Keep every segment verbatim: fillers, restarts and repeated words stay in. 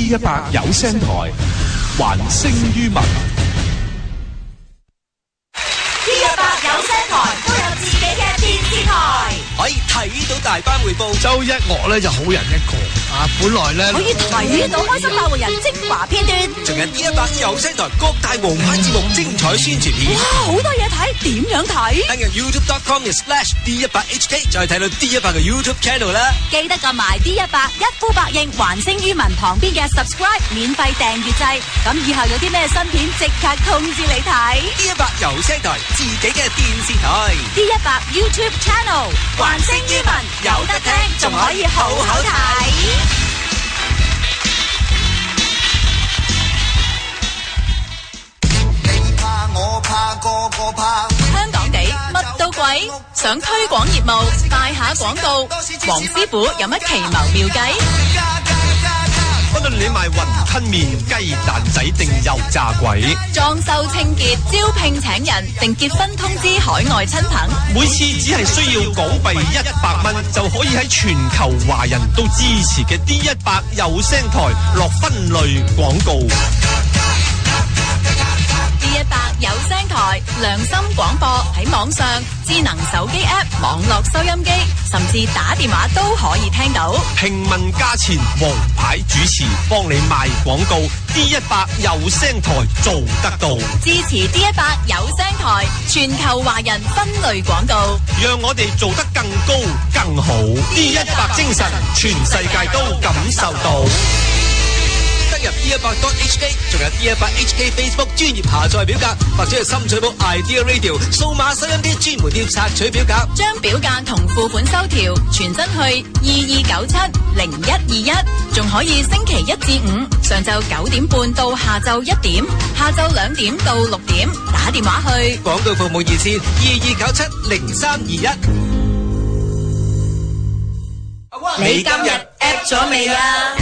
D 一百有聲台，還聲於民。 D 一百有聲台都有自己嘅電視台， 可以睇到大班匯報。 周一樂咧就好人一個啊，本來咧可以睇到開心快活人精華片段， 仲有 D 一百有聲台各大王牌節目精彩宣傳片。 哇，好多嘢睇，點樣睇？ 登入 YouTube dot com slash D 一百 H K 就係睇到 D 一百嘅 YouTube channel 啦。 記得撳埋 D 一百一呼百應，還聲於民旁邊嘅 subscribe 免費訂閱掣，咁以後有啲咩新片即刻通知你睇。 D 一百有聲台自己嘅電視台 ，D 一百 YouTube channel 還聲於民，有得聽，仲可以好好睇。 你怕我怕個個怕， 香港地乜都貴，想推廣業務賣下廣告，黃師傅有乜奇謀妙計？ 不論你賣雲吞麵、雞蛋仔定油炸鬼， 裝修清潔、招聘請人定結婚通知海外親朋， 每次只係需要港幣一百蚊就可以喺全球華人都支持嘅 D 一百有聲台落分類廣告。 D 一百有聲台良心廣播喺網上、智能手機 App、網絡收音機，甚至打電話都可以聽到。 平民價錢，王牌主持幫你賣廣告 ，D 一百有聲台做得到。 支持 D 一百有聲台，全球華人分類廣告， 讓我哋做得更高更好。D 一百精神，全世界都感受到。 入 D 一百 dot H K， 仲有 D 一百 H K Facebook 專頁下載表格，或者係深水埗 Idea Radio 數碼收音機專門店拆取表格， 將表格同付款收條傳真去二二九七零一二一，仲可以星期一至五上晝九點半到下晝一點，下晝兩點到六點打電話去。 廣告服務熱線二二九七零三二一。 你今日 app 咗未啊？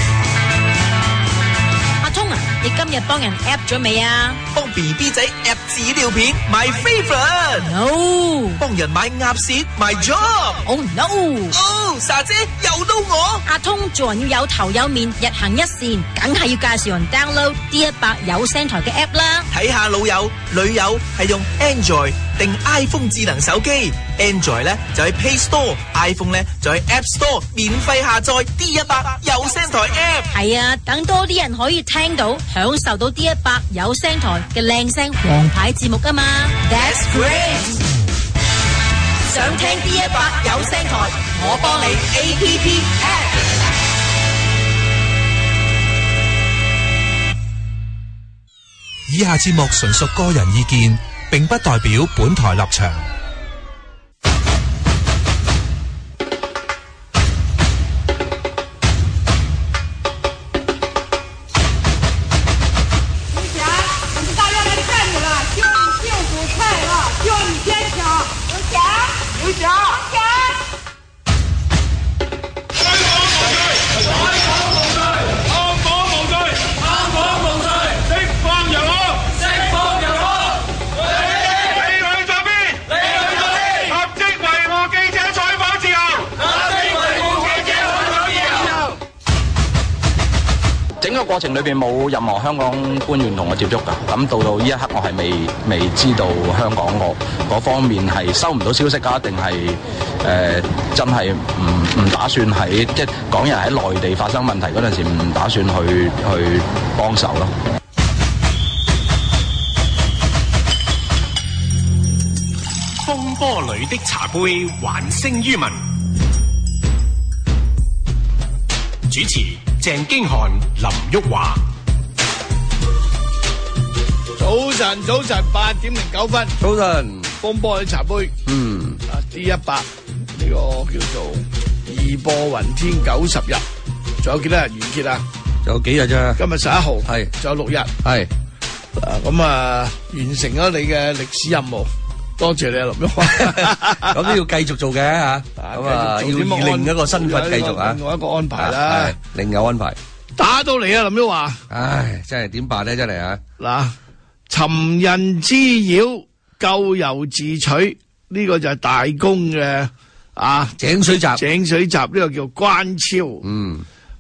你今日幫人 app 咗未啊？ 幫 B B 仔 app 紙尿片 ，my favorite。 No。 幫人買鴨舌 ，my job。 Oh no。 哦，莎姐又到我。 阿通做人要有頭有面，日行一善，梗係要介紹人 download D 一百有聲台嘅 app 啦。 睇下老友、女友係用 Android 定 iPhone 智能手機 ，Android 咧就喺 Play Store，iPhone 咧就喺 App Store 免費下載 D 一百有聲台 app。 係啊，等多啲人可以聽到。享受到 D 一百有聲台嘅靚聲王牌節目啊嘛 ，That's great！ 想聽 D 一百有聲台，我幫你 A P P app。 以下節目純屬個人意見，並不代表本台立場。 整個過程裏邊冇任何香港官員同我接觸㗎，咁到到呢一刻我係未未知道香港嗰嗰方面係收唔到消息啊，定係誒真係唔唔打算喺即係港人喺內地發生問題嗰陣時唔打算去去幫手咯。 風波裏的茶杯還聲於民，主持鄭經翰、林旭華。 早晨，早晨，八點零九分。 早晨， 風波嘅茶杯。 嗯， 啊 D 一百呢個叫做義播雲天九十日，仲有幾多日完結啊？ 仲有幾日啫？ 今日十一號， 係， 仲有六日， 係。 咁啊，完成咗你嘅歷史任務。多謝你啊，林旭華。 咁都要繼續做嘅吓，咁啊要以另一個身份繼續啊， 另外一個安排啦， 另有安排。 打到嚟啊，林旭華。 唉，真係點辦咧？真係啊！ 嗱，尋人滋擾，咎由自取，呢個就係大公嘅啊井水集。井水集呢個叫關超。 嗯。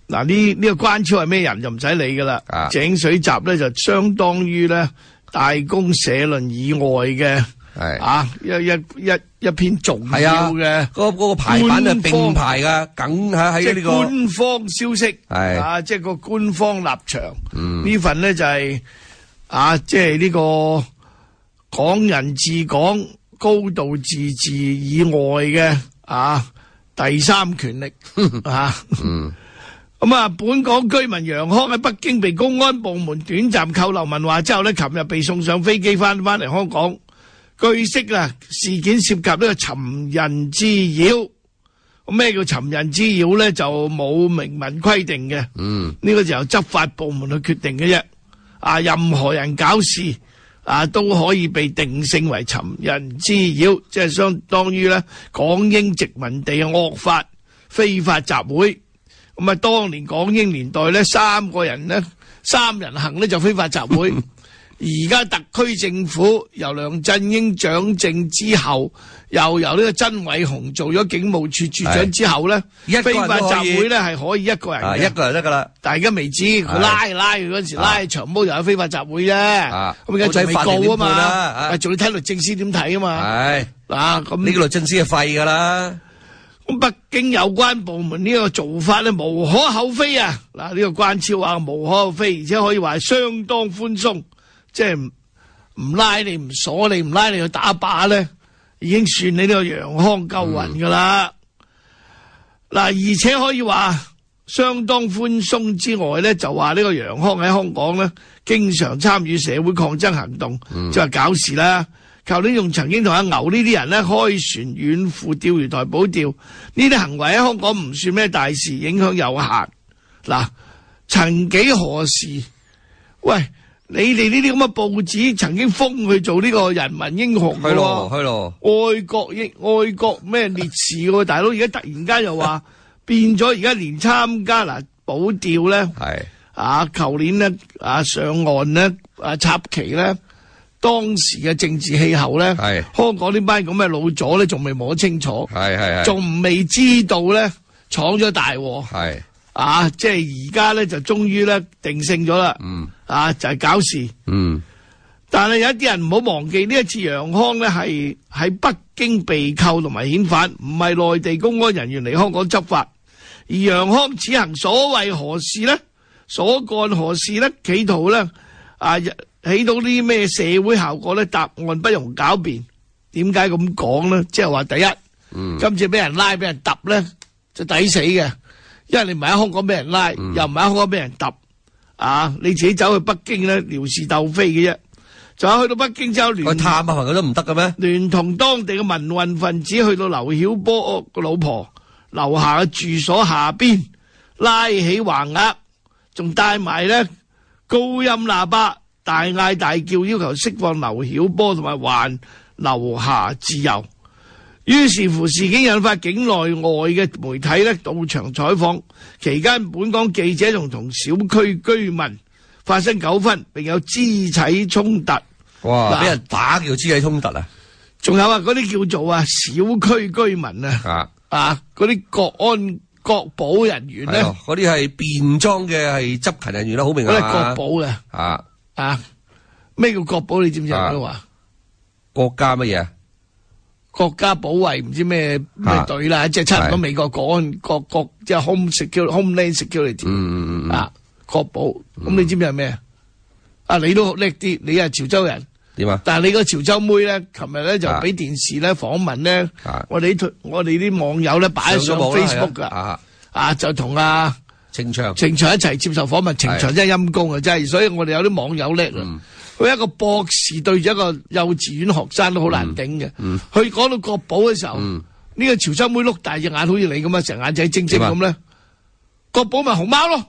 嗱呢呢個關超係咩人就唔使理噶啦。 啊井水閘咧就相當於咧大公社論以外嘅係啊一一一一篇重係啊要嘅嗰嗰個排版係並排噶，梗喺即係喺呢個官方消息係啊，即係個官方立場。 嗯呢份咧就係啊，即係呢個港人治港、高度自治以外嘅啊第三權力啊。 嗯咁啊，本港居民楊康喺北京被公安部門短暫扣留問話之後呢，琴日被送上飛機翻翻嚟香港。據悉啊，事件涉及呢個尋釁滋擾。咁咩叫尋釁滋擾呢？就冇明文規定嘅。 嗯呢個就由執法部門去決定嘅啫。啊，任何人搞事啊，都可以被定性為尋釁滋擾，即係相當於呢港英殖民地嘅惡法非法集會。咁啊，當年港英年代咧，三個人咧，三人行咧就非法集會。而家特區政府由梁振英掌政之後，又由呢個曾偉雄做咗警務處處長之後咧，非法集會咧係可以一個人啊嘅一個人得噶啦。 但係而家未知，佢拉拉佢嗰時拉長毛又有非法集會啫。 啊咁而家仲未告啊嘛， 啊仲要睇律政司點睇啊嘛。 係嗱咁呢個律政司係廢噶啦。 咁北京有關部門呢個做法咧，無可厚非啊！嗱，呢個關超啊，無可厚非，而且可以話係相當寬鬆，即係唔唔拉你、唔鎖你、唔拉你去打靶咧，已經算你呢個楊康夠運噶啦。嗱、嗯，而且可以話相當寬鬆之外咧，就話呢個楊康喺香港咧，經常參與社會抗爭行動，即係、嗯、搞事啦。舊年仲曾經同阿牛呢啲人咧開船遠赴釣魚台保釣，呢啲行為喺香港唔算咩大事，影響有限。嗱，曾幾何時，喂，你哋呢啲咁嘅報紙曾經封佢做呢個人民英雄嘅喎， 係咯係咯， 愛國英愛國咩烈士喎，大佬而家突然間又話變咗，而家連參加嗱保釣咧， 係啊，舊年咧啊上岸咧啊插旗咧。當時嘅政治氣候咧， 係香港呢班咁嘅老左咧，仲未摸清楚， 係係係， 仲未知道咧闖咗大禍， 係啊，即係而家咧就終於咧定性咗啦， 嗯， 啊就係搞事， 嗯， 但係有一啲人唔好忘記呢一次楊康咧係喺北京被扣同埋遣返，唔係內地公安人員嚟香港執法，而楊康此行所謂何事咧？所幹何事咧？企圖咧啊！起到啲咩社會效果咧？答案不容狡辯。點解咁講咧？即係話第一， 嗯、 今次俾人拉俾人揼咧，就抵死嘅。因為你唔係喺香港俾人拉， 嗯、 又唔係喺香港俾人揼，啊，你自己走去北京咧撩事鬥非嘅啫。仲有去到北京之後聯， 去探下朋友都唔得嘅咩？ 聯同當地嘅民運分子去到劉曉波個老婆樓下嘅住所下邊拉起橫額，仲帶埋咧高音喇叭。大嗌大叫，要求釋放劉曉波同埋還劉霞自由。於是乎，事件引發境內外嘅媒體咧到場採訪，期間本港記者仲同小區居民發生糾紛，並有肢體衝突。 哇！俾人打叫肢體衝突啊！ 仲有啊，嗰啲叫做啊小區居民啊， 啊啊嗰啲國安國保人員咧， 嗰啲係便裝嘅係執勤人員啦，好明顯嗰啲國保嘅啊。 啊！咩叫國保？你知唔知啊？都話、啊、 國家乜嘢？ 國家保衛唔知咩咩隊啦，即係差唔多美國國安國國即係 home security homeland security。 嗯嗯嗯啊，國保咁、嗯、你知唔知係咩啊？你都叻啲，你係潮州人點啊？ 但係你個潮州妹咧，琴日咧就俾電視咧訪問咧， 啊、 我哋啲我哋啲網友咧擺上 Facebook 噶， 啊， 啊就同阿程翔程翔一齊接受訪問，程翔真係陰公啊，真係，所以我哋有啲網友叻啊。佢、嗯、一個博士對住一個幼稚園學生都好難頂嘅。佢講、嗯嗯、到國寶嘅時候，呢、嗯、個潮州妹碌大隻眼，好似你咁啊，成眼仔精精咁咧。國寶咪熊貓咯。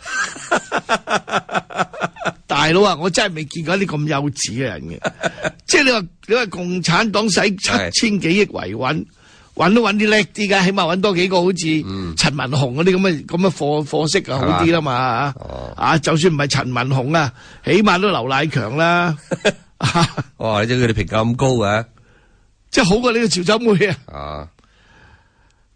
大佬啊，我真係未見過啲咁幼稚嘅人嘅。即係你話你話共產黨使七千幾億維穩。揾都揾啲叻啲㗎，起碼揾多幾個好似陳文雄嗰啲咁嘅咁嘅貨貨色啊，好啲啦嘛啊！啊，就算唔係陳文雄啊，起碼都劉乃強啦。 哇！你知佢哋評價咁高嘅， 即係好過你個潮州妹啊！ 啊！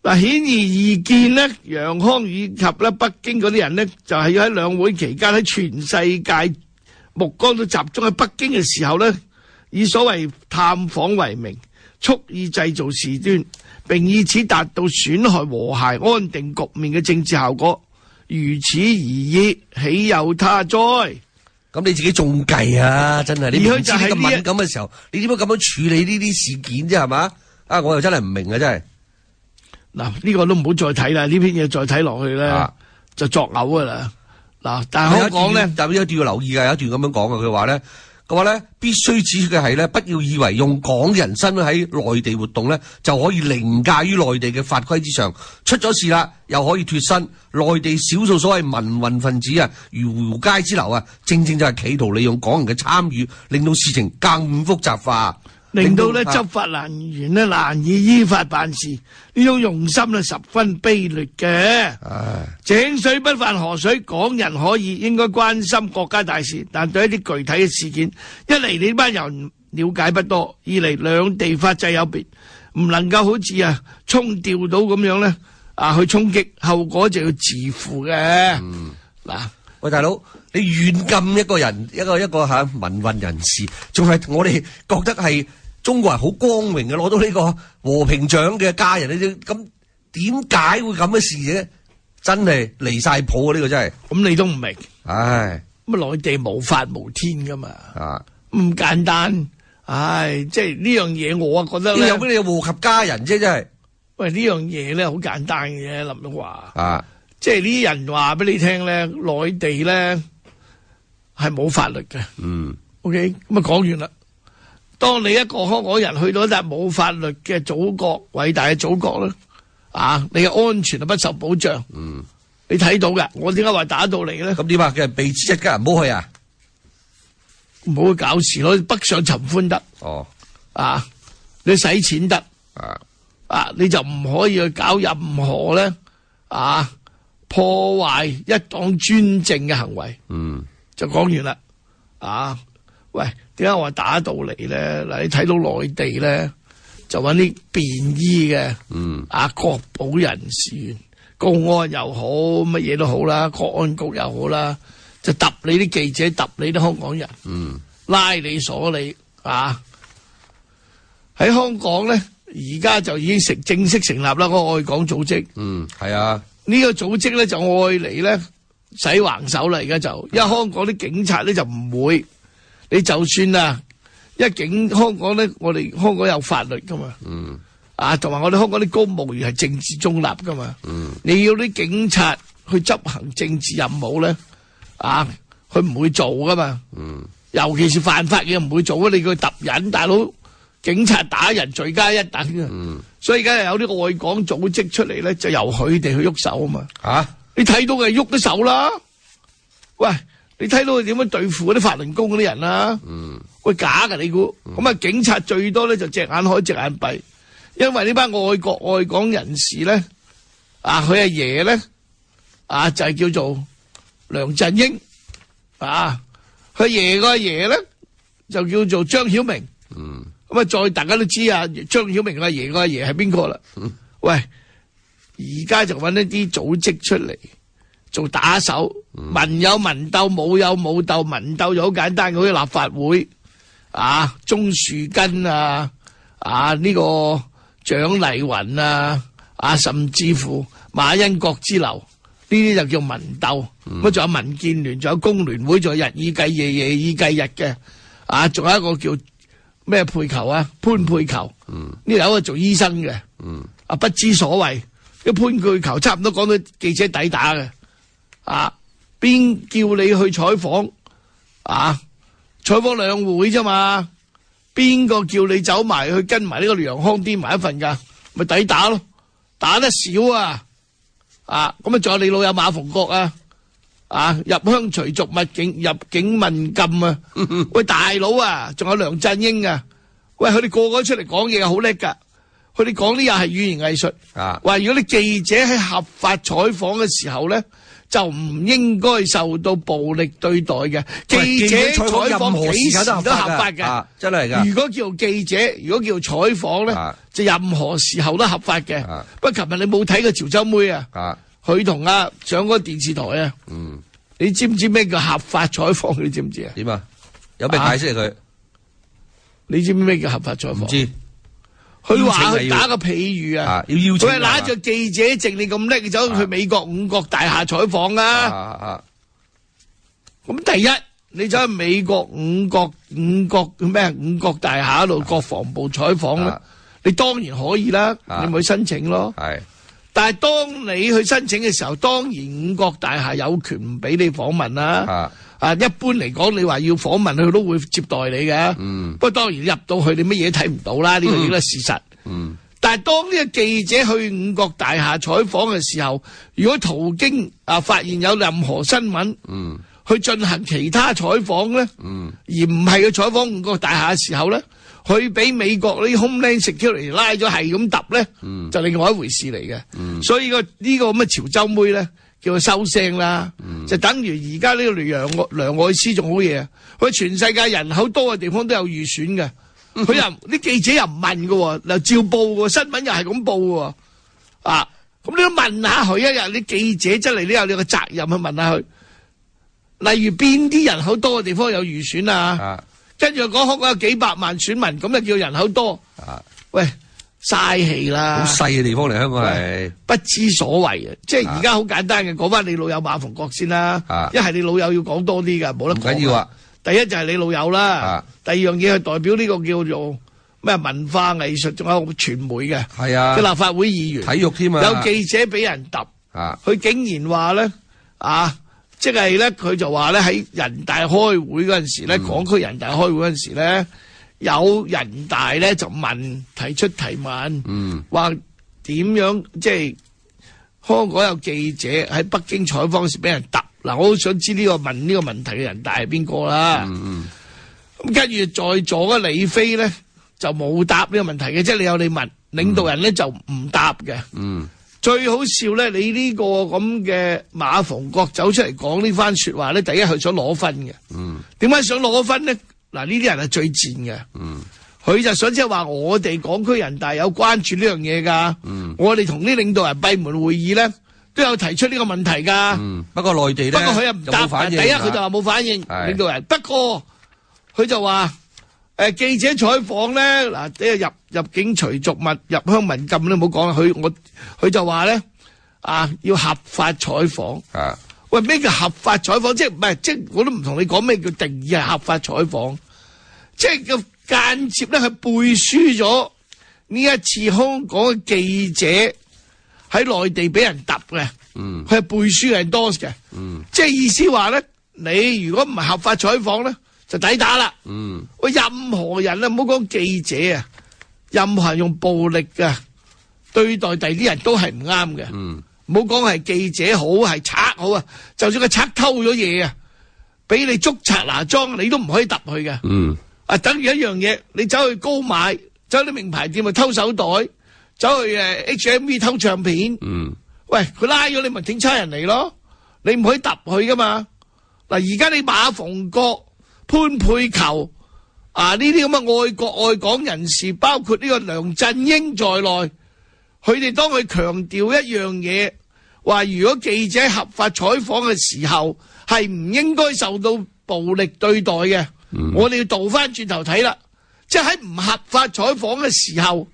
嗱，顯而易見咧，楊康以及咧北京嗰啲人咧，就係要喺兩會期間喺全世界目光都集中喺北京嘅時候咧，以所謂探訪為名，蓄意製造事端，並以此達到損害和諧安定局面嘅政治效果。如此而已，豈有他哉？ 咁你自己仲計啊！真係你明知呢咁而佢就係呢一敏感嘅時候，你點解咁樣處理呢啲事件啫？係嘛？啊，我又真係唔明啊！真係。 嗱，呢個都唔好再睇啦，呢篇嘢再睇落去咧、啊、就作嘔噶啦。嗱，但係香港咧， 但係有一段要留意嘅，有一段咁樣講嘅，佢話咧，佢話咧必須指出嘅係咧，不要以為用港人身喺內地活動咧就可以凌駕於內地嘅法規之上，出咗事啦又可以脫身。內地少數所謂民運分子啊，如湖街之流啊，正正就係企圖利用港人嘅參與，令到事情更複雜化。 令到咧執法人員咧難以依法辦事，呢種用心咧十分卑劣嘅。唉，井水不犯河水，港人可以應該關心國家大事，但對一啲具體嘅事件，一嚟你班人了解不多，二嚟兩地法制有別，唔能夠好似啊沖調到咁樣咧啊去衝擊，後果就要自負嘅。嗯，嗱， 喂，大佬，你軟禁一個人，一個一個吓民運人士，仲係我哋覺得係中國人好光榮嘅，攞到呢個和平獎嘅家人，你咁點解會咁嘅事嘅？真係離晒譜啊！呢個真係， 咁你都唔明？ 唉， 咁啊內地無法無天噶嘛， 啊， 唔簡單，唉，即係呢樣嘢，我啊覺得咧， 有咩你禍及家人啫？真係， 喂，呢樣嘢咧好簡單嘅啫，林永華啊，即係呢啲人話俾你聽咧，內地咧係冇法律嘅， 嗯 ，OK，咁啊講完啦。當你一個香港人去到一笪冇法律嘅祖國，偉大嘅祖國咧，啊，你嘅安全啊不受保障。 嗯， 你睇到嘅，我點解話打到嚟咧？ 咁點啊？叫人避之一家人唔好去啊！ 唔好去搞事咯，北上尋歡得。 哦， 啊，你使錢得。 啊， 啊，你就唔可以去搞任何咧，啊，破壞一黨專政嘅行為。 嗯， 就講完啦。啊。喂，點解我話打到嚟咧？嗱，你睇到內地咧，就揾啲便衣嘅， 嗯，啊， 國保人士員、公安又好，乜嘢都好啦，國安局又好啦，就揼你啲記者，揼你啲香港人， 嗯， 拉你鎖你，啊！喺香港咧，而家就已經成正式成立啦，嗰個愛港組織。 嗯，係啊， 呢個組織咧就愛嚟咧使橫手啦，而家就，因為香港啲警察咧就唔會。你就算啊，一警香港咧，我哋香港有法律噶嘛， 嗯， 啊，同埋我哋香港啲公務員係政治中立噶嘛， 嗯，你要啲警察去執行政治任務咧，啊，佢唔會做噶嘛， 嗯， 尤其是犯法嘅唔會做啊，你叫佢揼人，大佬，警察打人罪加一等嘅， 嗯， 所以而家有啲愛港組織出嚟咧，就由佢哋去喐手啊嘛， 啊， 你睇到嘅喐得手啦，喂。你睇到佢點樣對付嗰啲法輪功嗰啲人啦？嗯，喂，假㗎你估？咁啊、嗯，警察最多咧就隻眼開隻眼閉，因為呢班愛國愛港人士咧，啊，佢阿爺咧，啊就係、是、叫做梁振英，啊，佢爺個阿爺咧就叫做張曉明。嗯，咁啊，再大家都知啊，張曉明個阿爺個阿爺係邊個啦？嗯，喂，而家就揾一啲組織出嚟。做打手，民有民鬥，武有武鬥，民鬥就好簡單，好似立法會啊，鍾樹根啊，啊呢、這個蔣麗雲啊，啊甚至乎馬恩國之流，呢啲就叫民鬥。咁仲、嗯、有民建聯，仲有工聯會，仲有日以繼夜，夜以繼日嘅，啊，仲有一個叫咩佩球啊，潘佩球，呢有一個做醫生嘅，嗯、啊不知所謂，個潘佩球差唔多講到記者抵打嘅。啊！邊叫你去採訪啊？採訪兩會啫嘛？邊個叫你走埋去跟埋呢個楊康顛埋一份噶？咪抵打咯！打得少啊！啊！咁啊，仲有你老友馬逢國啊！啊！入鄉隨俗，入境入境問禁啊！喂，大佬啊！仲有梁振英啊！喂，佢哋個個出嚟講嘢好叻噶！ 佢哋講呢又係語言藝術， 啊， 話如果你記者喺合法採訪嘅時候咧，就唔應該受到暴力對待嘅。記者採訪幾時都合法嘅， 啊，真係㗎。 如果叫記者，如果叫採訪咧， 啊， 就任何時候都合法嘅。 啊， 不過琴日你冇睇過潮州妹啊？ 啊， 佢同阿上嗰個電視台啊， 嗯， 你知唔知咩叫合法採訪？你知唔知啊？ 點啊？有咩解釋佢？ 你知唔知咩叫合法採訪？ 唔知。 佢話佢打個譬喻啊， 啊要邀請佢係拿住記者證，你咁叻，你走去美國五角大廈採訪啊！ 啊咁、啊、第一，你走去美國五角五角咩五角大廈度國防部採訪咧， 啊、 你當然可以啦，啊、你咪去申請咯。係，但係當你去申請嘅時候，當然五角大廈有權唔俾你訪問啦。啊啊，一般嚟講，你話要訪問佢都會接待你嘅。嗯，不過當然入到去你乜嘢睇唔到啦，呢個亦都係事實。嗯，但係當呢個記者去五角大廈採訪嘅時候，如果途經啊發現有任何新聞，嗯，去進行其他採訪咧，嗯，而唔係去採訪五角大廈嘅時候咧，佢俾美國啲 Homeland Security 拉咗係咁揼咧，嗯，就另外一回事嚟嘅。嗯，所以個呢個咁嘅潮州妹咧，叫佢收聲啦，嗯、就等於而家呢個梁梁愛詩仲好嘢，佢全世界人口多嘅地方都有預選嘅，佢又啲記者又唔問嘅，又照報嘅，新聞又係咁報嘅，啊，咁你都問下佢一日，啲記者真係你有你個責任去問下佢，例如邊啲人口多嘅地方有預選啊，啊跟住講香港有幾百萬選民，咁就叫人口多，啊、喂。嘥氣啦！ 好細嘅地方嚟，香港係不知所謂啊！即係而家好簡單嘅，講翻你老友馬逢國先啦。一係、啊、你老友要講多啲噶，冇得講。唔緊要啊！第一就係你老友啦，啊、第二樣嘢係代表呢個叫做咩文化藝術，仲有傳媒嘅。係啊，嘅立法會議員， 體育添啊！ 有記者俾人揼，佢、啊、竟然話咧啊，即係咧佢就話咧喺人大開會嗰陣時咧，嗯、港區人大開會嗰陣時咧。有人大咧就問提出提問，話點、嗯、樣即係香港有記者喺北京採訪時俾人揼嗱，我好想知呢個問呢個問題嘅人大係邊個啦？咁跟住在座嘅李飛咧就冇答呢個問題嘅，即係你有你問領導人咧就唔答嘅。嗯、最好笑咧，你呢個咁嘅馬逢國走出嚟講呢番說話咧，第一係想攞分嘅。點解、嗯、想攞分咧？嗱，呢啲人係最賤嘅，佢、嗯、就想即係話我哋港區人大有關注呢樣嘢噶，嗯、我哋同啲領導人閉門會議咧都有提出呢個問題噶、嗯。不過內地咧，不過佢又唔答，第一佢就話冇反應，領導人。是不過佢就話誒、呃、記者採訪咧，嗱，啲入入境隨俗物入鄉民禁咧，唔好講啦。佢我佢就話咧啊，要合法採訪。啊喂，咩叫合法採訪？即係唔係？即係我都唔同你講咩叫定義係合法採訪。即係個間接咧，係背書咗呢一次香港嘅記者喺內地俾人揼嘅。嗯，佢係背書係多嘅。嗯，即係意思話咧，你如果唔係合法採訪咧，就抵打啦。嗯，喂，任何人啊，唔好講記者啊，任何人用暴力嘅對待第啲人都係唔啱嘅。嗯。唔好講係記者好，係賊好啊！就算個賊偷咗嘢啊，俾你捉賊拿贓，你都唔可以揼佢嘅。嗯，啊，等於一樣嘢，你走去高買，走去啲名牌店咪偷手袋，走去誒 H M V 偷唱片。嗯，喂，佢拉咗你咪警察人嚟咯，你唔可以揼佢噶嘛。嗱，而家你馬逢國、潘佩球啊呢啲咁嘅愛國愛港人士，包括呢個梁振英在內。佢哋當佢強調一樣嘢，話如果記者合法採訪嘅時候係唔應該受到暴力對待嘅，嗯、我哋要倒翻轉頭睇啦，即係喺唔合法採訪嘅時候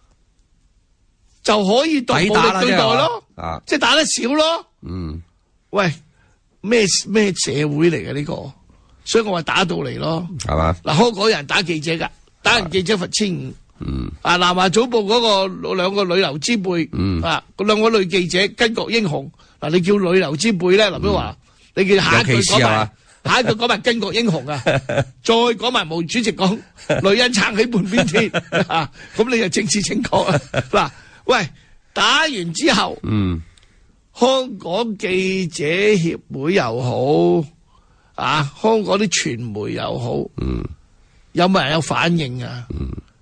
就可以對暴力對待咯，啊、即係打得少咯。嗯，喂，咩咩社會嚟嘅呢個？所以我話打到嚟咯，係嘛吧？嗱，香港人打記者噶，打人記者罰千五。嗯，啊，南華早報嗰個兩個女流之輩，嗯，啊，嗰兩個女記者巾幗英雄，嗱，你叫女流之輩咧，林彪話，你叫下一句講埋，下一句講埋巾幗英雄啊，再講埋毛主席講女人撐起半邊天，啊，咁你就政治正確啊，嗱，喂，打完之後，嗯，香港記者協會又好，啊，香港啲傳媒又好，嗯，有冇人有反應啊？嗯。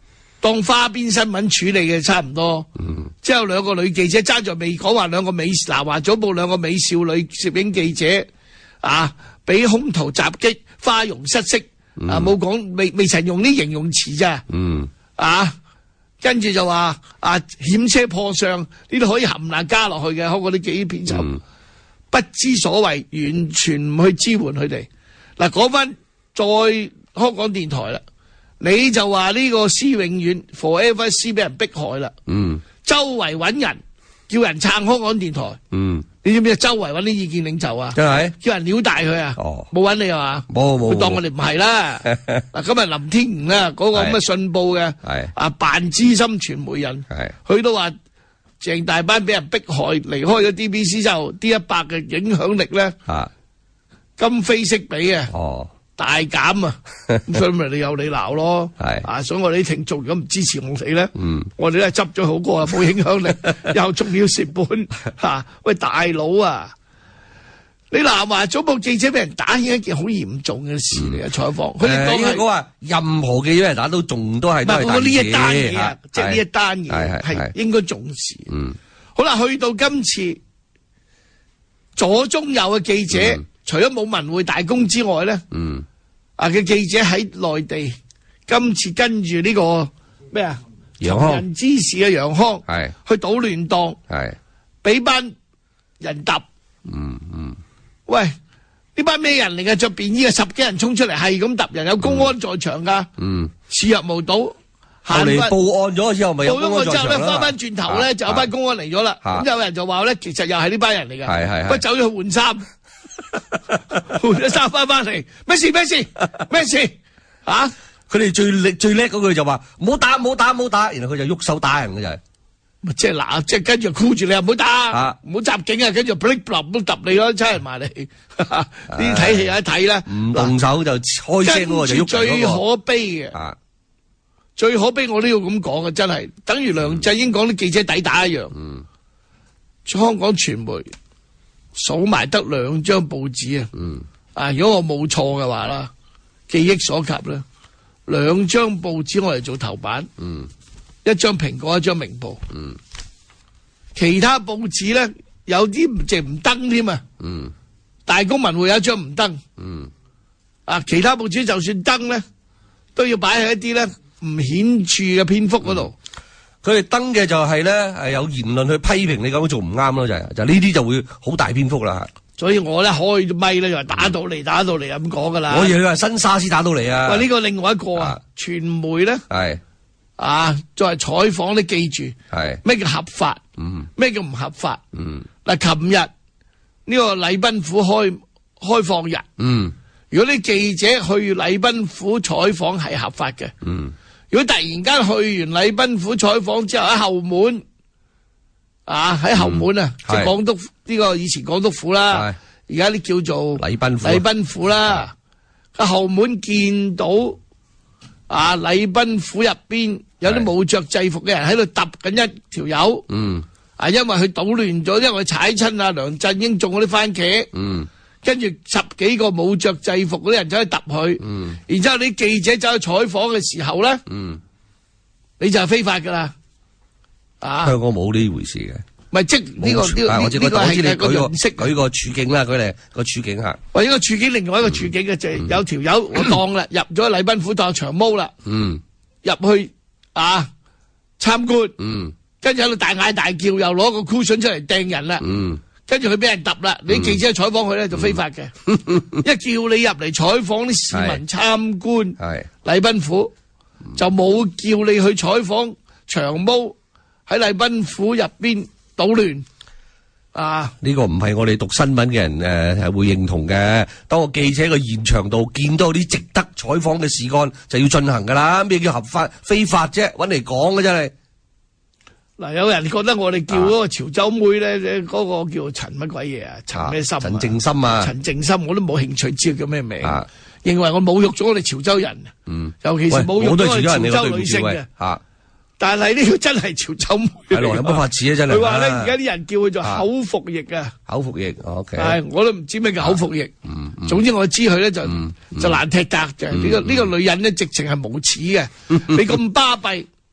當花邊新聞處理嘅差唔多。 嗯， 之後兩個女記者爭在未講話，兩個美南華早報兩個美少女攝影記者啊，俾兇徒襲擊，花容失色。嗯、啊，冇講未未曾用啲形容詞咋。 嗯， 啊。跟住就話啊，險車破相呢啲可以冚唪唥加落去嘅，開嗰啲紀片就、嗯、不知所謂，完全唔去支援佢哋。嗱，講翻再香港電台啦，你就話呢個施永遠 Forever C 俾人迫害啦，嗯，周圍揾人叫人撐香港電台，嗯，你知唔知周圍揾啲意見領袖啊？ 真係叫人撩大佢啊！哦，冇揾你係嘛？ 冇冇， 佢當我哋唔係啦。嗱，今日林天吳啦，嗰個咁嘅信報嘅，係啊，扮資深傳媒人，係佢都話鄭大班俾人迫害，離開咗 D B C 之後，D 一百嘅影響力咧，啊，今非昔比啊！哦。大減啊！咁所以咪你有你鬧咯，係啊！所以我哋啲聽眾如果唔支持我哋咧，嗯，我哋都係執咗好過啊，冇影響力，又仲要蝕本吓。喂，大佬啊，你南華早報記者俾人打，係一件好嚴重嘅事嚟嘅採訪。佢哋講係講話任何記者俾人打都仲都係都係大事。呢一單嘢啊，即係呢一單嘢係應該重視。嗯，好啦，去到今次左中右嘅記者。除咗冇文匯大公之外咧，嗯，啊嘅記者喺內地，今次跟住呢個咩啊，尋人之事嘅楊康，係去搗亂檔，係俾班人揼，嗯嗯，喂，呢班咩人嚟嘅？着便衣嘅十幾人衝出嚟，係咁揼人，有公安在場噶，嗯，視若無睹。後嚟報案咗之後，咪有公安在場啦。報咗案之後咧，翻翻轉頭咧，就有班公安嚟咗啦。咁有人就話咧，其實又係呢班人嚟嘅，係係，不過走咗去換衫。換咗衫翻翻嚟，咩事咩事咩事啊？佢哋最叻最叻嗰句就話唔好打唔好打唔好打，然後佢就喐手打人嘅就係，即係嗱，即係跟住箍住你，唔好打，唔好襲警啊，跟住 break block 都揼你咯，差人埋嚟，呢啲睇戲有得睇啦，唔動手就開聲嗰個就喐。最可悲嘅，最可悲我都要咁講嘅，真係等於梁振英講啲記者抵打一樣。嗯，香港傳媒。數埋得兩張報紙啊！嗯，啊，如果我冇錯嘅話啦，記憶所及咧，兩張報紙我嚟做頭版，嗯，一張蘋果，一張明報，嗯，其他報紙咧有啲唔淨唔登添啊，嗯，大公文匯有一張唔登，嗯，啊，其他報紙就算登咧，都要擺喺一啲咧唔顯著嘅篇幅嗰度。嗯，佢哋登嘅就係咧，係有言論去批評你咁樣做唔啱咯，就係就呢啲就會好大篇幅啦。所以我咧開咗咪咧就係打到嚟，打到嚟咁講噶啦。我以為話新沙士打到嚟啊。喂，呢個另外一個啊，傳媒咧係啊，作為採訪咧，記住係咩叫合法，嗯，咩叫唔合法，嗯。嗱，琴日呢個禮賓府開開放日，嗯，如果啲記者去禮賓府採訪係合法嘅，嗯。如果突然間去完禮賓府採訪之後喺後門，啊喺後門啊，即係港督呢個以前港督府啦，而家啲叫做禮賓府禮賓府啦，喺後門見到啊禮賓府入邊有啲冇着制服嘅人喺度揼緊一條友，嗯，啊因為佢搗亂咗，因為佢踩親啊梁振英種嗰啲番茄，嗯。跟住十幾個冇着制服嗰啲人走去揼佢，嗯，然之後啲記者走去採訪嘅時候咧，嗯，你就係非法噶啦，啊！香港冇呢回事嘅，唔係即呢個呢個呢個係個形式，舉個處境啦，佢哋個處境吓，喂，呢個處境另外一個處境嘅就係有條友我當啦，入咗禮賓府當長毛啦，嗯，入去啊參觀，嗯，跟住喺度大嗌大叫，又攞個 cushion 出嚟掟人啦，嗯。跟住佢俾人揼啦，你記者採訪佢咧就非法嘅。嗯、一叫你入嚟採訪啲市民參觀禮賓府，就冇叫你去採訪長毛喺禮賓府入邊搗亂啊！呢個唔係我哋讀新聞嘅人誒係、呃、會認同嘅。當個記者喺現場度見到啲值得採訪嘅事幹，就要進行噶啦。咩叫合法非法啫？搵嚟講嘅真係。嗱，有人覺得我哋叫嗰個潮州妹咧，嗰、啊、個叫陳乜鬼嘢啊？陳咩心？陳靜心啊！陳靜心，我都冇興趣知佢叫咩名。啊、認為我侮辱咗我哋潮州人。嗯，尤其是侮辱咗我哋潮州女性嘅。吓，但係呢個真係潮州妹。係咯，有乜法子啊？真係。佢話咧，而家啲人叫佢做口服液啊。口服液 ，OK。係，我都唔知咩叫口服液。嗯。嗯總之我知佢咧就、嗯、就難踢達嘅。呢、嗯這個呢、這個女人咧，直情係無恥嘅。你咁巴閉。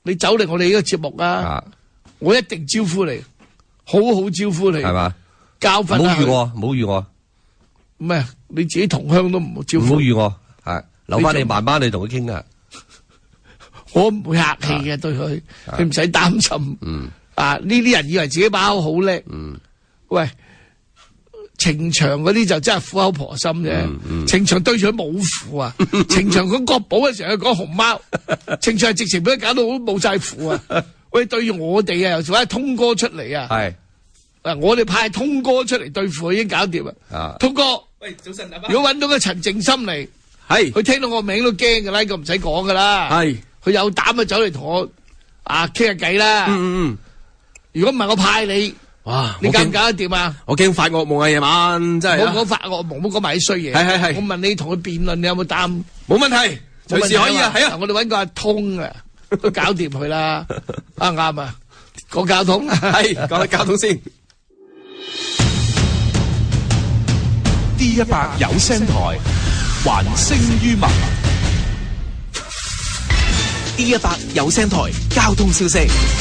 你走嚟我哋呢個節目啊， 啊我一定招呼你，好好招呼你， 係嘛？ 教訓下佢。 唔好預我，唔好預我， 唔係你自己同鄉都唔好招呼。 唔好預我，係留翻你慢慢你同佢傾啊。 我唔會客氣嘅對佢，你唔使擔心。 嗯， 啊呢啲人以為自己把口好叻， 嗯， 喂，情場嗰啲就真係苦口婆心啫。 嗯嗯情場對住佢冇符啊，情場講國寶嘅時候佢講熊貓，情場係直情俾佢搞到冇晒符啊。喂，對住我哋啊，又仲係通哥出嚟啊。 係嗱，我哋派通哥出嚟對付佢已經搞掂啦。 啊， 通哥， 喂，早晨啊， 如果揾到個陳靜心嚟， 係佢聽到我名都驚噶啦，呢個唔使講噶啦。 係， 佢有膽就走嚟同我啊傾下偈啦。 嗯嗯， 如果唔係我派你， 哇， 你搞唔搞得掂啊？ 我驚發噩夢啊，夜晚真係唔好講發惡夢，唔好講埋啲衰嘢。 係係係我問你同佢辯論，你有冇膽？ 冇問題，隨時可以啊，係啊， 我哋揾個阿通啊，都搞掂佢啦。啱唔啱啊？講交通， 係講下交通先。 D 一百有聲台，還聲於民。 D 一百有聲台交通消息。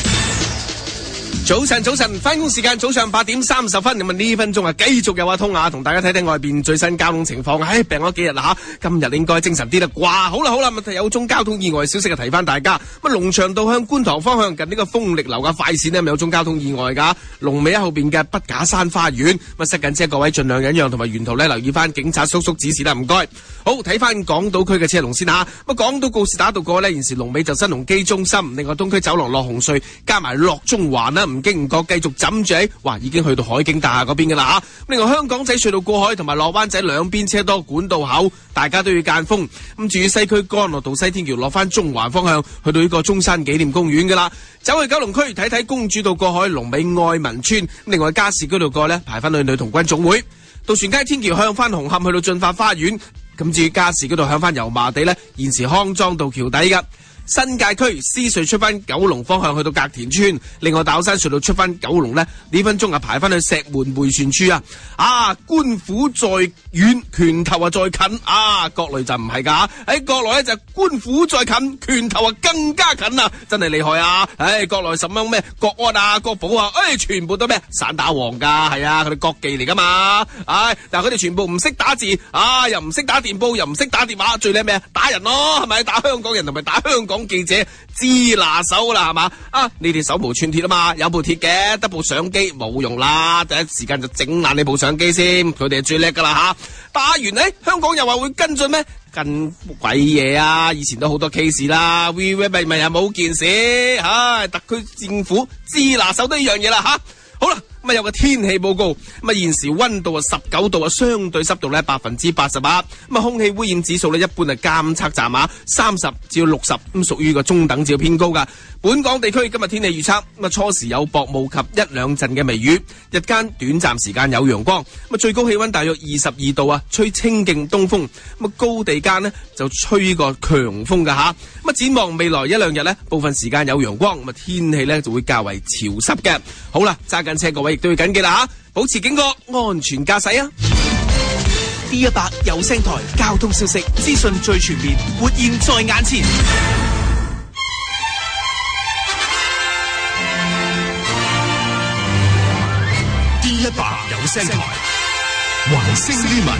早晨，早晨，翻工時間早上八點三十分，咁啊呢分鐘啊繼續有阿通啊，同大家睇睇外邊最新交通情況。唉，病咗幾日啦吓，今日應該精神啲啦啩。好啦好啦，問題有宗交通意外消息啊，提翻大家。咁啊龍翔道向觀塘方向近呢個豐力樓嘅快線呢，咪有宗交通意外噶。龍尾喺後邊嘅筆架山花園，咁啊塞緊車，各位盡量忍讓，同埋沿途呢留意翻警察叔叔指示啦，唔該。好，睇翻港島區嘅車龍先吓。咁啊港島告士打道過呢，現時龍尾就新鴻基中心，另外東區走廊落紅隧加埋落中環啦。唔經唔覺繼續枕住喺，哇！已經去到海景大廈嗰邊噶啦吓。另外香港仔隧道過海同埋落灣仔兩邊車多，管道口大家都要間風。咁至於西區干諾道西天橋落翻中環方向，去到呢個中山紀念公園噶啦。走去九龍區睇睇公主道過海，龍尾愛民村。另外加士居道過呢，排翻去女童軍總會。渡船街天橋向翻紅磡去到駿發花園。咁至於加士居道向翻油麻地呢，現時康莊道橋底噶。新界區獅隧出翻九龍方向去到隔田村，另外大老山隧道出翻九龍呢，呢分鐘啊排翻去石門迴旋處啊！啊，官府在遠，拳頭啊在近啊！國內就唔係噶，喺國內咧就官府在近，拳頭啊更加近啊！真係厲害啊！唉，國內什麼咩國安啊、國保啊，唉，全部都咩散打王噶，係啊，佢哋國技嚟噶嘛！唉，但係佢哋全部唔識打字，啊，又唔識打電報，又唔識打電話，最叻咩？打人咯，係咪？打香港人同埋打香港。講記者知拿手啦，係嘛？啊，你哋手無寸鐵啊嘛，有部鐵嘅，得部相機冇用啦，第一時間就整爛你部相機先，佢哋係最叻噶啦吓。打完呢，香港又話會跟進咩？跟鬼嘢啊！以前都好多 case 啦 ，V V 咪咪又冇件事，唉，特區政府知拿手都一樣嘢啦吓。好啦。咁啊有個天氣報告，咁啊現時溫度啊十九度啊，相對濕度咧百分之八十八，咁啊空氣污染指數咧一般係監測站啊三十至到六十，咁屬於個中等至偏高噶。本港地區今日天氣預測，咁啊初時有薄霧及一兩陣嘅微雨，日間短暫時間有陽光，咁啊最高氣溫大約二十二度啊，吹清勁東風，咁啊高地間呢就吹個強風噶吓。咁啊展望未來一兩日呢，部分時間有陽光，咁啊天氣呢就會較為潮濕嘅。好啦，揸緊車各位亦都要緊記啦吓，保持警覺，安全駕駛啊 ！D 一百有聲台交通消息資訊最全面，活現在眼前。 D 一百有聲台，還聲於民。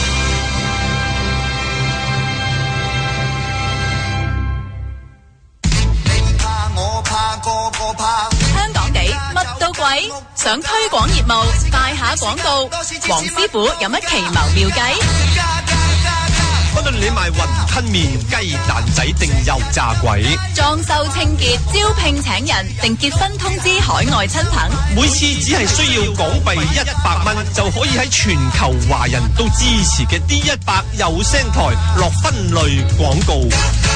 你怕我怕個個怕。 香港地乜都貴，想推廣業務，賣下廣告。黃師傅有乜奇謀妙計？ 不論你賣雲吞麵、雞蛋仔定油炸鬼， 裝修清潔、招聘請人定結婚通知海外親朋， 每次只係需要港幣一百蚊就可以喺全球華人都支持嘅 D 一百有聲台落分類廣告。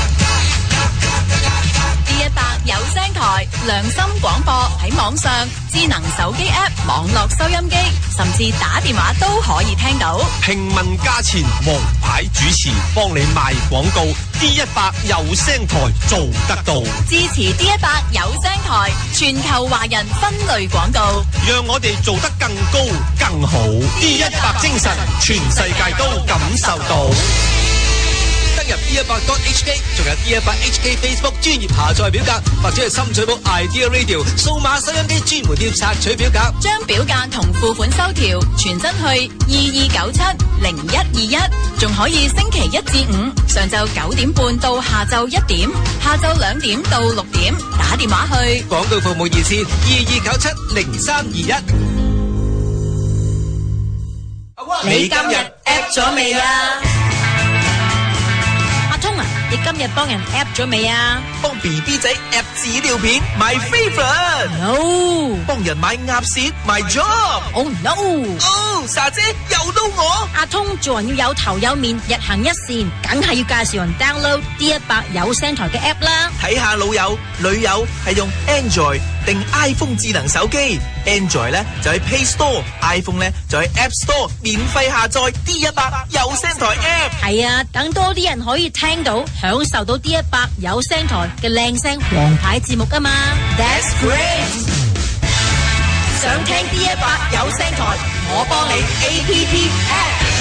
D 一百有聲台良心廣播喺網上、智能手機 App、網絡收音機，甚至打電話都可以聽到。 平民價錢，王牌主持幫你賣廣告 ，D 一百有聲台做得到。 支持 D 一百有聲台，全球華人分類廣告， 讓我哋做得更高更好。D 一百精神，全世界都感受到。 入 D 一百 dot H K， 仲有 D 一百 H K Facebook 專頁下載表格，或者係深水埗 Idea Radio 數碼收音機專門店索取表格。 將表格同付款收條傳真去二二九七零一二一，仲可以星期一至五上晝九點半到下晝一點，下晝兩點到六點打電話去。 廣告服務熱線二二九七零三二一。 你今日 app 咗未啊？阿聰啊，你今日幫人 app 咗未啊？ 幫 B B 仔 app 紙尿片 ，my favourite。 No。 幫人買鴨舌 ，my job。 Oh no。 哦，莎姐又到我。 阿聰做人要有頭有面，日行一善，梗係要介紹人 download D 一百有聲台嘅 app 啦。 睇下老友、女友係用 Android 定 iPhone 智能手機 ，Android 咧就喺 Play Store，iPhone 咧就喺 App Store 免費下載 D 一百有聲台 app。 係啊，等多啲人可以聽到、享受到 D 一百有聲台嘅靚聲王牌節目啊嘛。That's great。想聽 D 一百有聲台，我幫你 A P P app。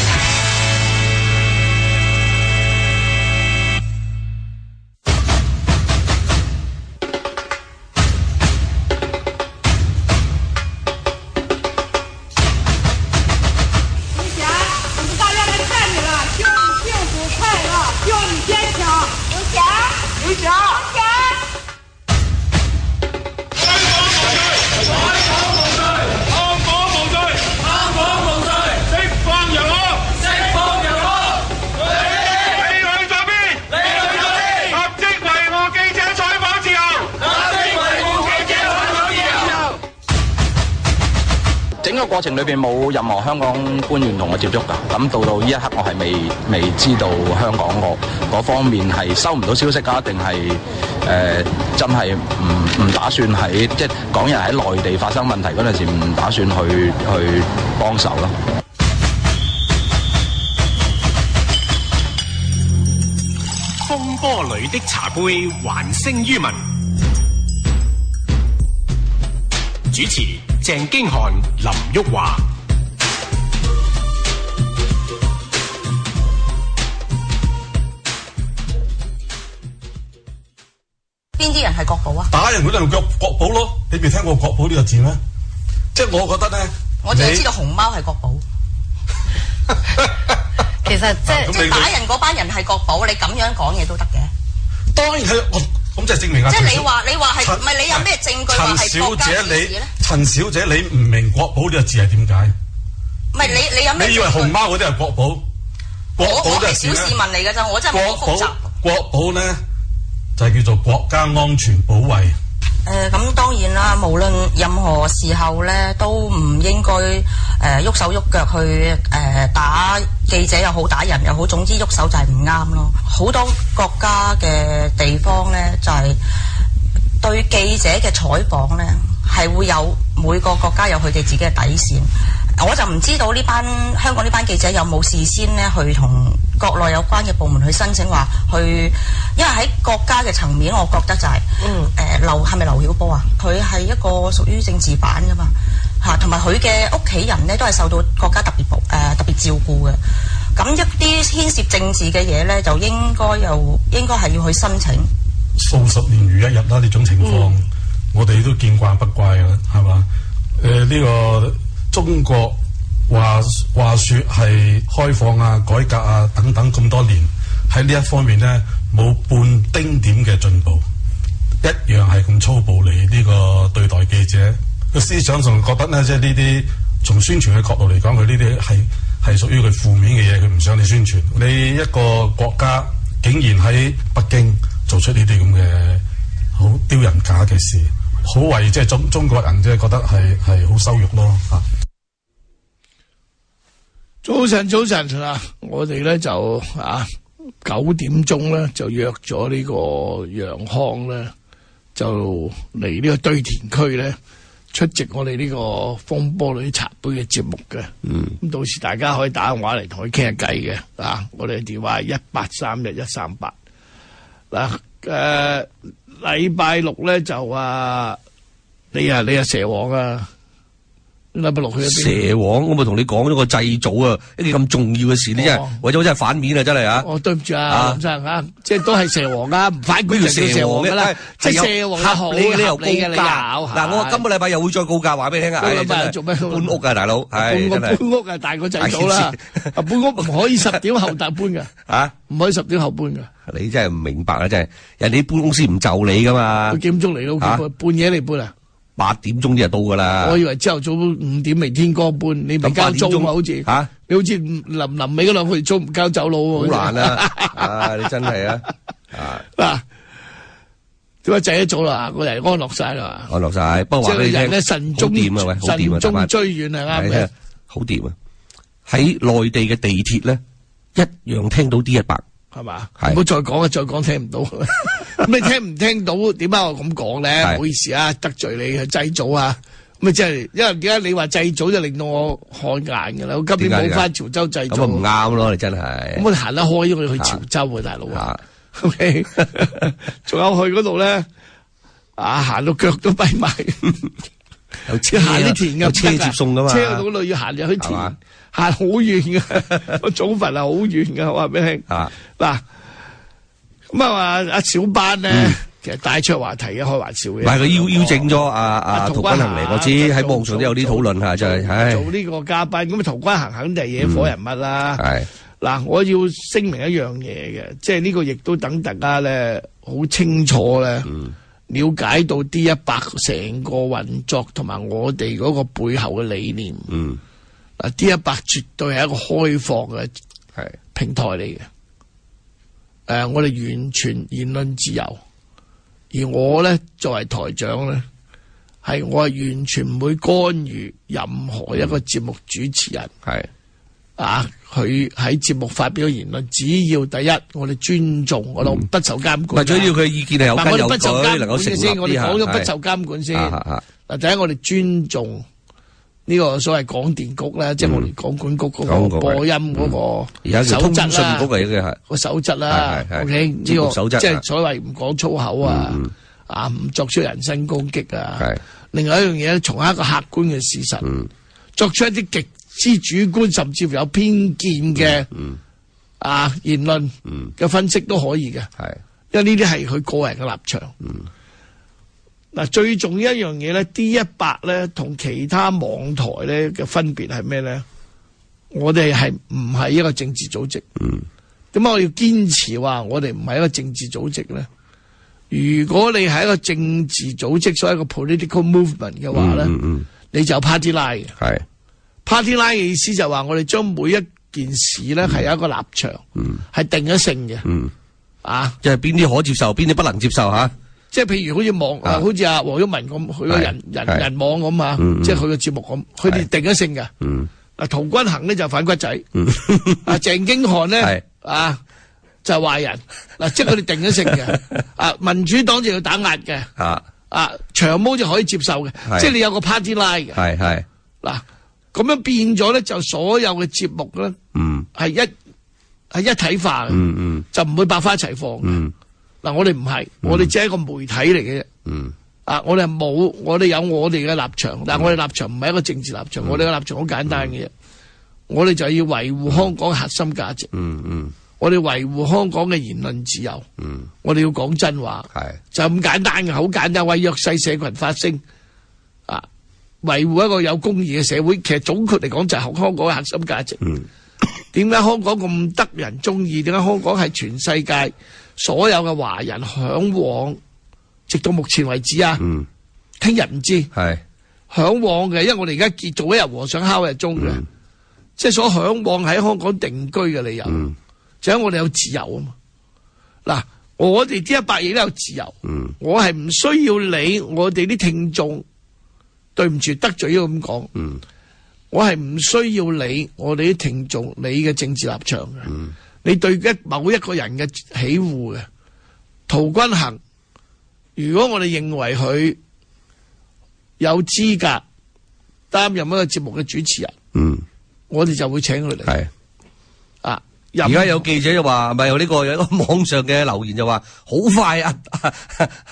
整個過程裏邊冇任何香港官員同我接觸㗎，咁到到呢一刻我係未未知道香港嗰嗰方面係收唔到消息㗎，定係誒真係唔唔打算喺即係港人喺內地發生問題嗰陣時唔打算去去幫手咯。 風波裏的茶杯還聲於民，主持鄭經翰、林旭華。 邊啲人係國寶啊？ 打人嗰啲係國國寶咯，你未聽過國寶呢個字咩？即係我覺得咧， 我淨係知道熊貓係國寶。其實即係即係打人嗰班人係國寶，你咁樣講嘢都得嘅。 當然係我。咁即係證明啊！ 即係你話你話係唔係你有咩證據話係國家支持咧？ 陳小姐，你唔明國寶呢個字係點解？ 唔係你你有咩？ 你以為熊貓嗰啲係國寶？國寶我係小市民嚟㗎咋，我真係好複雜。 國寶咧就係叫做國家安全保衛。 誒咁當然啦，無論任何時候咧，都唔應該誒喐手喐腳去誒打記者又好，打人又好，總之喐手就係唔啱咯。好多國家嘅地方咧，就係對記者嘅採訪咧，係會有每個國家有佢哋自己嘅底線。我就唔知道呢班香港呢班記者有冇事先咧去同國內有關嘅部門去申請話去，因為喺國家嘅層面，我覺得就係、是，嗯，誒劉係咪劉曉波啊？佢係一個屬於政治犯噶嘛，嚇，同埋佢嘅屋企人咧都係受到國家特別保誒、呃、特別照顧嘅。咁一啲牽涉政治嘅嘢咧，就應該又應該係要去申請。 數十年如一日啦，呢種情況，嗯、我哋都見慣不怪啦，係嘛？誒、呃、呢、這個。中國話話説係開放啊、改革啊等等咁多年，喺呢一方面呢，冇半丁點嘅進步，一樣係咁粗暴嚟呢個對待記者。個思想上覺得呢，即係呢啲從宣傳嘅角度嚟講，佢呢啲係係屬於佢負面嘅嘢，佢唔想你宣傳。你一個國家竟然喺北京做出呢啲咁嘅好丟人架嘅事，好為即係中中國人即係覺得係係好羞辱咯嚇。 早晨，早晨啊！我哋咧就啊九點鐘咧就約咗呢個楊康咧，就嚟呢個堆填區咧出席我哋呢個風波裏茶杯嘅節目嘅。嗯，咁到時大家可以打電話嚟同佢傾下偈嘅啊！我哋電話係一八三一一三八。嗱，誒，禮拜六咧就啊，你啊你啊蛇王啊！ 禮拜六去咗邊？ 蛇王，我咪同你講咗個祭祖啊，一件咁重要嘅事，你真係為咗真係反面啊，真係啊！ 哦，對唔住啊，林生啊，即係都係蛇王啊，唔反官就叫蛇王噶啦，即係蛇王好你你又高合理嘅理由。 嗱，我今個禮拜又會再告價，話俾你聽啊！ 禮拜做咩？ 搬屋啊，大佬，係搬屋啊，大過祭祖啦，搬屋唔可以十點後搭搬噶， 啊， 唔可以十點後搬噶。 你真係唔明白啊！真係，人哋搬公司唔就你噶嘛？ 幾點鐘嚟到？半夜嚟搬啊？ 八點鐘就到噶啦。 我以為朝頭早五點未天光搬，你未交租嘛？好似吓， 你好似臨臨尾嗰兩個月租唔交走佬喎。 好難啊！啊，你真係啊！啊嗱，點解制得早啦？個人安樂晒啦， 安樂晒。不過話俾你聽， 人咧慎終掂啊，喂，好掂啊， 慎終追遠係啱嘅， 好掂啊！喺內地嘅地鐵咧，一樣聽到 D 一百。 係嘛？唔好再講啊！再講聽唔到。咁你聽唔聽到？點解我咁講咧？唔好意思啊，得罪你去祭祖啊！咁啊，即係因為點解你話祭祖就令到我看眼噶啦？我今年冇翻潮州祭祖， 咁唔啱咯！你真係咁我哋行得開，因為去潮州啊，大佬啊。O K， 仲有去嗰度咧，啊，行到腳都跛埋。 有車行啲田嘅， 車接送噶嘛？ 車到嗰度要行入去田，行好遠嘅。個祖墳係好遠嘅，我話俾你聽。 啊， 嗱，咁啊話阿小班咧，其實帶出話題嘅，開玩笑嘅。 唔係佢邀邀請咗阿阿陶君行嚟，我知喺網上都有啲討論下，就係做呢個嘉賓。咁啊，陶君行肯定係野火人物啦。 係嗱，我要聲明一樣嘢嘅，即係呢個亦都等大家咧好清楚咧。了解到 D 一百成個運作同埋我哋嗰個背後嘅理念。嗯，嗱 D 一百絕對係一個開放嘅係平台嚟嘅。誒、呃，我哋完全言論自由，而我咧作為台長咧，係我係完全唔會干預任何一個節目主持人。係、嗯、啊，佢喺節目發表言論，只要第一我哋尊重，我哋不受監管。 唔係，最要佢意見係有根有據， 不受監能夠成立啲。 我哋講咗不受監管先。嗱，第一我哋尊重呢個所謂廣電局咧，即係我哋廣管局嗰個播音嗰個守則啦。通訊局嚟嘅係個守則啦。O K， 呢個即係所謂唔講粗口啊，啊唔作出人身攻擊啊。另外一樣嘢咧，從一個客觀嘅事實，作出一啲極之主觀甚至乎有偏見嘅、嗯嗯、啊言論嘅分析都可以嘅，係、嗯，因為呢啲係佢個人嘅立場。嗱、嗯，最重要一樣嘢咧 ，D 一百咧同其他網台咧嘅分別係咩咧？我哋係唔係一個政治組織？嗯，點解我要堅持話我哋唔係一個政治組織咧？如果你係一個政治組織，所謂一個 political movement 嘅話咧、嗯嗯，你就有 party line 嘅，係。Party line 嘅意思就係話我哋將每一件事咧係有一個立場，係、嗯、定咗性嘅、嗯，啊，即係邊啲可接受，邊啲不能接受吓、啊。即係譬如好似網，啊、好似阿黃毓民咁，佢個人人人網咁啊，嗯、即係佢個節目咁，佢哋定咗性嘅。嗱、嗯，陶君行咧就反骨仔，嗯、啊，鄭經翰咧啊就係壞人，嗱，即係佢哋定咗性嘅。啊，民主黨就要打壓嘅，啊，啊，長毛就可以接受嘅，即係你有個 party line 嘅，係係嗱。咁樣變咗咧，就所有嘅節目咧，嗯，係一係一體化嘅，嗯嗯，就唔會百花齊放。嗯，嗱，我哋唔係，我哋只係一個媒體嚟嘅啫。嗯，啊，我哋係冇，我哋有我哋嘅立場，但係我哋立場唔係一個政治立場，我哋嘅立場好簡單嘅啫。我哋就要維護香港核心價值。嗯嗯，我哋維護香港嘅言論自由。嗯，我哋要講真話。係就咁簡單嘅，好簡單，為弱勢社群發聲。啊！維護一個有公義嘅社會，其實總括嚟講就係香港嘅核心價值。點解香港咁得人中意？點解香港係全世界所有嘅華人向往？直到目前為止啊，聽日唔知係向往嘅，因為我哋而家做一日和尚敲一日鐘嘅，嗯、即係所向往喺香港定居嘅理由，嗯、就係我哋有自由啊嘛。嗱，我哋D一百亦都有自由，嗯、我係唔需要理我哋啲聽眾。對唔住，得罪咗咁講，嗯、我係唔需要理我哋啲聽眾你嘅政治立場嘅，嗯、你對一某一個人嘅喜惡嘅，陶君行，如果我哋認為佢有資格擔任一個節目嘅主持人，嗯、我哋就會請佢嚟。係啊，而家有記者就話，咪有呢個有一個網上嘅留言就話，好快啊！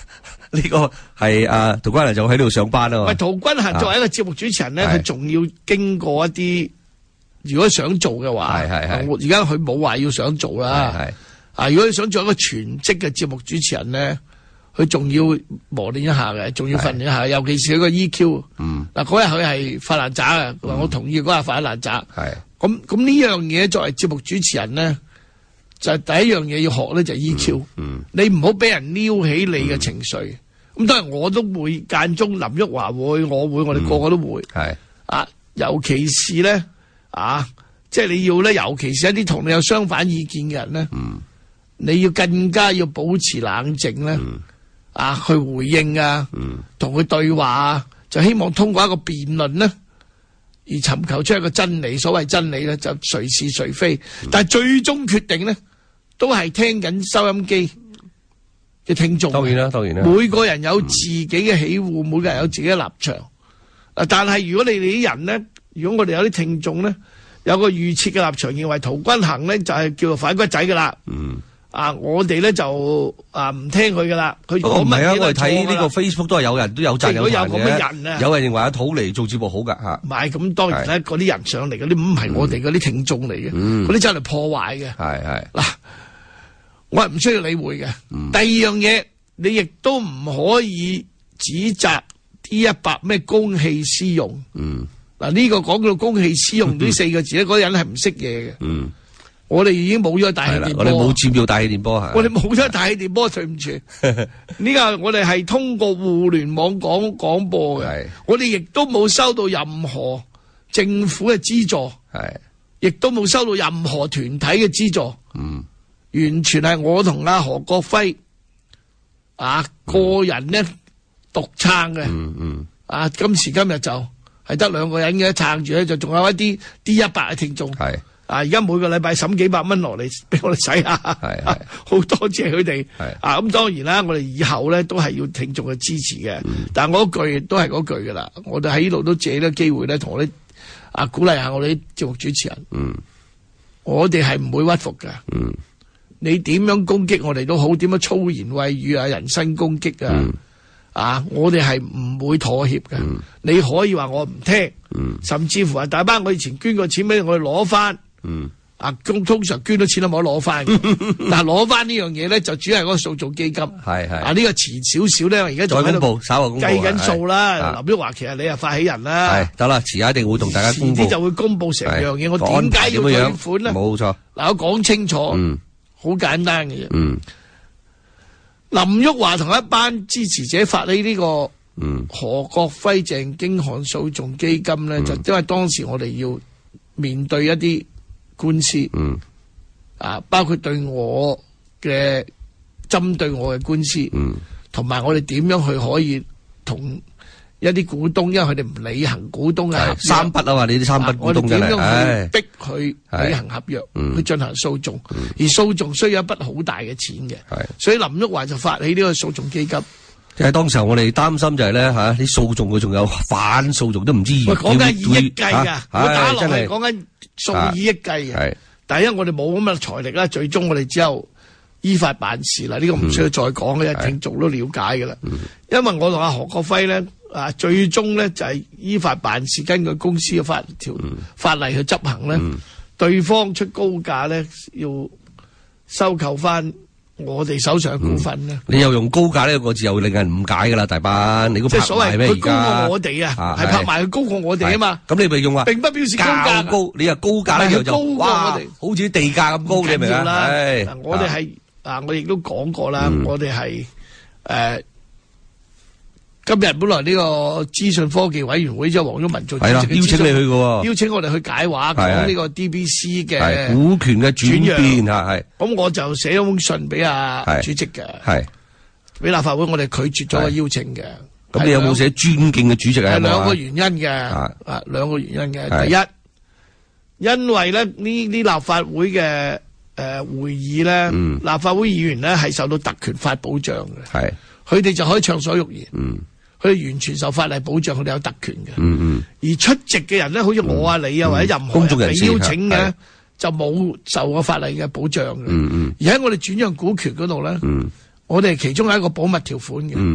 呢個係啊陶君行就喺呢度上班啊嘛。 喂，陶君行作為一個節目主持人咧，佢仲要經過一啲，如果想做嘅話， 係係係我而家佢冇話要想做啦。 係係啊，如果你想做一個全職嘅節目主持人咧，佢仲要磨練一下嘅，仲要訓練一下，尤其是佢個 E Q。嗯。嗱，嗰日佢係發爛渣啊！佢話我同意嗰日發爛渣。係。咁咁呢樣嘢作為節目主持人咧，就係第一樣嘢要學咧就係 E Q。嗯。你唔好俾人撩起你嘅情緒。咁當然我都會間中，林旭華會，我會，我哋個個都會。係。啊，尤其是咧，啊，即係你要咧，尤其是一啲同你有相反意見嘅人咧。嗯。你要更加要保持冷靜咧。嗯。啊，去回應啊，同佢對話啊，就希望通過一個辯論咧，而尋求出一個真理。所謂真理咧，就誰是誰非，但係最終決定咧，都係聽緊收音機嘅聽眾。當然啦，當然啦。每個人有自己嘅喜惡，每個人有自己嘅立場。啊，但係如果你哋啲人咧，如果我哋有啲聽眾咧，有個預設嘅立場，認為陶君行咧就係叫做反骨仔噶啦。嗯。啊！我哋咧就啊唔聽佢噶啦，佢講乜嘢都錯噶啦。唔係啊，我哋睇呢個 Facebook 都係有人都有讚有彈嘅。有咁嘅人啊，有人認為阿土嚟做節目好噶嚇。唔係咁，當然咧，嗰啲人上嚟嗰啲唔係我哋嗰啲聽眾嚟嘅，嗰啲真係破壞嘅。係係嗱，我係唔需要理會嘅。第二樣嘢，你亦都唔可以指責 D 一百咩公器私用。嗯。嗱，呢個講到公器私用呢四個字咧，嗰人係唔識嘢嘅。嗯。我哋已經冇咗大氣電波，我哋冇佔用大氣電波嚇。我哋冇咗大氣電波，對唔住。呢個我哋係通過互聯網講廣播嘅，我哋亦都冇收到任何政府嘅資助，係，亦都冇收到任何團體嘅資助。嗯，完全係我同阿何國輝啊個人咧獨撐嘅。嗯嗯，啊今時今日就係得兩個人嘅撐住咧，就仲有一啲 D 一百嘅聽眾。係。啊！而家每個禮拜審幾百蚊落嚟俾我哋使下，係係好多謝佢哋。係啊，咁當然啦，我哋以後咧都係要聽眾嘅支持嘅。嗯、但係我嗰句都係嗰句噶啦，我哋喺呢度都借呢個機會咧，同我哋啊鼓勵下我哋啲節目主持人。嗯，我哋係唔會屈服噶。嗯，你點樣攻擊我哋都好，點樣粗言穢語啊、人身攻擊啊，嗯、啊，我哋係唔會妥協嘅。嗯、你可以話我唔聽，嗯、甚至乎係大班我以前捐過錢俾我哋攞翻。嗯，啊，通通常捐咗錢都冇得攞翻，但係攞翻呢樣嘢咧，就主要係嗰個訴訟基金。係係啊，呢個遲少少咧，我而家仲喺度計緊數啦。林旭華其實你係發起人啦，係得啦，遲下一定會同大家公布。遲啲就會公布成樣嘢，我點解要退款咧？冇錯，嗱，我講清楚，嗯，好簡單嘅嘢。嗯，林旭華同一班支持者發起呢個，嗯，何國輝、鄭經翰訴訟基金咧，就因為當時我哋要面對一啲官司，嗯，啊，包括對我嘅針對我嘅官司，嗯，同埋我哋點樣去可以同一啲股東，因為佢哋唔履行股東嘅合約三不啊嘛，你啲三不股東嘅咧，我哋點樣去逼佢履行合約，去進行訴訟，而訴訟需要一筆好大嘅錢嘅，係，所以林旭華就發起呢個訴訟基金。即係當時候我哋擔心就係咧吓，啲訴訟佢仲有反訴訟都唔知。喂，講緊以億計噶，我打落嚟講緊數以億計嘅。但係因為我哋冇咁嘅財力啦，最終我哋只有依法辦事啦。呢個唔需要再講嘅，聽眾都了解噶啦。因為我同阿何國輝咧啊，最終咧就係依法辦事，根據公司嘅法條法例去執行咧。對方出高價咧，要收購翻我哋手上嘅股份咧、嗯，你又用高價呢個字又令人誤解噶啦，大班，你個拍賣咩而家？佢高過我哋啊，係拍賣佢高過我哋啊嘛。咁你咪用話，並不表示高價高，你又高價咧又就高過我哋，好似地價咁高，你明唔明啊？我哋係啊，我亦都講過啦，嗯、我哋係誒。今日本來呢個資訊科技委員會即係黃毓民做主席，邀請你去嘅，邀請我哋去解話講呢個 D B C 嘅股權嘅轉變吓，係咁我就寫咗封信俾阿主席嘅，係俾立法會，我哋拒絕咗個邀請嘅。咁你有冇寫尊敬嘅主席啊？係兩個原因嘅，啊兩個原因嘅。第一，因為咧呢啲立法會嘅誒會議咧，立法會議員咧係受到特權法保障嘅，係佢哋就可以暢所欲言。嗯。佢哋完全受法例保障，佢哋有特權嘅。嗯嗯。而出席嘅人咧，好似我啊、你啊，或者任何人被邀請嘅，就冇受過法例嘅保障嘅。嗯嗯。而喺我哋轉讓股權嗰度咧，我哋其中有一個保密條款嘅。嗯。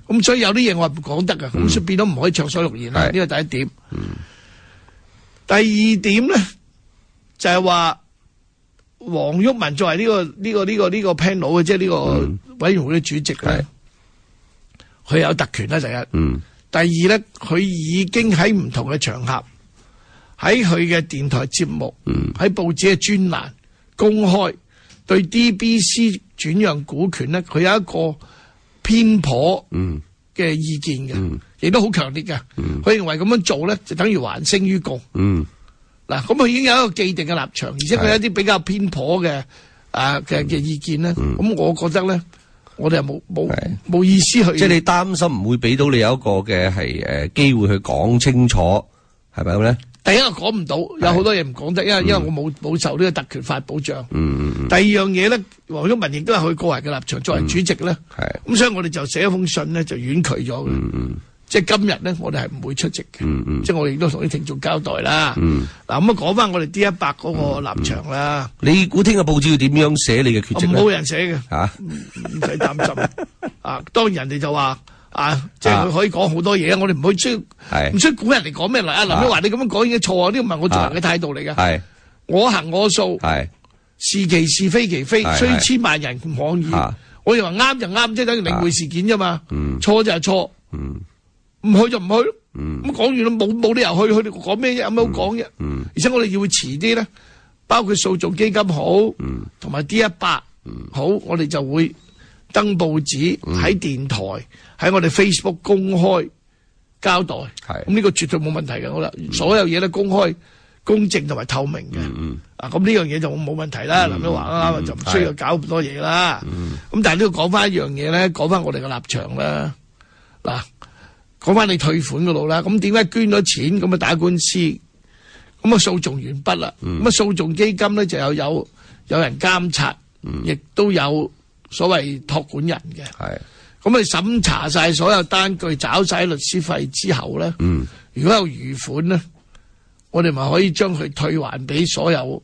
咁所以有啲嘢我係唔講得㗎，咁所以變咗唔可以暢所欲言啦。呢個第一點。第二點咧就係話黃毓民作為呢個呢個呢個呢個 panel 嘅，即係呢個委員會嘅主席咧，佢有特權啦，第一。第二咧，佢已經喺唔同嘅場合，喺佢嘅電台節目，喺報紙嘅專欄公開對 D B C 轉讓股權咧，佢有一個偏頗嘅意見嘅，亦都好強烈嘅。佢認為咁樣做咧，就等於還聲於共。嗱，咁佢已經有一個既定嘅立場，而且佢有一啲比較偏頗嘅啊嘅嘅意見咧。咁我覺得咧，我哋係冇冇冇意思去。 即係你擔心唔會俾到你有一個嘅係誒機會去講清楚，係咪咁咧？ 第一個講唔到，有好多嘢唔講得，因為因為我冇冇受呢個特權法保障。 嗯嗯。 第二樣嘢咧，黃毓民亦都係佢個人嘅立場，作為主席咧。係。咁所以我哋就寫一封信咧，就婉拒咗嘅。嗯嗯。即係今日咧，我哋係唔會出席嘅。嗯嗯。即係我亦都同啲聽眾交代啦。嗯。嗱咁啊，講翻我哋 D 一百嗰個立場啦。 你估聽日報紙要點樣寫你嘅決定咧？ 冇人寫嘅。嚇。唔使擔心。啊，當然人哋就話。啊，即係佢可以講好多嘢啊！我哋唔去需要，唔需要估人哋講咩嚟啊！林旭華，你咁樣講已經錯啊！呢個唔係我做人嘅態度嚟㗎。係我行我素，係是其是非其非，雖千萬人妄議。我認為啱就啱，即係等於領匯事件啫嘛。錯就係錯，唔去就唔去咯。咁講完啦，冇冇理由去，佢哋講咩啫？有咩好講啫？而且我哋要遲啲咧，包括訴訟基金好，同埋 D 一百好，我哋就會登報紙喺電台。喺我哋 Facebook 公開交代，咁呢個絕對冇問題嘅，好啦，所有嘢都公開、公正同埋透明嘅，啊，咁呢樣嘢就冇問題啦。林旭華啱就唔需要搞咁多嘢啦。咁但係都要講翻一樣嘢咧，講翻我哋嘅立場啦。嗱，講翻你退款嗰度啦，咁點解捐咗錢咁啊打官司，咁啊訴訟完畢啦，咁啊訴訟基金咧就有有有人監察，亦都有所謂託管人嘅。咁你審查晒所有單據，找晒律師費之後咧，嗯、如果有餘款咧，我哋咪可以將佢退還俾所有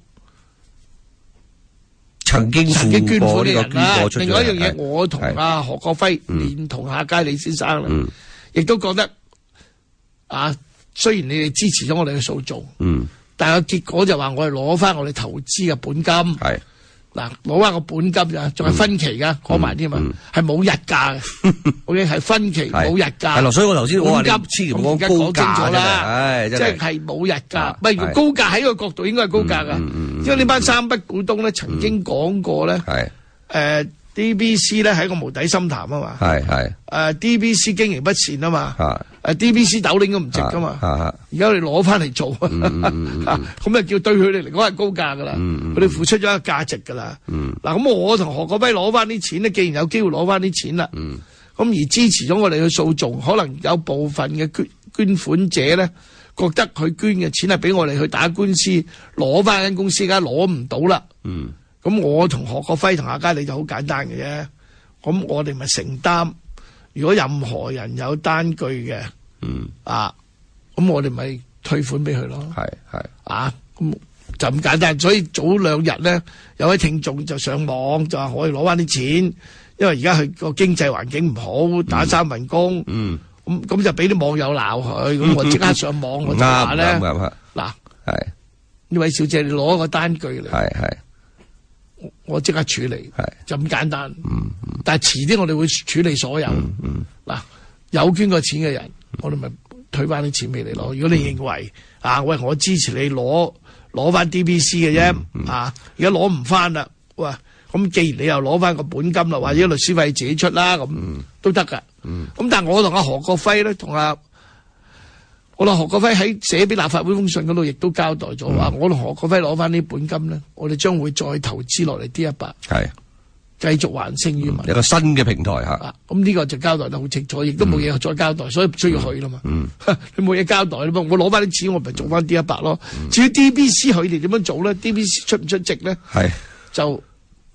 曾經曾經捐款嘅人啦。另外一樣嘢， 是我同阿何國輝連同夏佳理先生咧，亦、嗯、都覺得啊，雖然你哋支持咗我哋嘅訴訟，嗯、但係個結果就話我哋攞翻我哋投資嘅本金。係。嗱，攞翻個本金咋，仲係分期噶，講埋添嘛，係冇日價嘅，OK，係分期冇日價。 係咯，所以我頭先我話你千祈唔好講高價啦，唉，即係係冇日價，唔係高價喺個角度應該係高價噶，因為呢班三筆股東咧曾經講過咧，誒 D B C 咧係一個無底深潭啊嘛，係係誒 D B C 經營不善啊嘛，誒 D B C 斗零都唔值噶嘛，而家你攞翻嚟做，咁啊叫對佢哋嚟講係高價噶啦，佢哋付出咗一個價值噶啦。嗱咁我同何國輝攞翻啲錢咧，既然有機會攞翻啲錢啦，咁而支持咗我哋去訴訟，可能有部分嘅捐捐款者咧覺得佢捐嘅錢係俾我哋去打官司攞翻間公司，而家攞唔到啦。咁我同何國輝同夏佳理就好簡單嘅啫，咁我哋咪承擔。如果任何人有單據嘅，嗯啊，咁我哋咪退款俾佢咯。係係啊，咁就咁簡單。所以早兩日咧，有位聽眾就上網就話可以攞翻啲錢，因為而家佢個經濟環境唔好，打三份工。嗯，咁咁就俾啲網友鬧佢，咁我即刻上網我就話咧，嗱，係呢位小姐你攞個單據嚟，係係。我即刻處理，就咁簡單。嗯嗯、但係遲啲我哋會處理所有。嗱、嗯嗯，有捐過錢嘅人，嗯、我哋咪退翻啲錢俾你咯。如果你認為、嗯、啊，喂，我支持你攞攞翻 D B C 嘅啫，嗯嗯、啊，而家攞唔翻啦，喂，咁既然你又攞翻個本金啦，或者律師費自己出啦，咁、嗯、都得噶。咁、嗯、但係我同阿何國輝咧，同阿我同何國輝喺寫俾立法會封信嗰度，亦都交代咗話，嗯、我同何國輝攞翻啲本金咧，我哋將會再投資落嚟 D 一百，係繼續還聲於民， 有個新嘅平台吓。咁呢、 啊、個就交代得好清楚，亦都冇嘢再交代，所以唔需要去啦嘛。嗯嗯、你冇嘢交代啦嘛，我攞翻啲錢，我咪做翻 D 一百咯。嗯、至於 D B C 佢哋點樣做咧 ，D B C 出唔出席咧，係就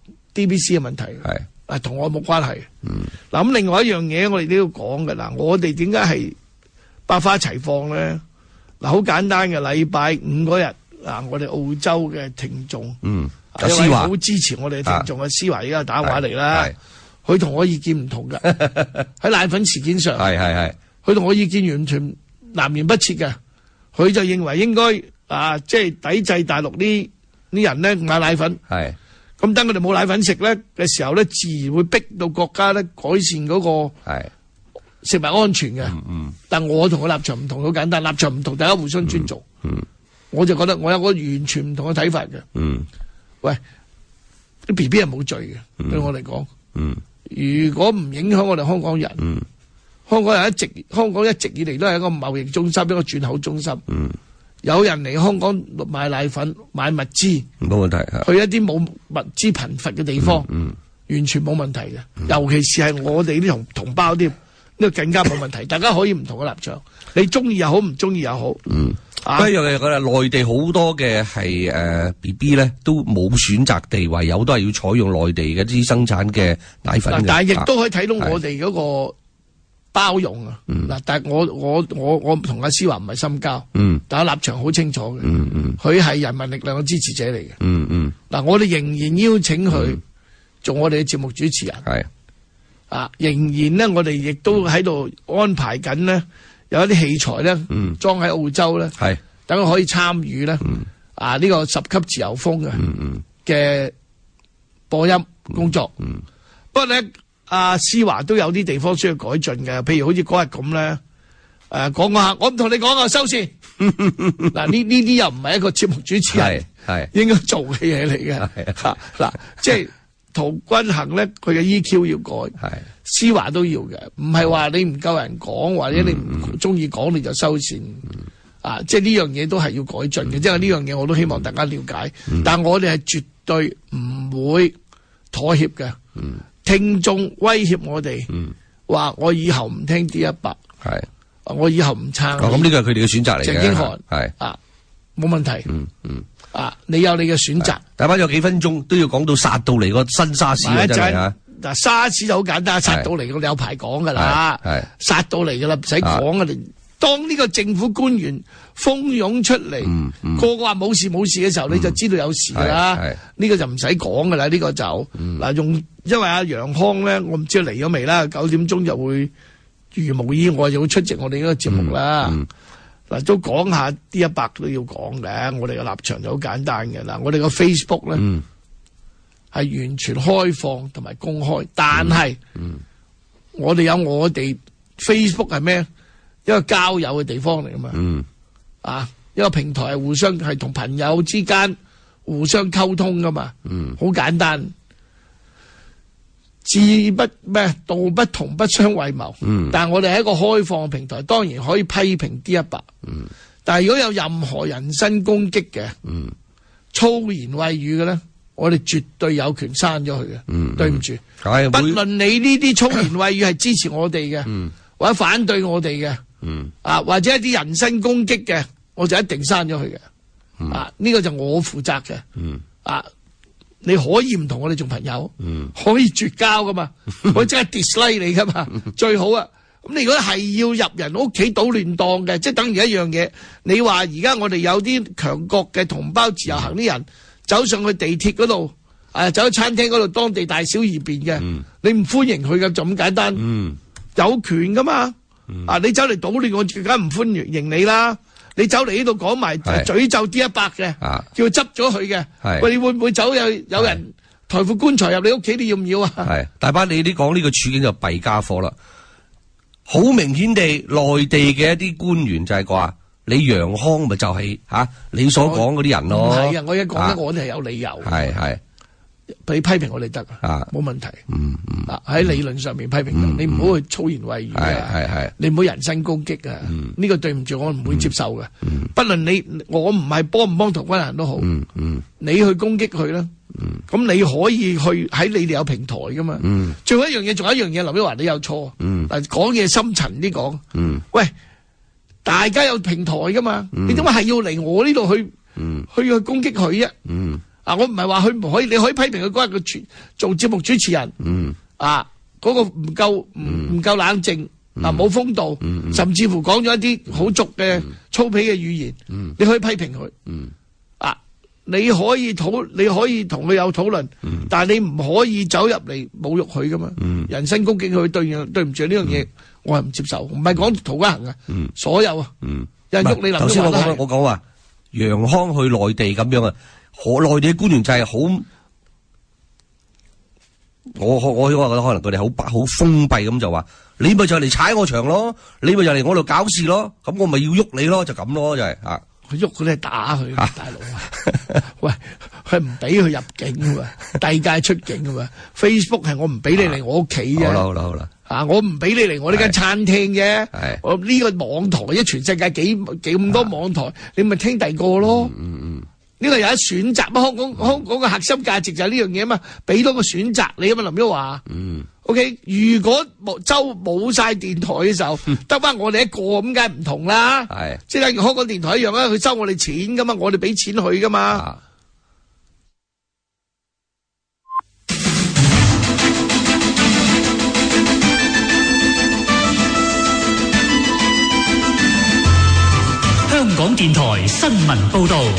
D B C 嘅問題，係啊同我冇關係。嗱咁、嗯、另外一樣嘢，我哋都要講嘅嗱，我哋點解係百花齊放咧？嗱，好簡單嘅，禮拜五嗰日嗱，我哋澳洲嘅聽眾，嗯，一位好支持我哋嘅聽眾嘅思華，而家打電話嚟啦， 佢同我意見唔同㗎。喺奶粉事件上， 係係係， 佢同我意見完全南轅北轍嘅。佢就認為應該啊，即係抵制大陸啲啲人咧買奶粉。 係。 咁等佢哋冇奶粉食咧嘅時候咧，自然會逼到國家咧改善嗰個係食物安全嘅。 嗯嗯。 但我同佢立場唔同，好簡單，立場唔同，大家互相尊重。 嗯。嗯我就覺得我有個完全唔同嘅睇法嘅。 嗯。 喂，啲 B B 係冇罪嘅， 嗯、 對我嚟講。 嗯。 如果唔影響我哋香港人， 嗯， 香港人一直香港一直以嚟都係一個貿易中心，一個轉口中心。 嗯。 有人嚟香港買奶粉、買物資， 冇問題。 去一啲冇物資貧乏嘅地方， 嗯，嗯完全冇問題嘅。嗯、尤其是係我哋啲同同胞啲，呢個更加冇問題。大家可以唔同嘅立場，你中意又好，唔中意又好。 嗯。不一樣嘅，覺得內地好多嘅係誒 B B 咧，都冇選擇地，唯有都係要採用內地嘅啲生產嘅奶粉嘅。 但係亦都可以睇到我哋嗰個包容啊。嗱、嗯，但係我我我我同阿思華唔係深交。嗯。但係立場好清楚嘅。嗯嗯。佢係人民力量嘅支持者嚟嘅。嗯嗯。嗱，我哋仍然邀請佢做我哋嘅節目主持人。係、嗯。啊，仍然咧，我哋亦都喺度安排緊咧。有一啲器材咧，裝喺澳洲咧，係等佢可以參與咧，嗯、啊呢、這個十級自由風嘅嘅播音工作。嗯嗯、不過咧，阿思華都有啲地方需要改進嘅，譬如好似嗰日咁咧，誒講下，我唔同你講啊，收線。嗱呢呢啲又唔係一個節目主持人係應該做嘅嘢嚟嘅。嗱，即係陶君行咧，佢嘅 E Q 要改。係。思華都要嘅，唔係話你唔夠人講，或者你唔中意講你就收線，嗯、啊！即係呢樣嘢都係要改進嘅，即係呢樣嘢我都希望大家了解。嗯、但我哋係絕對唔會妥協嘅。嗯、聽眾威脅我哋，話、嗯、我以後唔聽 D 一百，係我以後唔撐。哦，咁呢個係佢哋嘅選擇嚟嘅。鄭經翰係啊，冇問題。嗯嗯，啊，你有你嘅選擇。大班有幾分鐘都要講到殺到嚟個新沙士啊！真係啊！嗱，沙士就好簡單，殺到嚟我哋有排講噶啦，殺到嚟噶啦，唔使講啊！當呢個政府官員蜂擁出嚟，嗯嗯、個個話冇事冇事嘅時候，嗯、你就知道有事噶啦。呢個就唔使講噶啦，呢、呢個就嗱、嗯、用，因為阿楊康咧，我唔知嚟咗未啦，九點鐘就會如無意外就會出席我哋呢個節目啦。嗱、嗯嗯、都講下 D 一百都要講嘅，我哋嘅立場就好簡單嘅嗱，我哋個 Facebook 咧。嗯係完全開放同埋公開，但係、嗯嗯、我哋有我哋 Facebook 係咩？一個交友嘅地方嚟噶嘛？嗯、啊，一個平台係互相係同朋友之間互相溝通噶嘛？好、嗯、簡單，志不咩道不同不相為謀。嗯、但係我哋係一個開放嘅平台，當然可以批評 D 一百。嗯、但係如果有任何人身攻擊嘅、嗯、粗言穢語嘅咧？我哋絕對有權刪咗佢嘅，嗯、對唔住。係，不論你呢啲粗言穢語係支持我哋嘅，嗯、或者反對我哋嘅，嗯、啊或者一啲人身攻擊嘅，我就一定刪咗佢嘅。嗯、啊呢、這個就我負責嘅。嗯、啊你可以唔同我哋做朋友，嗯、可以絕交噶嘛，我即係 dislike 你噶嘛，最好啊。咁你如果係要入人屋企搗亂檔嘅，即係等於一樣嘢。你話而家我哋有啲強國嘅同胞自由行啲人。走上去地鐵嗰度，誒，走去餐廳嗰度，當地大小二便嘅，嗯、你唔歡迎佢嘅就咁簡單，嗯、有權噶嘛？嗯、啊，你走嚟搗亂，我更加唔歡迎你啦！你走嚟呢度講埋詛咒 D 一百嘅，啊、叫佢執咗佢嘅，喂是，你會唔會走有有人抬副棺材入你屋企？你要唔要啊？係大班，你啲講呢個處境就弊家伙啦！好明顯地，內地嘅一啲官員就係話。你楊康咪就係、是、吓、啊、你所講嗰啲人咯，係啊！我一講咧，啊、我哋係有理由，係係俾批評我哋得啊，冇問題。嗯嗯，啊喺理論上面批評，嗯、你唔好去粗言穢語啊，係係，你唔好人身攻擊啊，呢、嗯、個對唔住，我唔會接受嘅。嗯、不論你我唔係幫唔幫同軍人都好，嗯嗯、你去攻擊佢啦，咁、嗯、你可以去喺你哋有平台噶嘛。嗯、最後一樣嘢，仲有一樣嘢，劉一華你有錯。嗯，嗱講嘢深層啲講。嗯，喂。大家有平台噶嘛？嗯、你點解係要嚟我呢度去、嗯、去去攻擊佢啫？嗯、啊，我唔係話佢唔可以，你可以批評佢嗰日佢做節目主持人，嗯、啊，嗰、嗰個唔夠唔唔夠冷靜，嗱冇、嗯、風度，嗯嗯、甚至乎講咗一啲好俗嘅粗鄙嘅語言，嗯、你可以批評佢。嗯、啊， 你可以討，你可以同佢有討論，嗯、但係你唔可以走入嚟侮辱佢噶嘛，嗯、人身攻擊佢，對對唔住呢樣嘢，嗯、我係唔接受，唔係講涂家行啊，嗯、所有啊，嗯、有人喐你諗頭先我講我講話楊康去內地咁樣啊，可內地嘅官員就係好，我我我覺得可能佢哋好好封閉咁就話，你咪就嚟踩我場咯，你咪就嚟我度搞事咯，咁我咪要喐你咯，就咁咯，就係啊。 佢喐佢咧打佢，大佬啊！喂，佢唔俾佢入境噶喎，遞界出境噶喎。Facebook 係我唔俾你嚟我屋企嘅。好啦好啦好啦，啊我唔俾你嚟我呢間餐廳啫。係我呢個網台，即全世界幾幾咁多網台，你咪聽第二個咯。嗯嗯，呢個有得選擇啊！香港香港嘅核心價值就係呢樣嘢啊嘛，俾多個選擇你啊嘛，林旭華。嗯。O K， 如果冇州冇晒電台嘅時候，得翻我哋一個咁，梗係唔同啦。係，即係香港電台一樣啦，佢收我哋錢噶嘛，我哋俾錢佢噶嘛。啊、 香港電台新聞報道。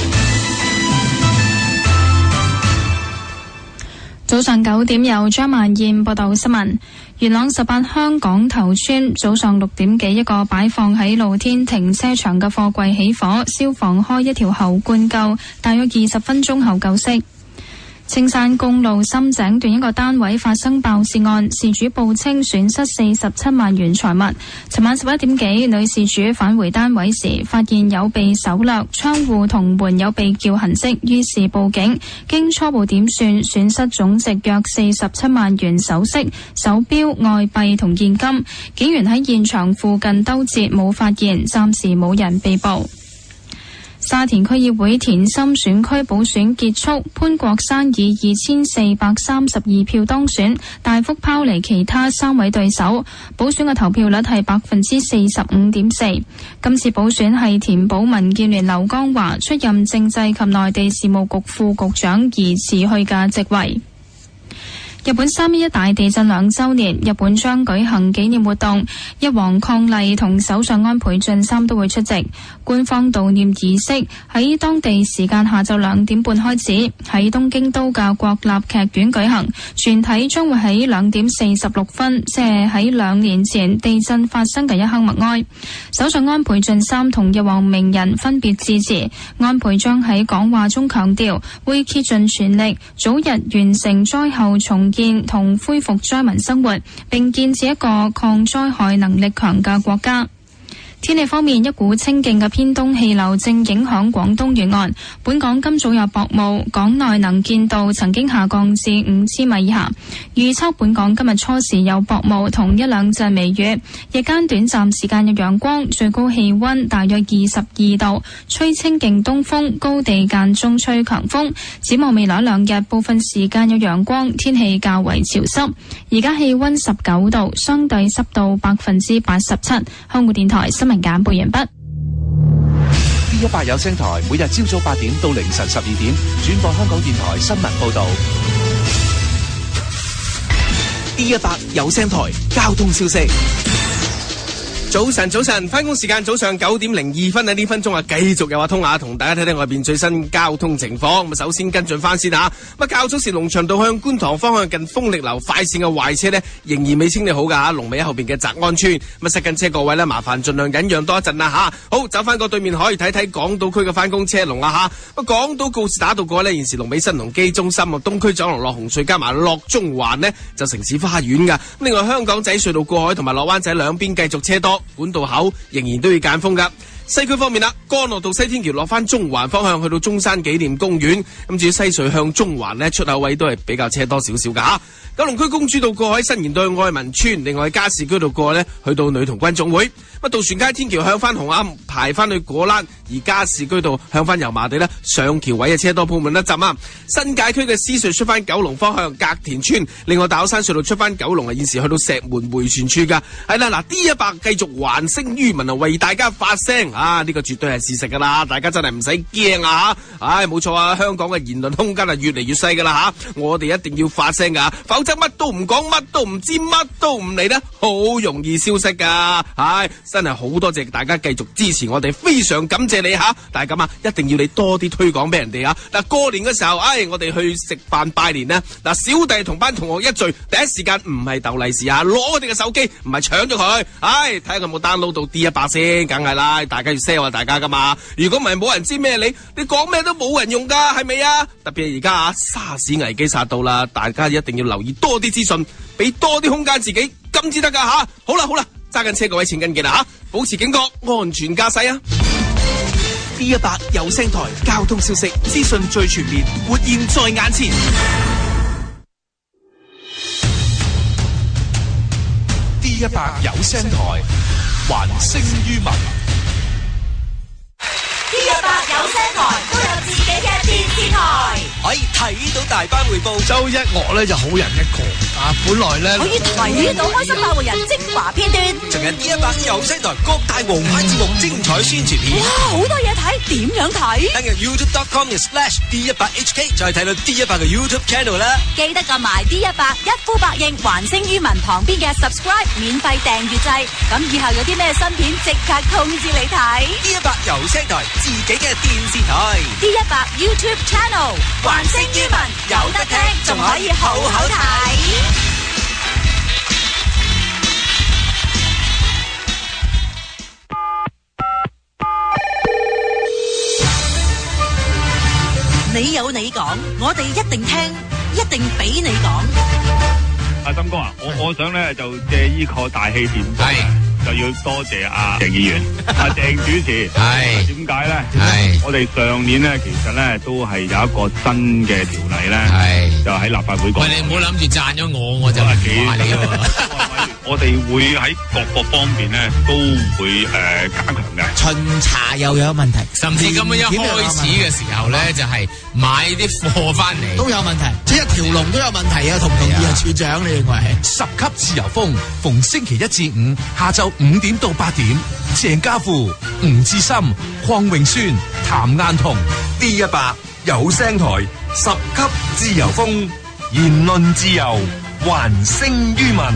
早上九點由張萬燕報道新聞。元朗十八鄉港頭村早上六點幾，一個擺放喺露天停車場嘅貨櫃起火，消防開一條喉灌救，大約二十分鐘後救熄。青山公路深井段一個單位發生爆竊案，事主報稱損失四十七萬元財物。尋晚十一點幾，女事主返回單位時，發現有被搜掠，窗戶同門有被撬痕跡，於是報警。經初步點算，損失總值約四十七萬元首飾、手錶、外幣同現金。警員喺現場附近兜截，冇發現，暫時冇人被捕。沙田區議會田心選區補選結束，潘國山以二千四百三十二票當選，大幅拋離其他三位對手。補選嘅投票率係百分之四十五點四。今次補選係填補民建聯劉江華出任政制及內地事務局副局長而辭去嘅職位。日本三一一大地震兩週年，日本將舉行紀念活動，日皇伉儷同首相安倍晉三都會出席。官方悼念儀式喺當地時間下晝兩點半開始，喺東京都嘅國立劇院舉行，全體將會喺兩點四十六分，即係喺兩年前地震發生嘅一刻默哀。首相安倍晉三同日皇明仁分別致辭，安倍將喺講話中強調，會竭盡全力早日完成災後重建同恢復災民生活，並建設一個抗災害能力強嘅國家。天氣方面，一股清勁嘅偏東氣流正影響廣東沿岸，本港今早有薄霧，港內能見度曾經下降至五千米以下。預測本港今日初時有薄霧同一兩陣微雨，日間短暫時間有陽光，最高氣溫大約二十二度，吹清勁東風，高地間中吹強風。展望未來兩日，部分時間有陽光，天氣較為潮濕。而家氣溫十九度，相對濕度百分之八十七。香港電台新聞簡報完畢。 D 一百有聲台每日朝早八點到凌晨十二點轉播香港電台新聞報道。 D 一百有聲台交通消息。 早晨，早晨，翻工時間早上九點零二分，喺呢分鐘啊，繼續有阿通雅同大家睇睇外邊最新交通情況。咁啊，首先跟進翻先吓。咁啊，較早時龍翔道向觀塘方向近豐力樓快線嘅壞車呢，仍然未清理好噶吓。龍尾喺後邊嘅澤安村，咁啊，塞緊車各位呢，麻煩盡量忍讓多一陣啦吓。好，走翻過對面可以睇睇港島區嘅翻工車龍啊吓。咁港島告士打道過呢，現時龍尾新鴻基中心啊，東區走廊落紅隧加埋落中環呢，就城市花園噶。咁另外香港仔隧道過海同埋落灣仔兩邊繼續車多。管道口仍然都要揀風噶。西區方面啦，干諾道西天橋落翻中環方向去到中山紀念公園，咁至於西隧向中環呢，出口位都係比較車多少少噶吓。九龍區公主道過海新延道去愛民村，另外加士居道過呢，去到女童軍總會。乜渡船街天橋向翻紅磡排翻去果欄，而加士居道向翻油麻地呢，上橋位嘅車多鋪滿一浸啊。新界區嘅獅隧出翻九龍方向隔田村，另外大口山隧道出翻九龍啊，現時去到石門迴旋處噶。係啦，嗱 D 一百繼續還聲於民啊，為大家發聲。 啊，呢個絕對係事實噶啦，大家真係唔使驚啊吓！唉，冇錯啊，香港嘅言論空間係越嚟越細噶啦吓，我哋一定要發聲噶，否則乜都唔講，乜都唔知，乜都唔理咧，好容易消失噶。唉，真係好多謝大家繼續支持我哋，非常感謝你吓。但係咁啊，一定要你多啲推廣俾人哋啊！嗱，過年嘅時候，唉，我哋去食飯拜年咧，嗱，小弟同班同學一聚，第一時間唔係逗利是啊，攞我哋嘅手機，唔係搶咗佢，唉，睇下佢有冇 download 到 D 一百先，梗係啦，大家要 sell 下大家噶嘛。如果唔係冇人知咩你，你講咩都冇人用噶，係咪啊？特別係而家啊，沙士危機殺到啦，大家一定要留意多啲資訊，俾多啲空間自己，咁至得噶吓。好啦好啦，揸緊車各位請緊記啦吓，保持警覺，安全駕駛啊！ D 一百有聲台交通消息資訊最全面，活現在眼前。 D 一百有聲台，還聲於民。 D 一百有聲台都有自己嘅電視台， 可以睇到大班匯報。 周一樂咧就好人一個啊，本來咧可以睇到開心快活人精華片段， 仲有 D 一百有聲台各大王牌節目精彩宣傳片。 哇，好多嘢睇，點樣睇？ 登入 YouTube dot com slash D 一百 H K 再睇到 D 一百嘅 YouTube channel 啦。 記得撳埋 D 一百一呼百應，還聲於民旁邊嘅 subscribe 免費訂閱制，咁以後有啲咩新片即刻通知你睇。 D 一百有聲台自己嘅電視台 ，D 一百 YouTube channel 還聲於民，有得聽，仲可以好好睇。你有你講，我哋一定聽，一定俾你講。 阿森哥啊，我我想咧就借呢個大氣電波，就要多謝阿鄭議員、阿鄭主持。係點解咧？係我哋上年咧，其實咧都係有一個新嘅條例咧，係就喺立法會講。喂，你唔好諗住讚咗我，我就話你喎。我哋會喺各個方面咧都會誒加強嘅。 巡查又有問題， 甚至咁樣一開始嘅時候咧，就係買啲貨翻嚟都有問題，即係一條龍都有問題啊！同唔同意啊，處長？你認為係十級自由風，逢星期一至五下晝五點到八點，鄭家富、吳志森、鄺永宣、譚雁彤 ，D 一百有聲台十級自由風，言論自由，還聲於民。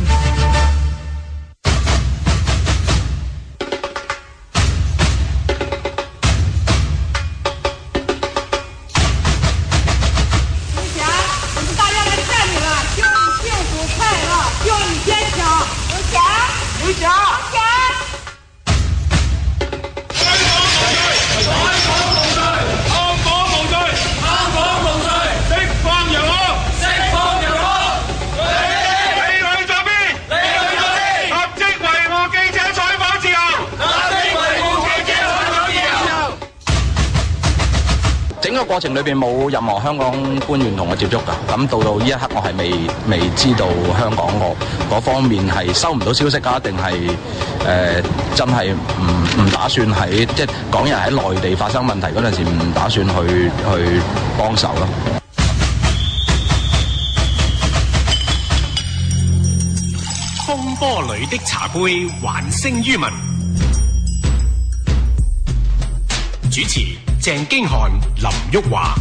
過程裏邊冇任何香港官員同我接觸㗎，咁到到呢一刻我係未未知道香港我嗰方面係收唔到消息啊，定係誒真係唔唔打算喺即係港人喺內地發生問題嗰陣時唔打算去去幫手咯。 風波裏的茶杯，還聲於民。主持鄭經翰、林旭華。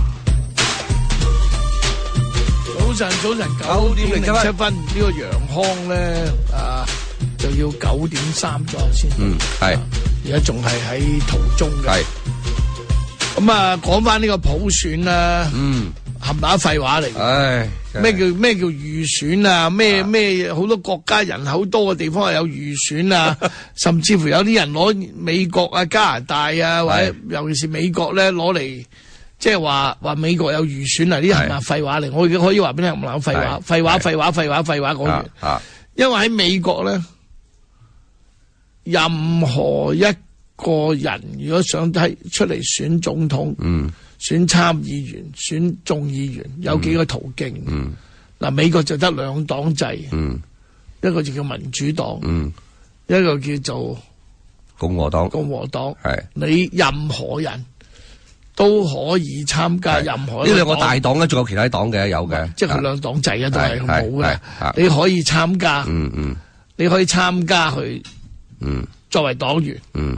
早晨，早晨，九點零七分，呢個楊康咧啊，就要九點三咗先。 嗯，係。 而家仲係喺途中嘅。係。咁啊，講翻呢個普選啦。嗯。冚唪唥廢話嚟。唉。咩叫咩叫預選啊？咩咩好多國家人口多嘅地方係有預選啊，甚至乎有啲人攞美國啊、加拿大啊，或者尤其是美國咧攞嚟，即係話話美國有預選啊！呢啲冚唪唥廢話嚟，我已經可以話俾你冚唪唥廢話，廢話廢話廢話廢話講完。啊，因為喺美國咧，任何一個人如果想睇出嚟選總統，嗯。選參議員、選眾議員有幾個途徑。嗱、嗯嗯，美國就得兩黨制，嗯、一個就叫民主黨，嗯、一個叫做共和黨。 共和黨係你任何人都可以參加任何呢兩個大黨咧，仲有其他黨嘅有嘅， 即係佢兩黨制啊，都係冇嘅。你可以參加，嗯嗯、你可以參加去，嗯、作為黨員。嗯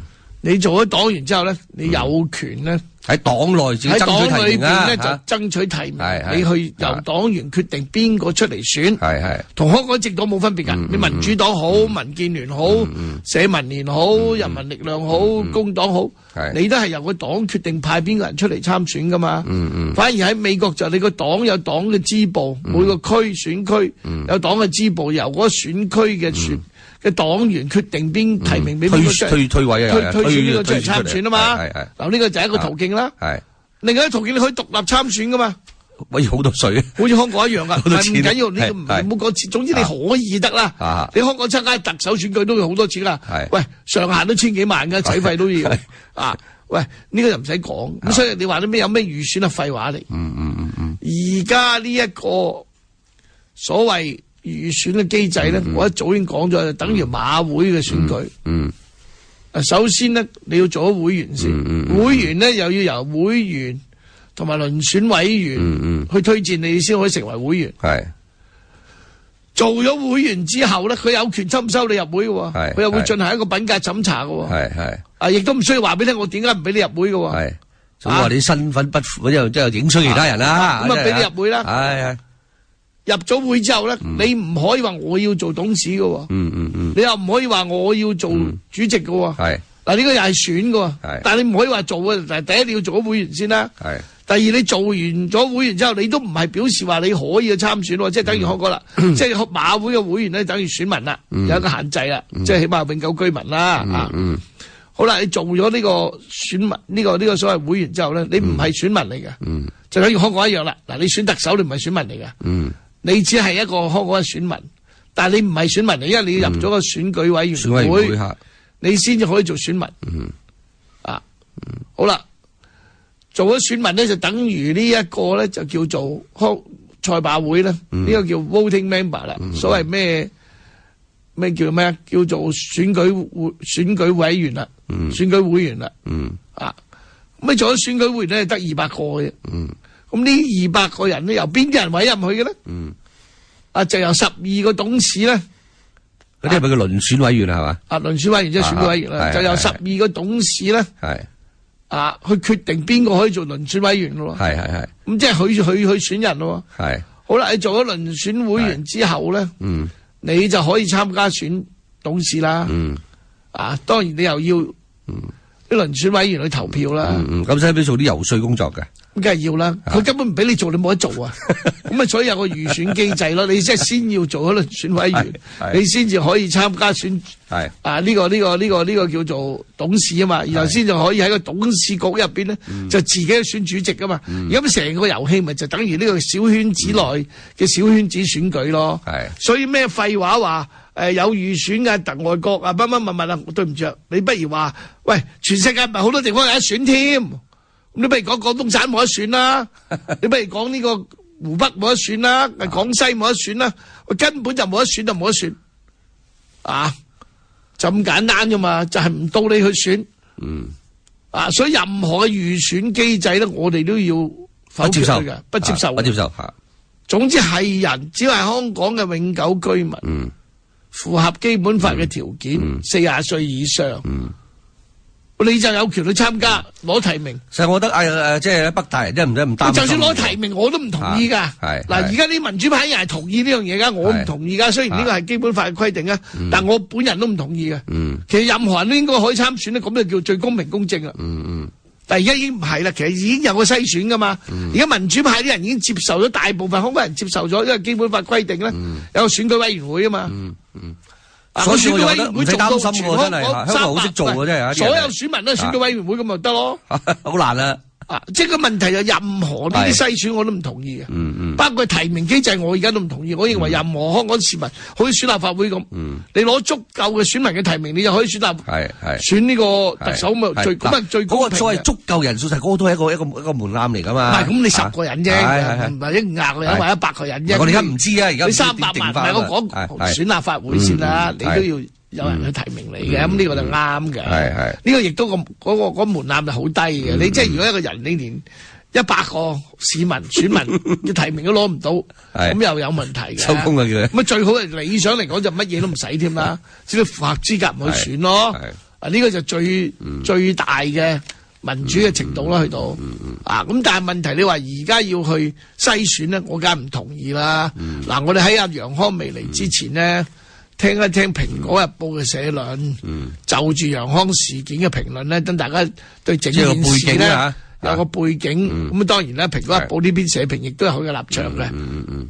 你做咗黨員之後咧，你有權咧喺黨內自己喺爭取提黨裏邊名啊， 咧就嚇爭取提名， 係係你去由黨員決定邊個出嚟選， 係係同香港政黨冇分別㗎。你民主黨好、民建聯好、社民連好、人民力量好、工黨好，你都係由個黨決定派邊個人出嚟參選㗎嘛。反而喺美國就你個黨有黨嘅支部，每個區選區有黨嘅支部，由嗰個選區嘅選嘅黨員決定邊提名俾邊個出嚟推推位啊， 推推選呢個出嚟推參選啊嘛。 係係嗱呢個就係一個途徑啦。 係另外一個途徑你可以獨立參選㗎嘛。 喂，好多水， 好似香港一樣噶，唔好多錢緊要，呢個唔係唔好講錢，總之你可以得啦。 啊你香港參加特首選舉都要好多錢噶係， 喂，上限都千幾萬噶，使費都要係啊。喂，呢個就唔使講，咁所以你話啲咩有咩預選係廢話嚟。 嗯嗯嗯嗯。 而家呢一個所謂預選嘅機制咧，我一早已經講咗，就等於馬會嘅選舉。 嗯。 啊，首先咧你要做咗會員先，會員咧又要由會員同埋遴選委員去推薦你先可以成為會員。 係做咗會員之後咧，佢有權收唔收你入會嘅， 係佢又會進行一個品格審查嘅。 係係啊，亦都唔需要話俾你聽，我點解唔俾你入會嘅。 係，咁話你身份不符，之後之後影衰其他人啦。 咁啊，俾你入會啦。 係係。 入咗會之後咧，你唔可以話我要做董事嘅。 嗯嗯嗯。 你又唔可以話我要做主席嘅。 係。 嗱，呢個又係選嘅。 係。 但係你唔可以話做啊！但係第一你要做咗會員先啦。 係。 第二，你做完咗會員之後，你都唔係表示話你可以去參選喎，即係等於香港啦，即係馬會嘅會員咧，等於選民啦，有一個限制啦，即係起碼永久居民啦。啊，好啦，你做咗呢個選民呢個呢個所謂會員之後咧，你唔係選民嚟嘅，就等於香港一樣啦。嗱，你選特首，你唔係選民嚟嘅，你只係一個香港嘅選民，但係你唔係選民嚟，因為你入咗個選舉委員會，你先至可以做選民。啊，好啦。做咗選民咧，就等於呢一個咧，就叫做康賽馬會咧，呢、嗯、個叫 voting member 啦、嗯。所謂咩咩叫咩啊？叫做選舉會選舉委員啦，嗯、選舉會員啦。嗯、啊，咁你做咗選舉會員咧，得二百個嘅。嗯，咁呢二百個人咧，由邊啲人委任去嘅咧？嗯，啊，就由十二個董事咧， 嗰啲係咪叫遴選委員啊？係嘛？ 啊，遴選委員即係選舉委員啦，就由十二個董事咧。係。啊！去決定邊個可以做遴選委員咯？係係係。咁即係佢佢去選人咯？係。好啦，你做咗遴選會員之後咧，嗯，你就可以參加選董事啦。嗯。啊，當然你又要，嗯，啲遴選委員去投票啦。 嗯嗯。咁使唔使做啲游說工作嘅？ 咁梗係要啦，佢根本唔俾你做，你冇得做啊！咁啊，所以有個預選機制咯。你即係先要做咗遴選委員，你先至可以參加選。係啊，呢個呢個呢個呢個叫做董事啊嘛，然後先就可以喺個董事局入邊咧，就自己選主席噶嘛。咁成個遊戲咪就等於呢個小圈子內嘅小圈子選舉咯。係，所以咩廢話話誒有預選嘅特外國啊，乜乜乜乜啊，對唔住，你不如話喂，全世界唔係好多地方有得選添。咁你不如講廣東省冇得選啦，你不如講呢個湖北冇得選啦，廣西冇得選啦，根本就冇得選就冇得選，啊，就咁簡單噶嘛，就係唔到你去選，嗯，啊，所以任何嘅預選機制咧，我哋都要否決佢嘅，不接受， 不接受吓。 總之係人，只要係香港嘅永久居民，嗯，符合基本法嘅條件，四十歲以上，嗯。你就有權去參加攞提名。 其實我覺得誒誒，即係北大人真係唔使唔擔心。 就算攞提名，我都唔同意噶。係嗱，而家啲民主派人係同意呢樣嘢噶，我唔同意噶。雖然呢個係基本法嘅規定啊，但我本人都唔同意嘅。嗯，其實任何人都應該可以參選咧，咁就叫最公平公正啦。嗯嗯。但係而家已經唔係啦，其實已經有個篩選噶嘛。而家民主派啲人已經接受咗，大部分香港人接受咗，因為基本法規定咧有個選舉委員會啊嘛。嗯嗯。 所以我覺得唔使擔心喎，真係香港好識做嘅真係。 所有選民都係選舉委員會咁咪得咯。 好難啊！ 啊，即係個問題就任何呢啲篩選我都唔同意嘅。嗯嗯。包括提名機制，我而家都唔同意。我認為任何香港市民好似選立法會咁，你攞足夠嘅選民嘅提名，你就可以選立。係係。選呢個特首咪最咁啊最公平嘅。嗰個所謂足夠人數，實嗰個都係一個一個一個門檻嚟噶嘛。 唔係咁，你十個人啫，唔係一廿個人或者一百個人啫。 我哋而家唔知啊，而家你三百萬，唔係我講選立法會先啦，你都要。有人去提名你嘅，咁呢、嗯、個就啱嘅。係係，呢個亦都個嗰個嗰個門檻就好低嘅。嗯、你即係如果一個人你連一百個市民選民嘅提名都攞唔到，咁又有問題嘅。 收工啊！叫咁啊最好係理想嚟講就乜嘢都唔使添啦，只要符合資格唔去選咯。 啊，呢、這個就最、嗯、最大嘅民主嘅程度啦，去到、嗯嗯、啊，咁但係問題你話而家要去篩選咧，我梗係唔同意啦。嗱、嗯啊，我哋喺阿楊康未嚟之前呢，嗯、聽一聽《蘋果日報》嘅社論，嗯、就住楊康事件嘅評論咧，等大家對整件事咧有個背景。咁、啊嗯、當然啦，《蘋果日報》呢篇社評亦都有佢嘅立場嘅。 嗯嗯嗯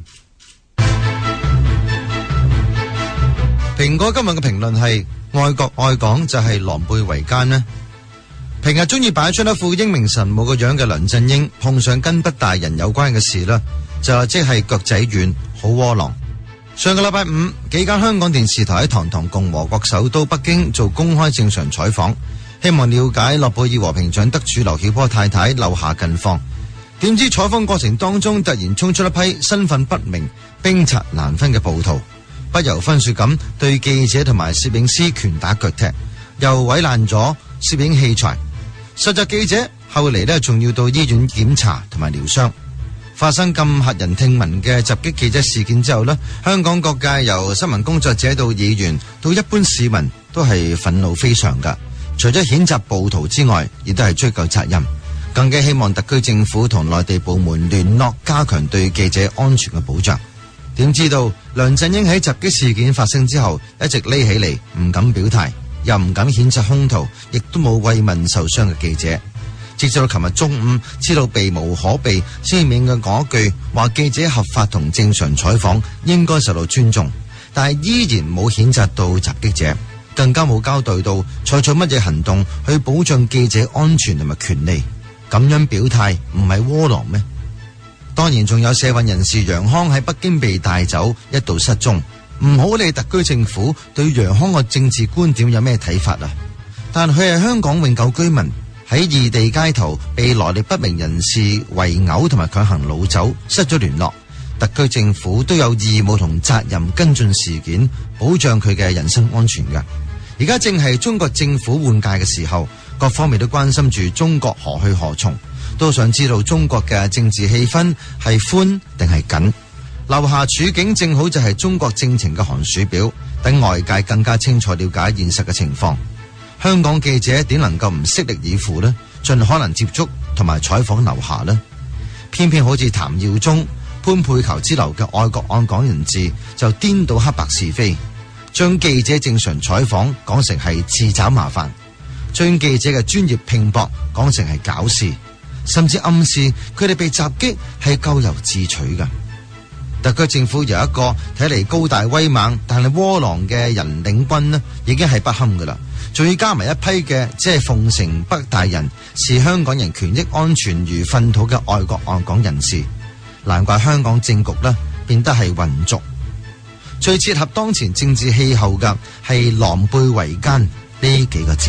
蘋果今日嘅評論係愛國愛港就係狼狽為奸呢？平日中意擺出一副英明神武個樣嘅梁振英碰上跟不大人有關嘅事啦，就即係腳仔軟，好窩囊。上個禮拜五，幾間香港電視台喺堂堂共和國首都北京做公開正常採訪，希望了解諾貝爾和平獎得主劉曉波太太劉霞近況。點知採訪過程當中突然衝出一批身份不明、冰賊難分嘅暴徒，不由分說咁對記者同埋攝影師拳打腳踢，又毀爛咗攝影器材。實習記者後嚟呢仲要到醫院檢查同埋療傷。發生咁駭人聽聞嘅襲擊記者事件之後呢，香港各界由新聞工作者到議員到一般市民都係憤怒非常噶。除咗譴責暴徒之外，亦都係追究責任，更加希望特區政府同內地部門聯絡，加強對記者安全嘅保障。點知道梁振英喺襲擊事件發生之後一直匿起嚟，唔敢表態，又唔敢譴責兇徒，亦都冇慰問受傷嘅記者。直至到琴日中午知道避無可避，先免嘅講一句話記者合法同正常採訪應該受到尊重，但係依然冇譴責到襲擊者，更加冇交代到採取乜嘢行動去保障記者安全同埋權利。咁樣表態唔係窩囊咩？當然仲有社運人士楊康喺北京被帶走，一度失蹤。唔好理特區政府對楊康嘅政治觀點有咩睇法啊，但佢係香港永久居民，喺異地街頭被來歷不明人士圍毆同埋強行擄走，失咗聯絡。特區政府都有義務同責任跟進事件，保障佢嘅人身安全嘅。而家正係中國政府換屆嘅時候，各方面都關心住中國何去何從，都想知道中國嘅政治氣氛係寬定係緊。劉霞處境正好就係中國政情嘅寒暑表，等外界更加清楚了解現實嘅情況。香港記者點能夠唔悉力以赴呢？盡可能接觸同埋採訪劉霞呢？偏偏好似譚耀宗、潘佩球之流嘅愛國愛港人士就顛倒黑白是非，將記者正常採訪講成係自找麻煩，將記者嘅專業拼搏講成係搞事，甚至暗示佢哋被襲擊係咎由自取㗎。特區政府由一個睇嚟高大威猛但係窩囊嘅人領軍呢，已經係不堪噶啦，仲要加埋一批嘅即係奉承北大人，視香港人權益安全如糞土嘅愛國愛港人士，難怪香港政局呢變得係渾濁。最切合當前政治氣候嘅係狼狽為奸呢幾個字。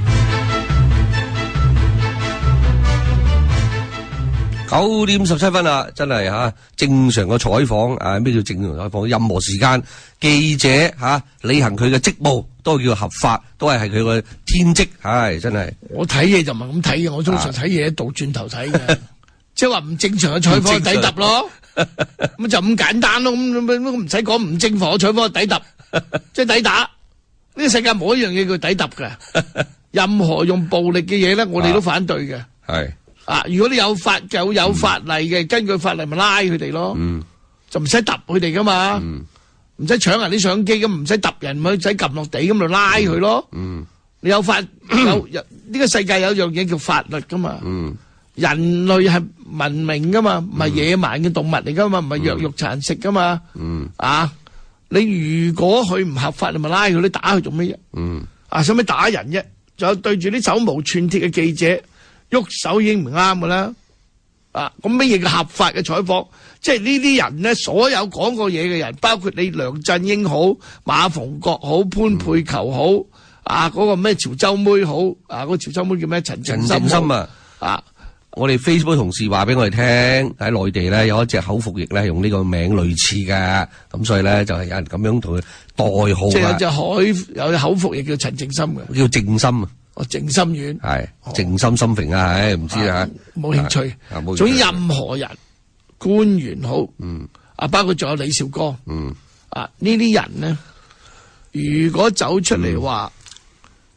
九點十七分啦，真係吓、啊、正常嘅採訪啊！咩叫正常採訪？任何時間記者吓、啊、履行佢嘅職務都叫合法，都係係佢嘅天職，係真係。 我睇嘢就唔係咁睇嘅，我通常睇嘢倒轉頭睇嘅，即係話唔正常嘅採訪抵揼咯，咁就咁簡單咯，咁咁唔使講唔正常嘅採訪抵揼，即係抵打。呢、這個世界冇一樣嘢叫抵揼嘅，任何用暴力嘅嘢咧，我哋都反對嘅。係。啊！如果你有法就有法例嘅，嗯、根據法例咪拉佢哋咯，嗯、就唔使揼佢哋噶嘛，唔使搶人啲相機咁，唔使揼人，唔使撳落地咁就拉佢咯。嗯、你有法有呢、呢個世界有樣嘢叫法律噶嘛？嗯、人類係文明噶嘛，唔係野蠻嘅動物嚟噶嘛，唔係弱肉殘食噶嘛。嗯、啊！你如果佢唔合法，你咪拉佢，你打佢做咩啫？嗯、啊，使咩打人啫？仲有對住啲手無寸鐵嘅記者。喐手已經唔啱噶啦，啊！咁乜嘢叫合法嘅採訪？即係呢啲人咧，所有講過嘢嘅人，包括你梁振英好、馬逢國好、潘佩球好，嗯、啊嗰、嗰個咩潮州妹好，啊嗰、嗰個潮州妹叫咩陳靜心啊，啊！ 我哋 Facebook 同事話俾我哋聽，喺內地咧有一隻口服液咧，用呢個名類似嘅，咁所以咧就係有人咁樣同佢代號。即係有隻海有隻口服液叫陳靜心嘅，叫靜心啊。哦，靜心丸係靜心心平啊，唉，唔知啊，冇興趣。總之任何人官員好，嗯，啊，包括仲有李兆光，嗯，啊，呢啲人呢，如果走出嚟話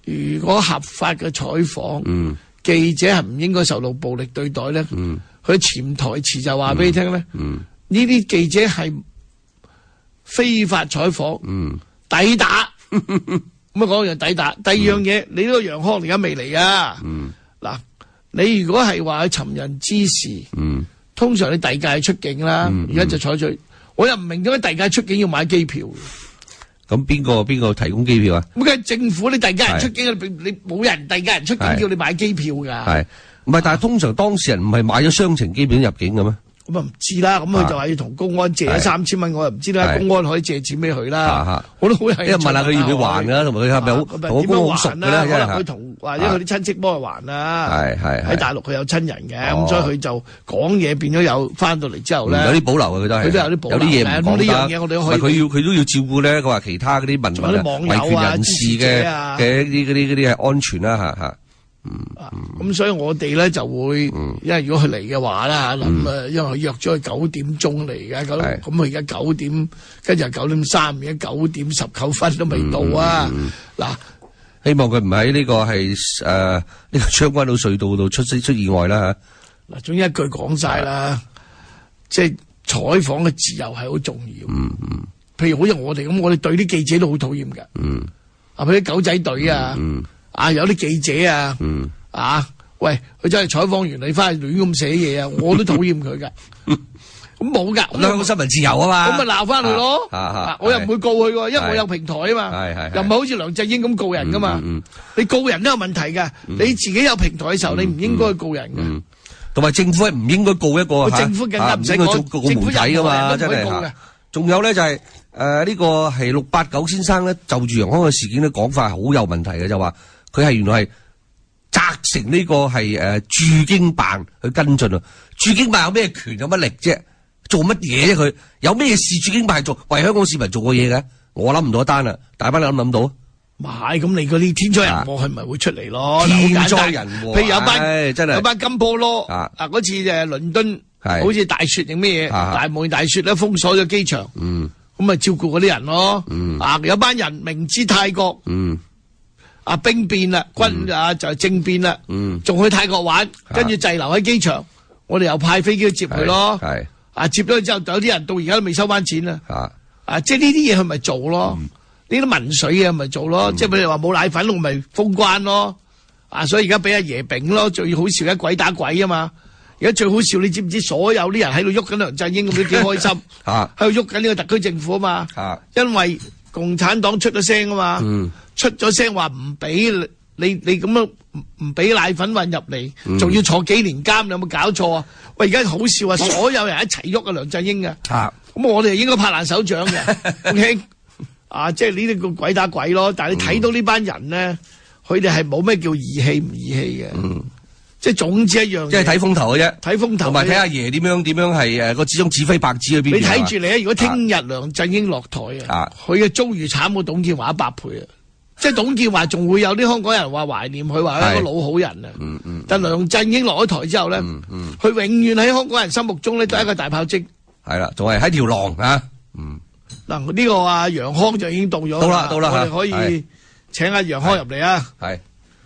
如果合法嘅採訪， 嗯， 記者係唔應該受到暴力對待咧。 嗯， 佢潛台詞就話俾你聽咧。 嗯， 呢啲記者係非法採訪， 嗯， 抵打。咁啊講樣抵打。第二樣嘢，你呢個楊康而家未嚟啊。 嗯， 嗱，你如果係話去尋人之事， 嗯， 通常你第二屆出境啦，而家就採取。我又唔明點解第二屆出境要買機票。 咁邊個邊個提供機票啊？ 咁梗係政府，你第二家人出境，你冇人第二家人出境叫你買機票㗎。 係，唔係？但係通常當事人唔係買咗雙程機票入境嘅咩？ 咁啊唔知啦，咁佢就話要同公安借咗三千蚊，我又唔知啦。公安可以借錢俾佢啦，我都好有興趣。 因為問下佢要唔要還㗎，同埋佢係咪好同公安好熟嘅咧？ 可能佢同或者佢啲親戚幫佢還啦。 係係喺大陸佢有親人嘅，咁所以佢就講嘢變咗有翻到嚟之後咧， 有啲保留嘅佢都係， 佢都有啲保留。 有啲嘢唔講得。 呢樣嘢我哋可以。 佢要佢都要照顧咧。佢話其他嗰啲民眾維權人士嘅嘅啲嗰啲嗰啲係安全啦嚇嚇。嗯， 咁所以我哋咧就會，因為如果佢嚟嘅話啦，咁啊，因為佢約咗佢九點鐘嚟嘅，咁咁佢而家九點，跟住九點三，而家九點十九分都未到啊！嗱， 希望佢唔喺呢個係誒呢個將軍澳隧道度出出意外啦嚇。 嗱，總之一句講晒啦，即係採訪嘅自由係好重要。 嗯嗯， 譬如好似我哋咁，我哋對啲記者都好討厭㗎。 嗯， 啊，譬如啲狗仔隊啊。 嗯。 啊！有啲記者啊， 嗯、 啊，喂，佢真係採訪完你翻去亂咁寫嘢啊，我都討厭佢噶。咁冇噶， 香港新聞自由啊嘛， 咁咪鬧翻佢咯。 啊啊啊、 我又唔會告佢喎，因為我有平台啊嘛。 係係， 又唔係好似梁振英咁告人噶嘛。 嗯嗯、 你告人都有問題噶，嗯、你自己有平台嘅時候，嗯、你唔應該告人嘅。 同埋、嗯嗯、政府係唔應該告一個政府更加唔使講，告媒體噶嘛，真係。仲有咧就係誒呢個係六八九先生咧，就住楊康嘅事件咧講法係好有問題嘅，就話佢係原來係。責成呢個係誒駐京辦去跟進啊！駐京辦有咩權有乜力啫？做乜嘢啫？佢有咩事駐京辦係做為香港市民做過嘢嘅？我諗唔到一單啦，大班你諗唔諗到？ 唔係咁，你嗰啲天災人禍係咪會出嚟咯？ 天災人禍， 譬如有班、 哎、真係有班金波囉啊！嗰次誒倫敦好似大雪定咩嘢，大霧大雪咧封鎖咗機場，嗯，咁咪照顧嗰啲人咯，嗯啊有班人明知泰國，嗯。啊兵變啦，軍啊就係政變啦，仲去泰國玩，跟住滯留喺機場，我哋又派飛機去接佢咯，係啊接咗之後，有啲人到而家都未收翻錢啦，啊即係呢啲嘢佢咪做咯，呢啲民粹嘢咪做咯，即係譬如話冇奶粉，我咪封關咯，啊所以而家俾阿爺炳咯，最好笑嘅鬼打鬼啊嘛，而家最好笑你知唔知？所有啲人喺度喐緊梁振英咁都幾開心，喺度喐緊呢個特區政府啊嘛，因為共產黨出咗聲啊嘛。出咗聲話唔俾你你咁樣唔俾奶粉運入嚟，仲、嗯、要坐幾年監，你有冇搞錯啊？喂，而家好笑啊！所有人一齊喐啊，梁振英嘅，咁、啊、我哋應該拍爛手掌嘅，OK？啊，即係呢啲叫鬼打鬼咯。但係你睇到呢班人咧，佢哋係冇咩叫義氣唔義氣嘅，嗯、即係總之一樣，即係睇風頭嘅啫， 睇風頭， 同埋睇阿爺點樣點樣係誒個始終指揮白紙去邊。 你睇住你啊！如果聽日梁振英落台啊，佢嘅遭遇慘過董建華一百倍啊！即係董建華仲會有啲香港人話懷念佢，話係一個老好人啊！嗯嗯、但梁振英落咗台之後咧，佢、嗯嗯、永遠喺香港人心目中咧都係一個大炮精。 係啦，仲係喺條狼啊！嗯， 嗱呢個啊楊康就已經到咗， 到啦到啦， 我哋可以請阿楊康入嚟啊！係，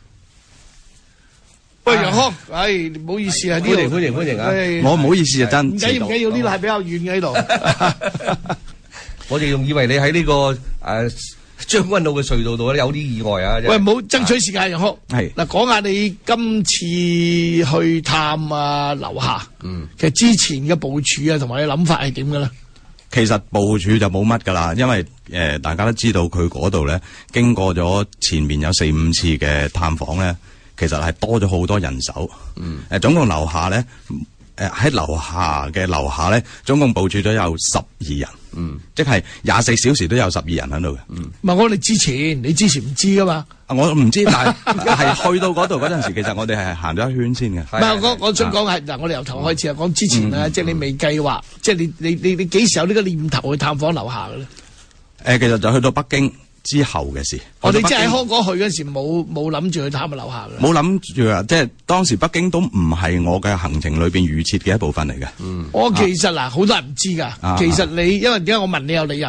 喂楊康，唉唔好意思啊，呢度歡迎歡迎歡迎啊！ 我唔好意思啊，真唔緊要唔緊要，呢度係比較遠嘅呢度。 我哋仲以為你喺呢個誒。將軍澳嘅隧道度咧有啲意外啊！ 喂，唔好爭取時間，楊康。係嗱，講下你今次去探啊樓下，嗯，其實之前嘅部署啊，同埋你諗法係點嘅咧？ 其實部署就冇乜噶啦，因為誒、呃、大家都知道佢嗰度咧，經過咗前面有四五次嘅探訪咧，其實係多咗好多人手。嗯，誒、呃、總共樓下咧，誒喺樓下嘅樓下咧，總共部署咗有十二人。嗯，即係廿四小時都有十二人喺度嘅。嗯， 唔係我哋之前，你之前唔知噶嘛？ 我唔知，但係係去到嗰度嗰陣時，其實我哋係行咗一圈先嘅。 唔係，我我想講係嗱，我哋由頭開始啊，講之前啊，即係你未計劃，即係你你你你幾時有呢個念頭去探訪樓下嘅咧？ 誒，其實就去到北京之後嘅事。 我哋即係喺香港去嗰時冇冇諗住去探下樓下嘅。 冇諗住啊！即係當時北京都唔係我嘅行程裏邊預設嘅一部分嚟嘅。嗯， 我其實嗱，好多人唔知噶。其實你因為點解我問你有理由嘅？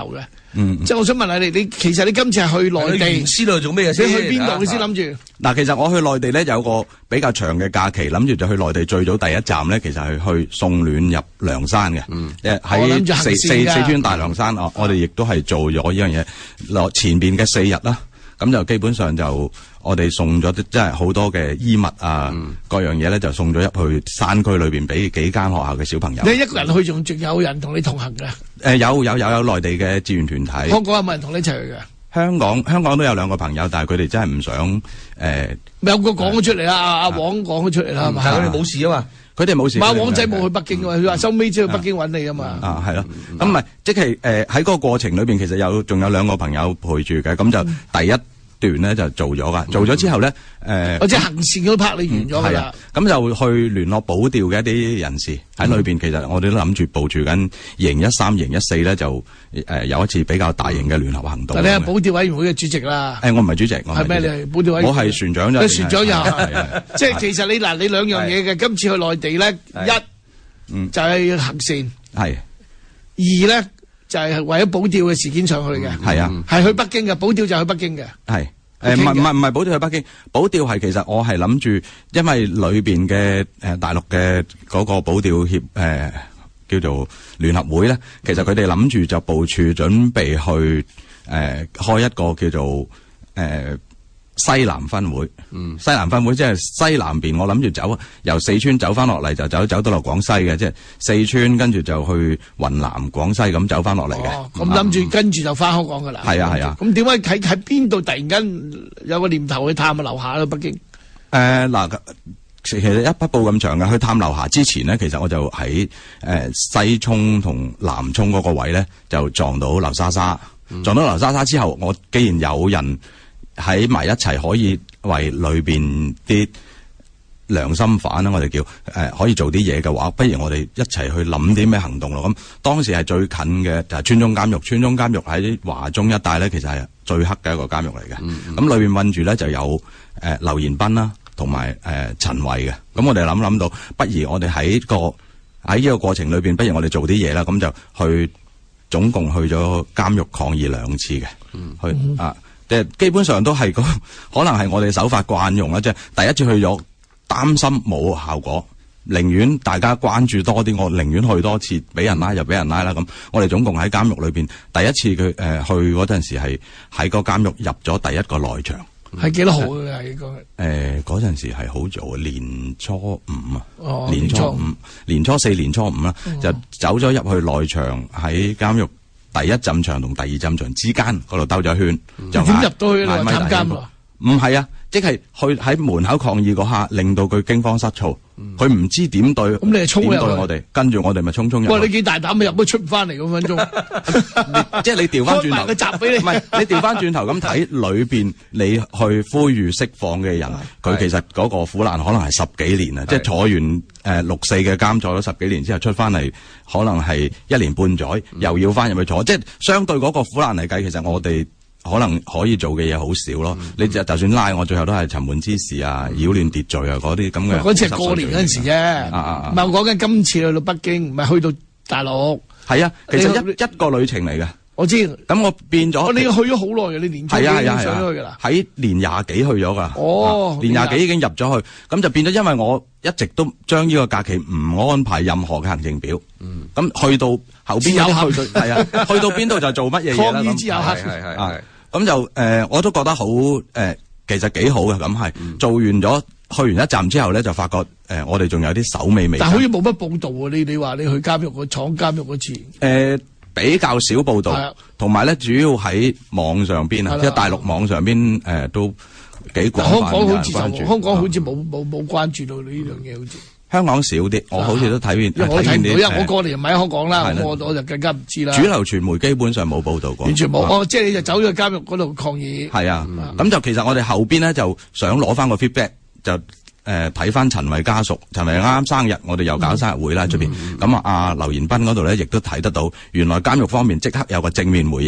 嗯， 即係我想問下你，你其實你今次係去內地， 原先度做咩嘢先？ 你去邊度？你先諗住？ 嗱，其實我去內地咧有個比較長嘅假期，諗住就去內地最早第一站咧，其實係去送暖入涼山嘅。嗯，喺四四四川大涼山，我我哋亦都係做咗呢樣嘢。落前邊嘅四日啦，咁就基本上就我哋送咗即係好多嘅衣物啊，嗯、各樣嘢咧就送咗入去山區裏邊俾幾間學校嘅小朋友。 你一個人去仲仲有人同你同行嘅？誒、 呃，有有有有內地嘅志願團體。 香港有冇人同你一齊去嘅？香港香港都有兩個朋友，但係佢哋真係唔想誒。呃、 有個講咗出嚟啦，阿阿黃講咗出嚟啦，係咪？ 係佢哋冇事啊嘛。 佢哋冇事。 馬王仔冇去北京啊，佢話收尾先去北京揾你啊嘛。 啊，係咯。咁咪即係誒喺嗰個過程裏邊，其實有仲有兩個朋友陪住嘅，咁就第一段咧就做咗噶，做咗之後咧誒， 我即係行線嗰 part 你完咗㗎啦。 咁就去聯絡保釣嘅一啲人士喺裏邊，其實我哋都諗住部署緊二零一三、二零一四咧就誒有一次比較大型嘅聯合行動。 但你係保釣委員會嘅主席啦。 誒，我唔係主席， 係咩？你係保釣委員會？ 我係船長啫。 船長又即係其實你嗱，你兩樣嘢嘅。今次去內地咧，一就係行線， 係二咧。就係為咗保釣嘅事件上去嘅， 係啊， 係去北京嘅，保釣就去北京嘅， 係誒唔係唔係唔係保釣去北京，保釣係其實我係諗住，因為裏邊嘅誒大陸嘅嗰個保釣協誒叫做聯合會咧，其實佢哋諗住就部署準備去誒開一個叫做誒西南分會，嗯，西南分會即係西南邊，我諗住走由四川走翻落嚟，就走走到落廣西嘅，即係四川跟住就去雲南、廣西咁走翻落嚟嘅。 哦，咁諗住跟住就翻香港噶啦。 係啊係啊。 咁點解喺喺邊度突然間有個念頭去探下樓下咧？北京。 誒嗱，其實一匹布咁長嘅，去探樓下之前呢，其實我就喺誒西涌同南涌嗰個位咧，就撞到劉莎莎，嗯、撞到劉莎莎之後，我既然有人喺埋一齊可以為裏邊啲良心犯啦，我哋叫誒、呃、可以做啲嘢嘅話，不如我哋一齊去諗啲咩行動咯。咁當時係最近嘅就係村中監獄，村中監獄喺華中一帶咧，其實係最黑嘅一個監獄嚟嘅。咁、嗯嗯、裏邊困住咧就有誒、呃、劉延斌啦，同埋誒陳慧嘅。咁我哋諗諗到，不如我哋喺個喺呢個過程裏邊，不如我哋做啲嘢啦。咁就去總共去咗監獄抗議兩次嘅，嗯、去、嗯、啊。基本上都係個可能係我哋手法慣用啦，即係第一次去咗，擔心冇效果，寧願大家關注多啲，我寧願去多次，俾人拉就俾人拉啦。咁我哋總共喺監獄裏邊，第一次佢誒、呃、去嗰陣時係喺個監獄入咗第一個內場， 係幾多號嘅係個？ 誒嗰陣時係好早，年初五啊， 哦、 年初五、年初四、年初五啦，哦、就走咗入去內場喺監獄。第一陣場同第二陣場之間嗰度兜咗圈，嗯、就點入到去啦？探監啊？ 唔係啊，即係去喺門口抗議嗰下，令到佢驚慌失措，佢唔、嗯、知點對， 咁你係衝入去對我哋，跟住我哋咪衝衝入去。 哇！你幾大膽啊？入都出唔翻嚟咁分鐘， 即係你調翻轉頭， 個閘俾你， 唔係你調翻轉頭咁睇裏邊，你去呼籲釋放嘅人，佢其實嗰個苦難可能係十幾年啊！即係坐完誒、呃、六四嘅監，坐咗十幾年之後出翻嚟，可能係一年半載，又要翻入去坐，即係相對嗰個苦難嚟計，其實我哋。可能可以做嘅嘢好少咯，嗯、你就就算拉我，最後都係沉悶之事啊、擾亂秩序啊嗰啲咁嘅。 嗰次係過年嗰陣時啫，唔係我講緊今次去到北京，唔係去到大陸。係啊， 其實一你一個旅程嚟嘅。 我知， 咁我變咗。 你去咗好耐嘅，你年初幾上咗去噶啦？ 喺年廿幾去咗噶。 哦， 年廿幾已經入咗去，咁就變咗，因為我一直都將呢個假期唔安排任何嘅行程表。嗯。咁去到後邊有去到係啊，去到邊度就做乜嘢嘢啦。 抗議之後係係係。咁就誒、呃，我都覺得好誒、呃，其實幾好嘅咁係。嗯、做完咗去完一站之後咧，就發覺誒、呃，我哋仲有啲手尾未。 但係好似冇乜報道喎，你你話你去監獄個闖監獄嗰次。誒、 呃，比較少報道，同埋咧主要喺網上邊啊，即係的大陸網上邊誒、呃、都幾廣泛嘅關注。 香港好似冇冇冇關注到呢樣嘢，好似。 香港少啲，我好似都睇完。因為我睇唔到，因為我過年唔喺香港啦，我我就更加唔知啦。 主流傳媒基本上冇報道過， 完全冇。哦，即係你就走咗去監獄嗰度抗議。 係啊，咁就其實我哋後邊咧就想攞翻個 feedback，就誒睇翻陳慧家屬，陳慧啱啱生日，我哋又搞生日會啦出邊。咁啊，阿劉延斌嗰度咧亦都睇得到，原來監獄方面即刻有個正面回應。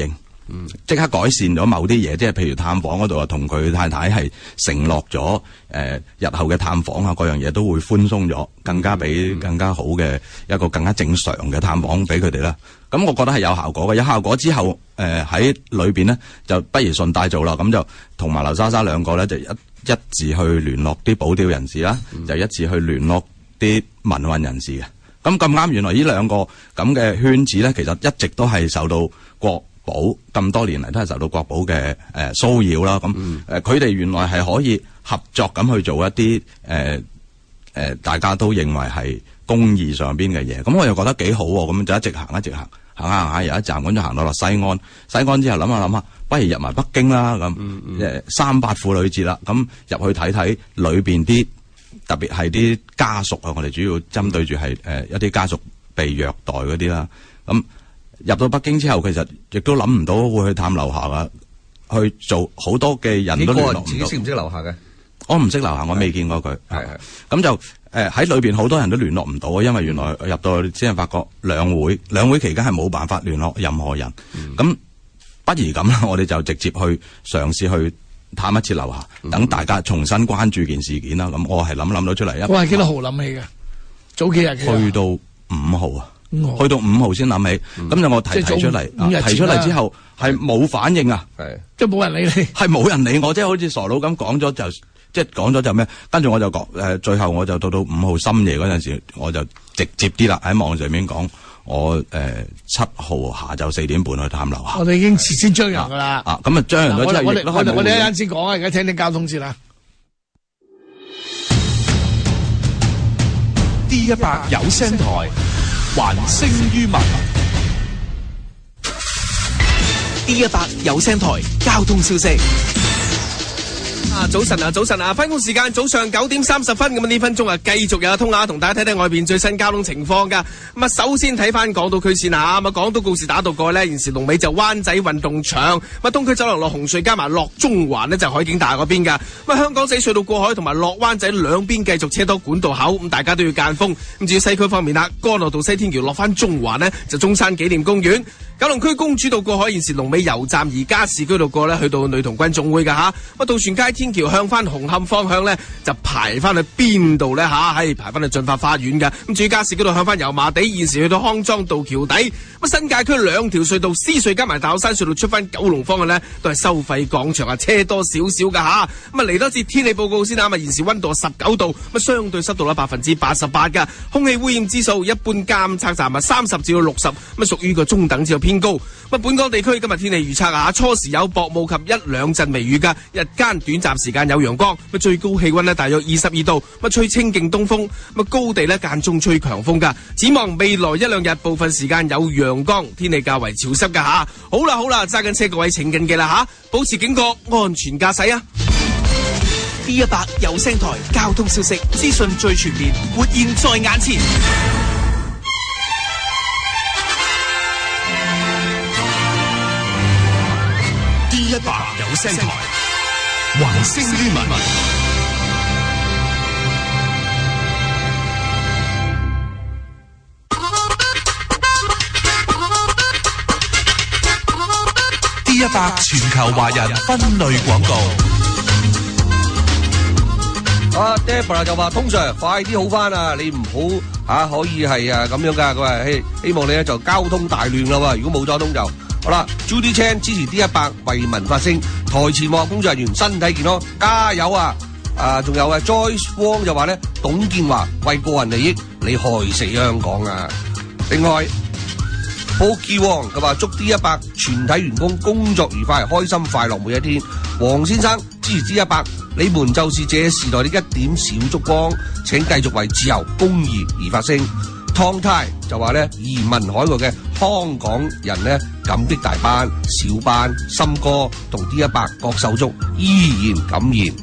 即刻改善咗某啲嘢，即係譬如探訪嗰度啊，同佢太太係承諾咗誒日後嘅探訪啊，嗰樣嘢都會寬鬆咗，更加俾更加好嘅一個更加正常嘅探訪俾佢哋啦。咁我覺得係有效果嘅，有效果之後誒喺裏邊呢，就不如順帶做啦，咁就同埋劉莎莎兩個咧就一一致去聯絡啲保釣人士啦，嗯、就一致去聯絡啲民運人士嘅。咁咁啱，原來呢兩個咁嘅圈子咧，其實一直都係受到國保咁多年嚟都係受到國保嘅誒騷擾啦。咁誒佢哋原來係可以合作咁去做一啲誒誒大家都認為係公義上邊嘅嘢。咁我又覺得幾好喎。咁就一直行一直行，行下行下有一站咁就行到落西安。西安之後諗下諗下，不如入埋北京啦。咁誒三八婦女節啦，咁入去睇睇裏邊啲。特別係啲家屬啊，我哋主要針對住係誒一啲家屬被虐待嗰啲啦。咁入到北京之後，其實亦都諗唔到會去探樓下噶，去做好多嘅人都聯絡唔到。 自己識唔識樓下嘅？ 我唔識樓下，我未見過佢。係係咁就誒喺裏邊好多人都聯絡唔到啊，因為原來入到去先係發覺兩會兩會期間係冇辦法聯絡任何人。咁、嗯、不如咁啦，我哋就直接去嘗試去。探一次樓下，等大家重新關注件事件啦。咁我係諗諗到出嚟。 我係幾多號諗起嘅？早幾日去到五號啊，去到五號先諗起。咁就我提提出嚟，提出嚟之後係冇反應啊， 係即係冇人理你， 係冇人理我，即係好似傻佬咁講咗就，即係講咗就咩？跟住我就講誒，最後我就到到五號深夜嗰陣時，我就直接啲啦，喺網上面講。我誒七號下晝四點半去探樓下。 我哋已經事先張揚噶啦。 啊，咁啊張揚咗之後， 我哋我哋我哋一陣先講啊，而家聽聽交通先啦。 D 一百有聲台，還聲於民。 D 一百有聲台交通消息。 啊，早晨啊，早晨啊，翻工時間早上九點三十分，咁啊呢分鐘啊，繼續有通話同大家睇睇外邊最新交通情況噶。咁啊，首先睇翻港島區先啊，咁啊港島告士打道過呢，現時龍尾就灣仔運動場，咁啊東區走廊落紅隧加埋落中環呢，就海景大廈嗰邊噶。咁啊香港仔隧道過海同埋落灣仔兩邊繼續車多管道口，咁大家都要間風。咁至於西區方面啦，干諾道西天橋落翻中環呢，就中山紀念公園。九龍區公主道過海，現時龍尾油站，而加士居道過呢，去到女童軍總會噶吓。咁渡船街天橋向翻紅磡方向呢，就排翻去邊度呢？吓？係排翻去駿發花園嘅。咁至於加士居道向翻油麻地，現時去到康莊道橋底。咁新界區兩條隧道，獅隧加埋大老山隧道出翻九龍方向呢，都係收費廣場啊，車多少少噶吓。咁啊嚟多次天氣報告先啊，咁啊現時溫度十九度，咁相對濕度咧百分之八十八噶，空氣污染指數一般監測站啊三十至到六十，咁啊屬於個中等至到偏高。咁本港地區今日天氣預測啊，初時有薄霧及一兩陣微雨噶，日間短暫時間有陽光，咁最高氣溫呢大約二十二度，咁吹清勁東風，咁高地呢間中吹強風噶。展望未來一兩日部分時間有陽光，天氣較為潮濕噶吓。好啦好啦，揸緊車各位請緊記啦吓，保持警覺，安全駕駛啊！D 一百有聲台交通消息資訊最全面，活現在眼前。 D 一百有聲台，還聲於民。D 一百全球華人分類廣告。 啊 Deborah 就話通常快啲好翻啊，你唔好吓可以係啊咁樣噶，佢話希希望你咧就交通大亂啦喎，如果冇交通就好啦。Judy Chan 支持 D 一百為民發聲，台前幕工作人員身體健康，加油啊！啊，仲有啊 Joyce Wong 就話咧，董建華為個人利益，你害死香港啊！另外 Poki Wong 佢話祝 D 一百全體員工工作愉快，開心快樂每一天。黃先生支持 D 一百，你們就是這時代的一點小燭光，請繼續為自由公義而發聲。湯太就話咧，移民海外嘅香港人咧，感激大班、小班、森哥同 D 一百各手足依然感言。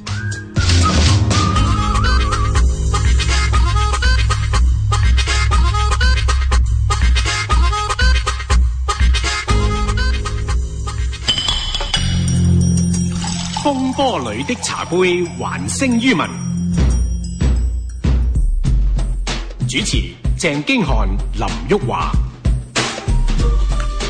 風波裏的茶杯，還聲於民。主持鄭經翰、林旭華。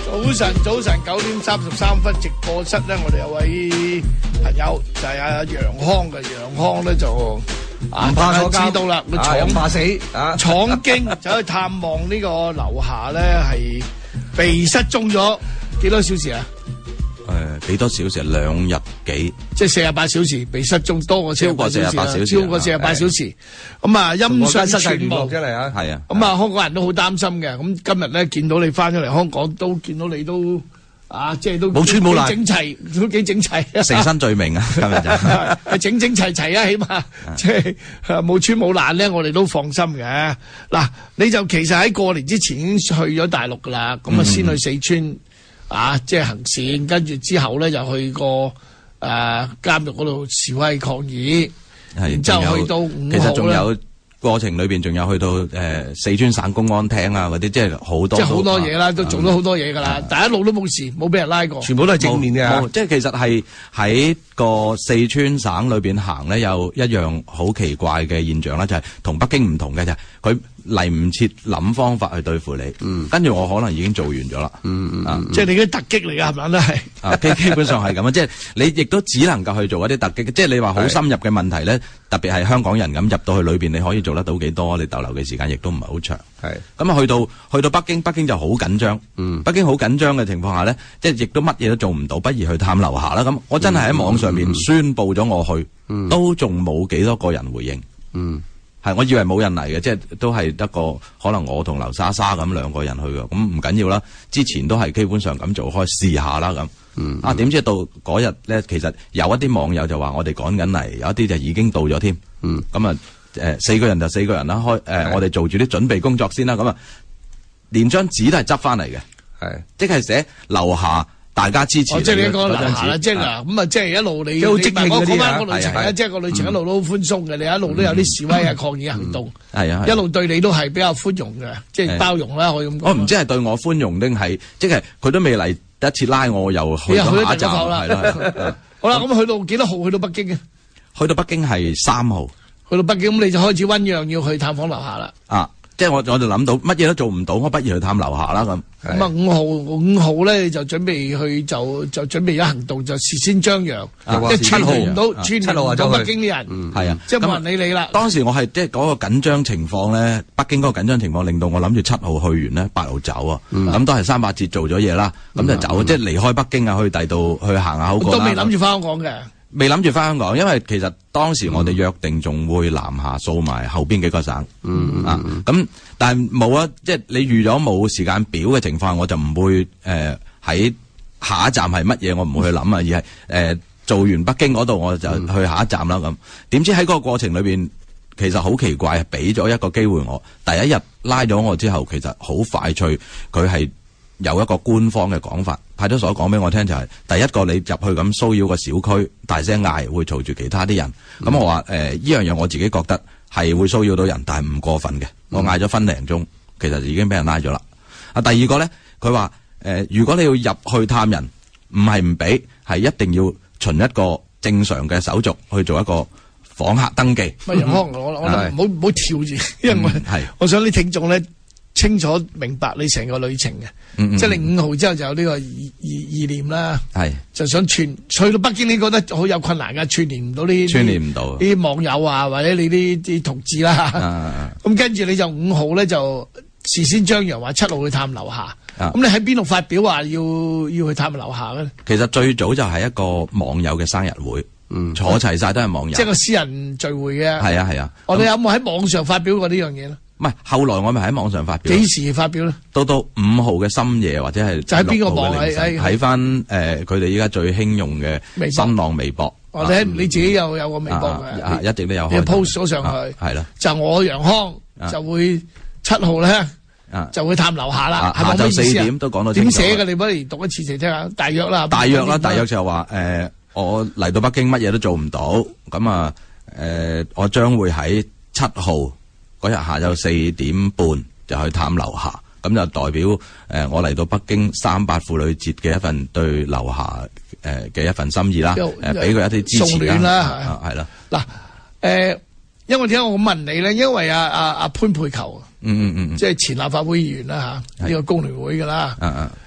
早晨，早晨，九點三十三分直播室咧，我哋有位朋友就係阿楊康嘅，楊康咧就啊， 怕坐監知道啦，佢啊又怕死啊闖經走去探望呢個樓下咧，係被失蹤咗幾多小時啊？ 誒幾多小時？兩日幾？ 即係四十八小時被失蹤，多過超過四十八小時， 超過四十八小時。咁啊，音訊全無真係啊， 係啊。 咁啊，香港人都好擔心嘅。咁今日咧見到你翻咗嚟香港，都見到你都啊，即係都冇穿冇爛， 整齊都幾整齊。 誠身罪名啊，今日就係整整齊齊啊，起碼即係冇穿冇爛咧，我哋都放心嘅。嗱，你就其實喺過年之前已經去咗大陸噶啦，咁啊先去四川。啊，即係行善，跟住之後咧就去過誒監獄嗰度示威抗議，然之後去到五號， 其實仲有過程裏邊仲有去到誒、呃、四川省公安廳啊嗰啲，即係好多， 即係好多嘢啦，啊、都做咗好多嘢噶啦，但係一路都冇事，冇俾人拉過， 全部都係正面嘅。 即係其實係喺個四川省裏邊行咧，有一樣好奇怪嘅現象啦，就係、是、同北京唔同嘅就係佢嚟唔切諗方法去對付你，嗯，跟住我可能已經做完咗啦， 嗯嗯， 啊， 即係你啲突擊嚟㗎，係咪都係？ 啊，基基本上係咁啊，即係你亦都只能夠去做一啲突擊，即係你話好深入嘅問題咧，特別係香港人咁入到去裏邊，你可以做得到幾多？你逗留嘅時間亦都唔係好長， 係咁啊，去到去到北京，北京就好緊張，嗯，北京好緊張嘅情況下咧，即係亦都乜嘢都做唔到，不如去探樓下啦。咁我真係喺網上面宣佈咗我去，嗯、都仲冇幾多個人回應，嗯。係，我以為冇人嚟嘅，即係都係得個可能我同劉莎莎咁兩個人去嘅，咁唔緊要啦。之前都係基本上咁做開試下啦咁。嗯，啊點知到嗰日咧，其實有一啲網友就話我哋趕緊嚟，有一啲就已經到咗添。嗯，咁啊誒四個人就四個人啦，開誒、呃、我哋做住啲準備工作先啦。咁啊，連張紙都係執翻嚟嘅，係即係寫樓下。大家支持， 即係你講樓下啦，即係嗱咁啊，即係一路你好積極嗰啲啊， 我講翻個旅程啊，即係個旅程一路都好寬鬆嘅，你一路都有啲示威啊、抗議行動， 係啊， 一路對你都係比較寬容嘅，即係包容啦，可以咁講。 我唔知係對我寬容定係，即係佢都未嚟第一次拉我，又去咗下一站，係啦。 好啦，咁去到幾多號去到北京嘅？ 去到北京係三號。 去到北京咁你就開始醞釀要去探訪樓下啦。 啊！即係我我就諗到乜嘢都做唔到，我不如去探樓下啦咁。 咁啊五號五號咧就準備去就就準備咗行動，就事先張揚，一串聯唔到，串聯唔到北京啲人， 係啊， 即係冇人理你啦。 當時我係即係嗰個緊張情況咧，北京嗰個緊張情況令到我諗住七號去完咧，八號走啊。咁都係三八節做咗嘢啦，咁就走，即係離開北京啊，去第度去行下好過啦。 都未諗住翻香港嘅。 未諗住翻香港，因為其實當時我哋約定仲會南下掃埋後邊幾個省，嗯、啊咁，但係冇啊，即係你預咗冇時間表嘅情況下，我就唔會誒喺、呃、下一站係乜嘢，我唔會去諗啊，而係誒、呃、做完北京嗰度我就去下一站啦咁。點知喺嗰個過程裏邊，其實好奇怪，俾咗一個機會我，第一日拉咗我之後，其實好快脆，佢係有一個官方嘅講法。派出所講俾我聽就係、是、第一個你入去咁騷擾個小區，大聲嗌會嘈住其他啲人。咁、嗯、我話誒呢樣嘢我自己覺得係會騷擾到人，但係唔過分嘅。我嗌咗分零鐘，其實已經俾人拉咗啦。啊，第二個咧，佢話誒如果你要入去探人，唔係唔俾，係一定要循一個正常嘅手續去做一個訪客登記。 乜楊康，我我唔好唔好跳住，因為我、嗯、我想啲聽眾咧。清楚明白你成個旅程嘅，嗯嗯、即係你五號之後就有呢個意意意念啦，係就想串去到北京，你覺得好有困難噶，串聯唔到呢串聯唔到啲網友啊，或者你啲啲同志啦，咁、啊、跟住你就五號咧就事先張揚話七號去探樓下，咁、啊、你喺邊度發表話要要去探樓下咧？ 其實最早就係一個網友嘅生日會，嗯、坐齊晒都係網友， 即係個私人聚會嘅。係啊係啊， 我哋有冇喺網上發表過呢樣嘢咧？ 唔係，後來我咪喺網上發表。 幾時發表咧？ 到到五號嘅深夜或者係就喺邊個網喺喺翻誒佢哋依家最興用嘅新浪微博。 哦，你你自己有有個微博嘅、 啊啊，一直都有開。 你 post 咗上去， 係啦、啊。 就我楊康、啊、就會七號咧、啊，就會探樓下啦。係咪下晝四點都講到清楚。 點寫嘅？你不如讀一次嚟聽下。大約啦。 大約啦，大約就話誒、呃，我嚟到北京乜嘢都做唔到，咁啊誒，我將會喺七號。嗰日下晝四點半就去探樓下，咁就代表誒、呃、我嚟到北京三八婦女節嘅一份對樓下誒嘅、呃、一份心意啦，誒俾佢一啲支持啦，係啦。嗱誒、 呃，因為點解我問你咧？因為阿阿阿潘佩球， 嗯嗯嗯， 即係前立法會議員啦嚇，呢、啊這個工聯會噶啦， 嗯嗯，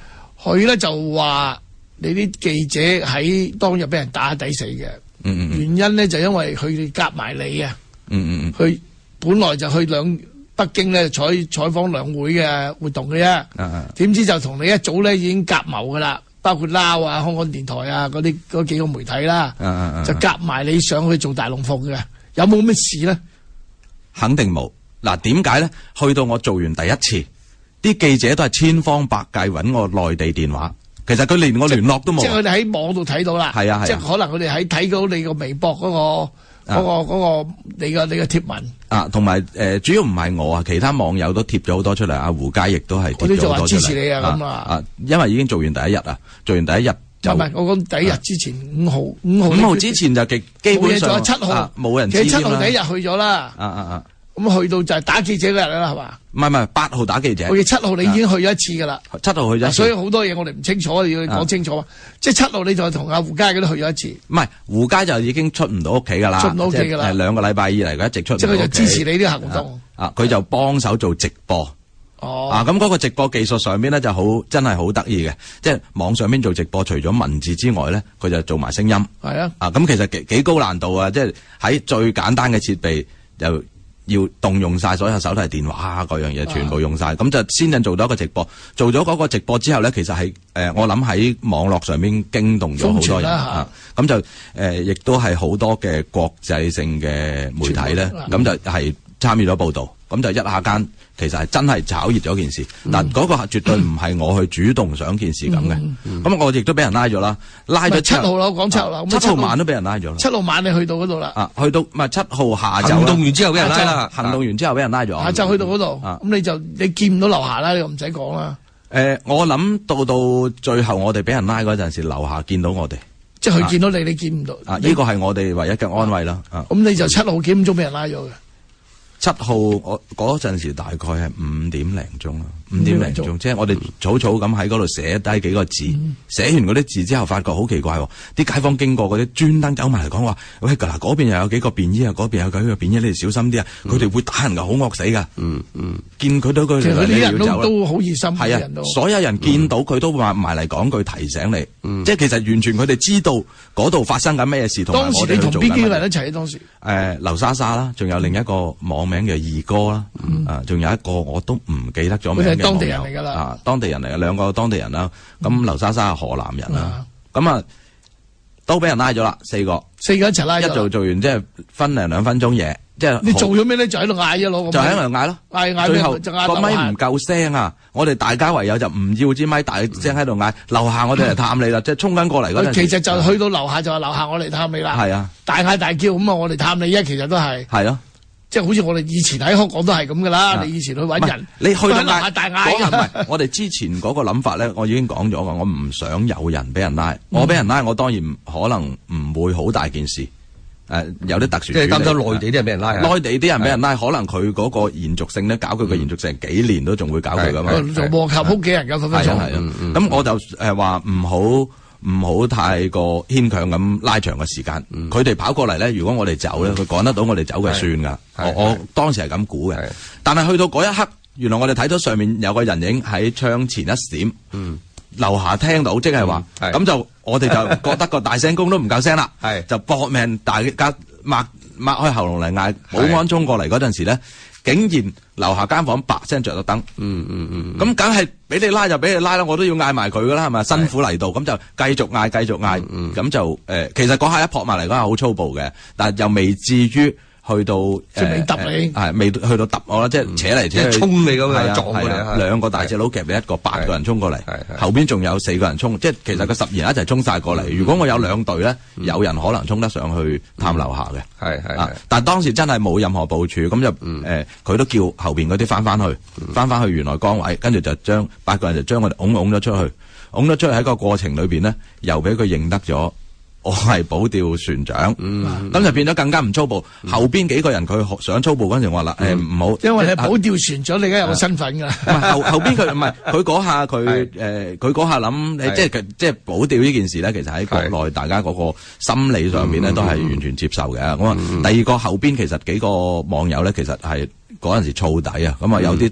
佢咧就話你啲記者喺當日俾人打抵死嘅， 嗯嗯原因咧就因為佢哋夾埋你啊， 嗯嗯嗯， 佢本來就去兩北京咧採採訪兩會嘅活動嘅啫， 啊啊點知就同你一早咧已經夾謀噶啦，包括撈啊、香港電台啊嗰啲嗰幾個媒體啦， 啊啊啊就夾埋你上去做大龍鳳嘅，有冇咩事咧？ 肯定冇。嗱，點解咧？去到我做完第一次，啲記者都係千方百計揾我內地電話，其實佢連我聯絡都冇。 即係佢哋喺網度睇到啦。 係啊係啊即係可能佢哋喺睇到你個微博嗰、個嗰、個嗰、個你個你個貼文。 啊，同埋誒，主要唔係我啊，其他網友都貼咗好多出嚟。阿胡佳亦都係貼咗好多出嚟。 嗰啲就話支持你啊咁啊。 啊，因為已經做完第一日啊，做完第一日就唔係，我講第一日之前五號五號。 五號之前就極基本上七號冇人知添啦。 其實七號第一日去咗啦。 啊啊啊！ 咁去到就係打記者嗰日啦，係嘛？ 唔係唔係，八號打記者。 我哋七號你已經去咗一次噶啦。 七號去咗一次， 所以好多嘢我哋唔清楚，你要講清楚。即係七號你就同阿胡佳嗰啲去咗一次。 唔係胡佳就已經出唔到屋企噶啦， 出唔到屋企噶啦。 係兩個禮拜以嚟佢一直出唔到屋企。 即係佢就支持你啲行動。 啊，佢就幫手做直播。 哦。 啊，咁嗰個直播技術上邊咧就好，真係好得意嘅。即係網上邊做直播，除咗文字之外咧，佢就做埋聲音。 係啊。 啊，咁其實幾幾高難度啊！即係喺最簡單嘅設備又。要動用晒所有手提電話嗰樣嘢，全部用晒，咁、啊、就先至做到一個直播。做咗嗰個直播之後咧，其實係誒、呃，我諗喺網絡上面驚動咗好多人啊。咁就誒，亦、呃、都係好多嘅國際性嘅媒體咧，咁就係參與咗報導。咁就一下間，其實係真係炒熱咗件事。但嗰、嗯、個絕對唔係我去主動想件事咁嘅。咁、嗯嗯、我亦都俾人拉咗啦，拉咗七號啦，講七號啦。 七號晚都俾人拉咗啦。 七號晚你去到嗰度啦。 啊，去到唔係七號下晝。 行動完之後俾人拉啦。 行動完之後俾人拉咗。 下晝去到嗰度，咁、啊、你就你見唔到樓下啦，你唔使講啦。 誒、呃，我諗到到最後我哋俾人拉嗰陣時，樓下見到我哋。 即係佢見到你，啊、你見唔到。 啊，呢個係我哋唯一嘅安慰啦。啊， 咁、啊、你就七號幾點鐘俾人拉咗嘅？ 七號我嗰陣時大概係五點零鐘啦，五點零鐘，即係我哋草草咁喺嗰度寫低幾個字，寫、嗯、完嗰啲字之後，發覺好奇怪，啲街坊經過嗰啲專登走埋嚟講話，喂，嗱嗰邊又有幾個便衣啊，嗰邊有幾個便衣，你哋小心啲啊，佢、嗯、哋會打人噶，好惡死噶。嗯嗯，見佢到佢哋啲人都都好熱心，係啊， 所有人見到佢都話埋嚟講句提醒你，嗯、即係其實完全佢哋知道嗰度發生緊咩事，同埋我哋做緊乜嘢。當時你同邊幾個人一齊？當時誒，劉莎莎啦，仲有另一個網名叫二哥啦，嗯、啊，仲有一個我都唔記得咗名嘅網友。啊，當地人嚟嘅，兩個當地人啦。咁劉莎莎係河南人啦。咁啊，都俾人拉咗啦，四個， 四個一齊拉咗。 一做做完即係分零兩分鐘嘢，即係。 你做咗咩咧？就喺度嗌啫，攞個。 就喺度嗌咯。 嗌嗌最後個咪唔夠聲啊！我哋大家唯有就唔要支咪，大聲喺度嗌。樓下我哋嚟探你啦，即係衝緊過嚟嗰陣。 其實就去到樓下就話樓下我嚟探你啦。 係啊。 大嗌大叫咁啊！我嚟探你啊！其實都係。 係咯。 即係好似我哋以前喺香港都係咁噶啦，你以前去搵人， 你去到嗌大嗌。 唔係，我哋之前嗰個諗法咧，我已經講咗噶，我唔想有人俾人拉。嗯、我俾人拉，我當然可能唔會好大件事。誒、呃，有啲特殊。即係擔心內地啲人俾人拉。內地啲人俾人拉，可能佢嗰個延續性咧，搞佢個延續性幾年都仲會搞佢噶嘛。 做禍及屋企人噶分分鐘。 係啊係啊，咁我就誒話唔好。唔好太過牽強咁拉長嘅時間，佢哋、嗯、跑過嚟咧，如果我哋走咧，佢趕、嗯、得到我哋走嘅算噶。我我當時係咁估嘅，但係去到嗰一刻，原來我哋睇到上面有個人影喺窗前一閃，嗯，樓下聽到，即係話，咁、嗯、就我哋就覺得個大聲公都唔夠聲啦，就搏命大家擘擘開喉嚨嚟嗌保安衝過嚟嗰陣時咧。竟然樓下間房白聲着咗燈，嗯嗯嗯，咁梗係俾你拉就俾你拉啦，我都要嗌埋佢噶啦，係咪？辛苦嚟到，咁就繼續嗌，繼續嗌，咁、嗯、就誒、呃，其實嗰下一撲埋嚟嗰下好粗暴嘅，但係又未至於。去到即係未揼你， 係未去到揼我啦，即係扯嚟扯去， 衝你咁樣撞過嚟， 兩個大隻佬夾你一個，八個人衝過嚟，後邊仲有四個人衝，即係其實個十二人一齊衝晒過嚟。如果我有兩隊咧，有人可能衝得上去探樓下嘅，係係，但係當時真係冇任何部署，咁就誒佢都叫後邊嗰啲翻翻去，翻翻去原來崗位，跟住就將八個人就將我哋拱拱咗出去，拱咗出去喺個過程裏邊咧，又俾佢認得咗。我係保釣船長，咁、嗯、就變咗更加唔粗暴。嗯、後邊幾個人佢想粗暴嗰陣時，我話啦，誒唔好， 因為你保釣船長，你而家有個身份㗎。唔係後後邊佢唔係佢嗰下佢誒佢嗰下諗，即係即係保釣呢件事咧，其實喺國內大家嗰個心理上面咧都係完全接受嘅。咁啊、嗯，第二個後邊其實幾個網友咧，其實係嗰陣時燥底啊，咁啊有啲。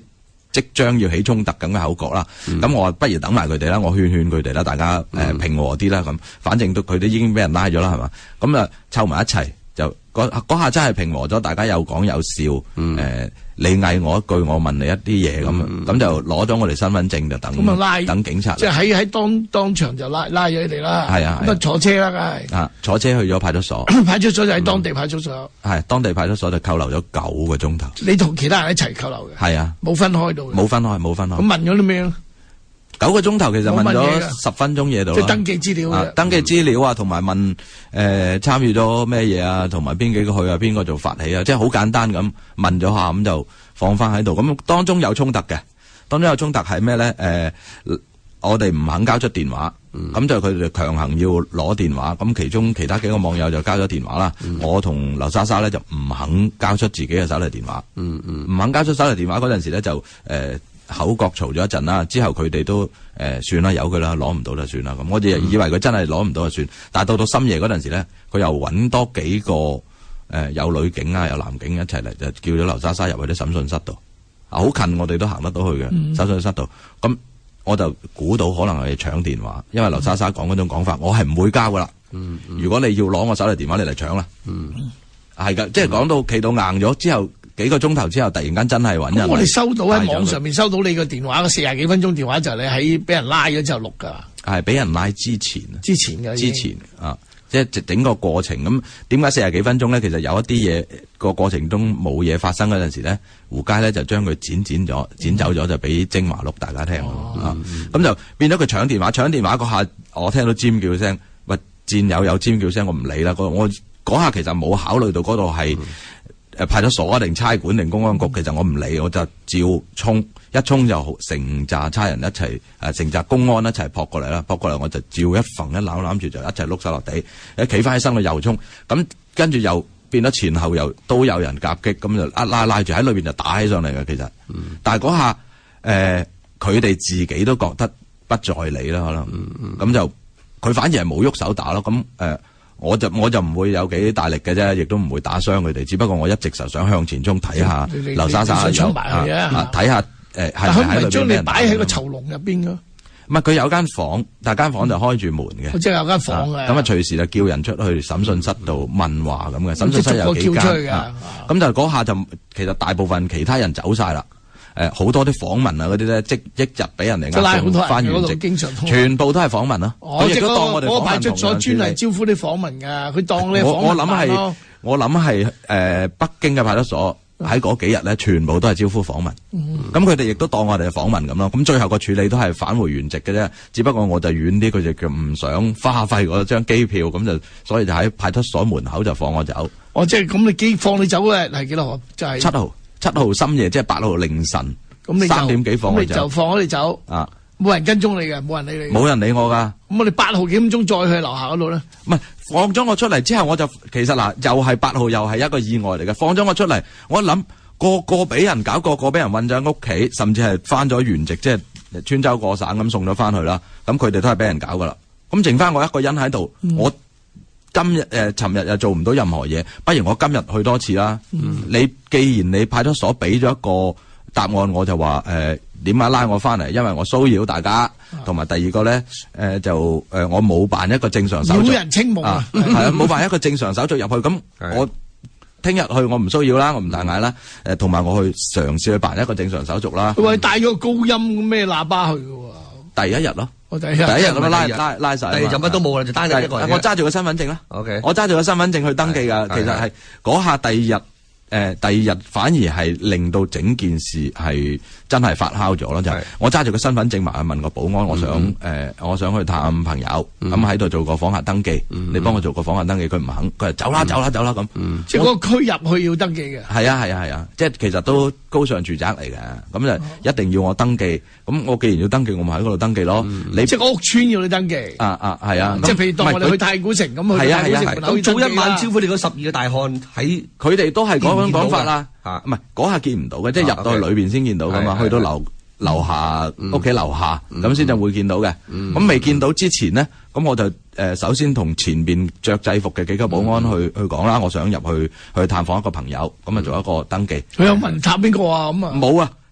即將要起衝突咁嘅口角啦。咁、嗯、我話不如等埋佢哋啦，我勸勸佢哋啦，大家誒、呃、平和啲啦。咁反正都佢都已經俾人拉咗啦，係嘛？咁啊湊埋一齊就嗰下真係平和咗，大家有講有笑。誒、嗯呃，你嗌我一句，我問你一啲嘢咁，咁、嗯、就攞咗我哋身份證就等咁啊拉等警察， 即係喺喺當當場就拉拉咗你哋啦。係啊，咁啊坐車啦，梗係啊坐車去咗派出所， 派出所就喺當地派出所。係、 嗯、當地派出所就扣留咗九個鐘頭。 你同其他人一齊扣留嘅？係啊，冇分開到嘅。 冇分開，冇分開。 咁問咗啲咩咧？ 九個鐘頭其實問咗十分鐘嘢度啦， 即係登記資料嘅、 啊，登記資料啊，同埋問誒參與咗咩嘢啊，同埋邊幾個去啊，邊個做發起啊，即係好簡單咁問咗下，咁就放翻喺度。咁當中有衝突嘅，當中有衝突係咩咧？誒、呃，我哋唔肯交出電話，咁、嗯、就佢哋強行要攞電話。咁其中其他幾個網友就交咗電話啦、嗯。我同劉莎莎咧就唔肯交出自己嘅手提電話，唔、嗯嗯、肯交出手提電話嗰陣時咧就誒。呃口角嘈咗一陣啦，之後佢哋都誒、呃、算啦，由佢啦，攞唔到就算啦。咁我哋以為佢真係攞唔到就算，但係到到深夜嗰陣時咧，佢又揾多幾個誒、呃、有女警啊，有男警一齊嚟，就叫咗劉莎莎入去啲審訊室度，好近我哋都行得到去嘅、嗯、審訊室度。咁我就估到可能係搶電話，因為劉莎莎講嗰種講法，我係唔會交噶啦、嗯嗯。如果你要攞我手提電話你嚟搶啦，係、嗯、噶，即係講到企到硬咗之後。幾個鐘頭之後，突然間真係揾人。 我哋收到喺網上面收到你個電話，個四十幾分鐘電話就係你喺俾人拉咗之後錄噶。 係俾人拉之前， 之前嘅之前啊，即係整個過程咁。點解四十幾分鐘咧？其實有一啲嘢個過程中冇嘢發生嗰陣時咧，胡佳咧就將佢剪剪咗，剪走咗就俾精華錄大家聽、哦、啊。咁、嗯、就變咗佢搶電話，搶電話嗰下我聽到尖叫聲，喂，戰友有尖叫聲，我唔理啦。我嗰下其實冇考慮到嗰度係。嗯誒，派出所定差館定公安局，其實我唔理，我就照衝，一衝就成紮差人一齊，誒，成紮公安一齊撲過嚟啦，撲過嚟我就照一揈一攬攬住就一齊碌晒落地，一企翻起身我又衝，咁跟住又變咗前後又都有人夾擊，咁就一拉拉住喺裏邊就打起上嚟嘅，其實，嗯、但係嗰下誒，佢、呃、哋自己都覺得不在理啦，可能，咁、嗯、就佢反而係冇喐手打咯，咁誒。呃我就我就唔會有幾大力嘅啫，亦都唔會打傷佢哋。只不過我一直就想向前衝睇下劉莎莎有啊，睇下誒係咪喺裏邊俾人打。佢唔係將你擺喺個囚籠入邊噶？唔係，佢有間房，但係間房就開住門嘅。即係有間房嘅。咁啊，隨時就叫人出去審訊室度問話咁嘅。審訊室有幾間？咁就嗰下就其實大部分其他人走晒啦。誒，好多啲訪問啊，嗰啲咧即一日俾人哋拉好多翻原籍，全部都係訪問咯。 哦，即係嗰個派出所專嚟招呼啲訪問噶，佢當你訪問我我諗係，我諗係誒北京嘅派出所喺嗰幾日咧，全部都係招呼訪問。咁佢哋亦都當我哋係訪問咁咯。咁最後個處理都係返回原籍嘅啫，只不過我就遠啲，佢就叫唔想花費嗰張機票，咁就所以就喺派出所門口就放我走。 哦，即係咁，你幾放你走嘅係幾多號？就係七號。七號深夜即係八號凌晨， 咁你三點幾放我走， 咁你就放咗你走啊！冇人跟蹤你嘅，冇人理你， 冇人理我噶。 咁我哋八號幾點鐘再去樓下嗰度咧？ 唔係放咗我出嚟之後，我就其實嗱，又係八號，又係一個意外嚟嘅。放咗我出嚟，我諗個個俾人搞，個個俾人困咗喺屋企，甚至係翻咗原籍，即係穿州過省咁送咗翻去啦。咁佢哋都係俾人搞噶啦。咁剩翻我一個人喺度，嗯、我。今日誒，尋、呃、日又做唔到任何嘢，不如我今日去多次啦。嗯、你既然你派出所俾咗一個答案，我就話誒點解拉我翻嚟？因為我騷擾大家，同、啊、埋第二個咧誒、呃、就誒、呃、我冇辦一個正常手續， 擾人清夢啊， 係啊，冇辦一個正常手續入去。咁我聽日去我唔騷擾啦，我唔大嗌啦。誒同埋我去嘗試去辦一個正常手續啦。 佢話帶咗個高音咩喇叭去嘅喎。 第一日咯。 我第一日， 第一日咁樣拉拉拉晒， 第二日就乜都冇啦，就單日一個人。 我揸住個身份證啦。O K，我揸住個身份證去登記噶。其實係嗰下第二日，誒、呃，第二日反而係令到整件事係真係發酵咗咯。就係、是、我揸住個身份證埋去問個保安，我想誒、嗯呃，我想去探朋友，咁喺度做個訪客登記。嗯、你幫我做個訪客登記，佢唔肯，佢話走啦、嗯、走啦走啦咁。 即係嗰個區入去要登記嘅。 係啊係啊係啊，即係其實都高尚住宅嚟嘅，咁就一定要我登記。咁我既然要登記，我咪喺嗰度登記咯。嗯、你即係個屋村要你登記。 啊啊係啊， 即係譬如當我哋去太古城咁，去太古城門口登記啦。 早一晚招呼你嗰十二個大漢喺， 佢哋都係嗰種講法啦。唔係嗰下見唔到嘅，即係入到去裏邊先見到噶嘛。去到樓樓下屋企樓下咁先就會見到嘅。咁未見到之前呢，咁我就誒首先同前邊着制服嘅幾個保安去去講啦。我想入去去探訪一個朋友，咁啊做一個登記。 佢有問探邊個啊？咁啊冇啊。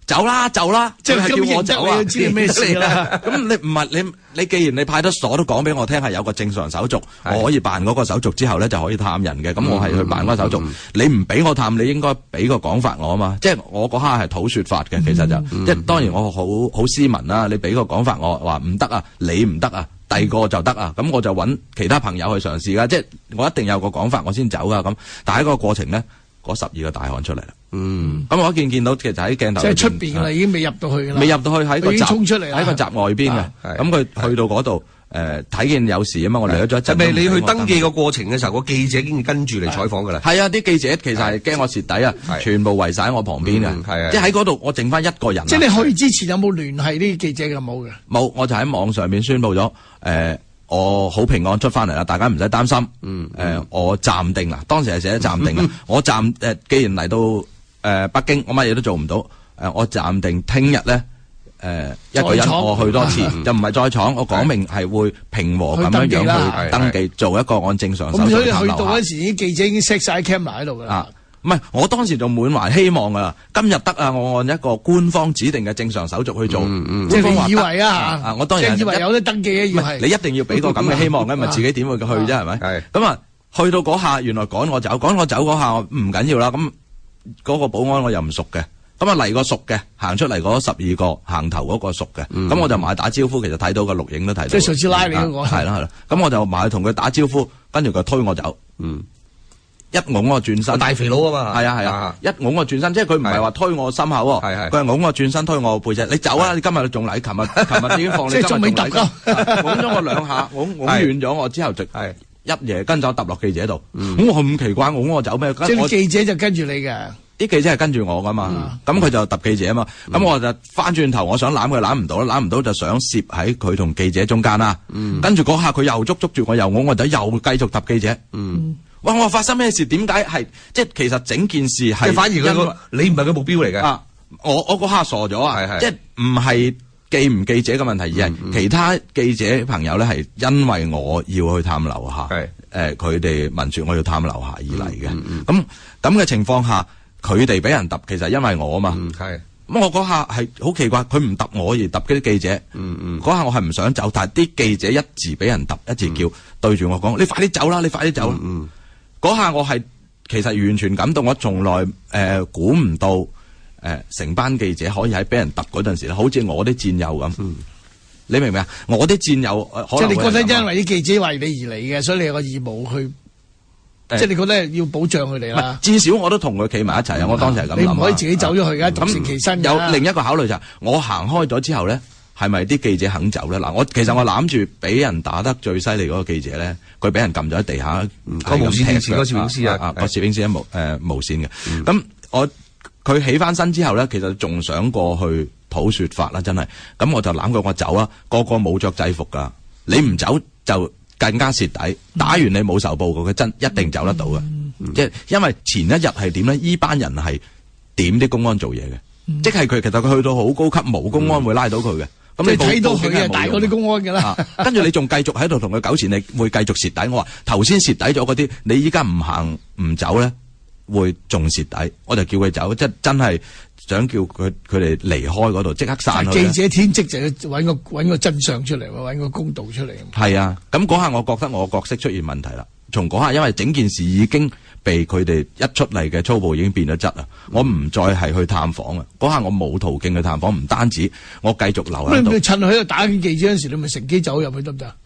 走啦走啦， 即係係叫我走啊！ 咁認得你就知你咩事啦。 咁你唔係你你既然你派出所都講俾我聽係有個正常手續，我可以辦嗰個手續之後咧就可以探人嘅，咁我係去辦嗰個手續。你唔俾我探，你應該俾個講法我啊嘛。即係我嗰刻係討說法嘅，其實就即係當然我好好斯文啦。你俾個講法我話唔得啊，你唔得啊。第二個就得啊，咁我就揾其他朋友去嘗試噶，即係我一定有個講法我先走噶咁。但係喺個過程咧，嗰十二個大漢出嚟啦。嗯，咁我一見見到其實喺鏡頭即係出邊噶啦，已經未入到去噶啦， 未入到去喺個閘出嚟喺個閘外邊嘅。咁佢去到嗰度誒睇見有事啊嘛，我嚟咗一陣。 係咪你去登記個過程嘅時候，個記者已經跟住嚟採訪噶啦？ 係啊，啲記者其實係驚我蝕底啊，全部圍晒喺我旁邊嘅。係啊，即係喺嗰度我剩翻一個人。 即係你去之前有冇聯繫啲記者嘅冇嘅？ 冇，我就喺網上面宣佈咗誒。我好平安出翻嚟啦，大家唔使擔心。嗯，誒、呃，我暫定啦，當時係寫咗暫定啦。我暫誒、呃，既然嚟到誒、呃、北京，我乜嘢都做唔到。誒、呃，我暫定聽日咧，誒、呃，一個人我去多次，就唔係再闖。我講明係會平和咁樣樣去登記，做一個按正常手續。 咁所以去到嗰時，啲記者已經 set 晒 camera 喺度噶啦。 唔係，我當時就滿懷希望噶啦。今日得啊，我按一個官方指定嘅正常手續去做。 即係你以為啊啊，我當然即係以為有得登記嘅，以為你一定要俾個咁嘅希望嘅，咪自己點會去啫？係咪？係咁啊，去到嗰下，原來趕我走，趕我走嗰下，我唔緊要啦。咁嗰個保安我又唔熟嘅，咁啊嚟個熟嘅，行出嚟嗰十二個行頭嗰個熟嘅，咁我就埋打招呼。其實睇到個錄影都睇到。 即係上次拉你嗰個。 係啦係啦，咁我就埋去同佢打招呼，跟住佢推我走。嗯。一拱我轉身， 大肥佬啊嘛， 係啊係啊，一拱我轉身，即係佢唔係話推我心口喎，係係，佢係拱我轉身推我背脊，你走啊！你今日仲嚟，琴日琴日已經放你， 即係仲未揼㗎， 拱咗我兩下，拱拱遠咗我之後就一夜跟咗揼落記者度，咁我咁奇怪，拱我走咩？ 即係記者就跟住你嘅， 啲記者係跟住我噶嘛，咁佢就揼記者啊嘛，咁我就翻轉頭，我想攬佢攬唔到，攬唔到就想攝喺佢同記者中間啦，跟住嗰下佢又捉捉住我，又拱我就又繼續揼記者。哇！我話發生咩事？點解係即係其實整件事係反而佢個你唔係佢目標嚟嘅啊！我我嗰刻傻咗啊！即係唔係記唔記者嘅問題，而係其他記者朋友咧係因為我要去探樓下，誒佢哋問住我要探樓下而嚟嘅。咁咁嘅情況下，佢哋俾人揼，其實因為我啊嘛。係咁，我嗰下係好奇怪，佢唔揼我而揼嗰啲記者。嗯嗯，嗰下我係唔想走，但係啲記者一直俾人揼，一直叫對住我講：你快啲走啦！你快啲走！嗯。嗰下我係其實完全感動，我從來誒估唔到誒成、呃、班記者可以喺俾人揼嗰陣時咧，好似我啲戰友咁。嗯、你明唔明啊？我啲戰友、呃、可能即係你覺得因為啲記者為你而嚟嘅，所以你有個義務去，呃、即係你覺得要保障佢哋啦。至少我都同佢企埋一齊啊！我當時係咁諗。 你唔可以自己走咗去㗎，獨善其身。 有另一個考慮就係、是、我行開咗之後咧。係咪啲記者肯走咧？嗱，我其實我攬住俾人打得最犀利嗰個記者咧，佢俾人撳咗喺地下， 個無線電視個攝影師啊， 啊個攝影師無誒無線嘅。咁我佢起翻身之後咧，其實仲想過去討說法啦，真係。咁我就攬佢，我走啊，個個冇着制服噶，你唔走就更加蝕底。打完你冇仇報告，佢真一定走得到嘅。即係因為前一日係點咧？依班人係點啲公安做嘢嘅，即係佢其實佢去到好高級，冇公安會拉到佢嘅。 咁你睇到佢係大過啲公安㗎啦， 跟住你仲繼續喺度同佢糾纏，你會繼續蝕底。我話頭先蝕底咗嗰啲，你依家唔行唔走咧，會仲蝕底。我就叫佢走，即係真係想叫佢佢哋離開嗰度，即刻散去。 記者天職就要揾個揾個真相出嚟，揾個公道出嚟。 係啊，咁嗰下我覺得我角色出現問題啦。從嗰下，因為整件事已經被佢哋一出嚟嘅粗暴已經變咗質啊！我唔再係去探訪啊！嗰下我冇途徑去探訪，唔單止我繼續留喺度。 你趁佢喺度打緊記者嗰陣時，你咪乘機走入去得唔得？誒、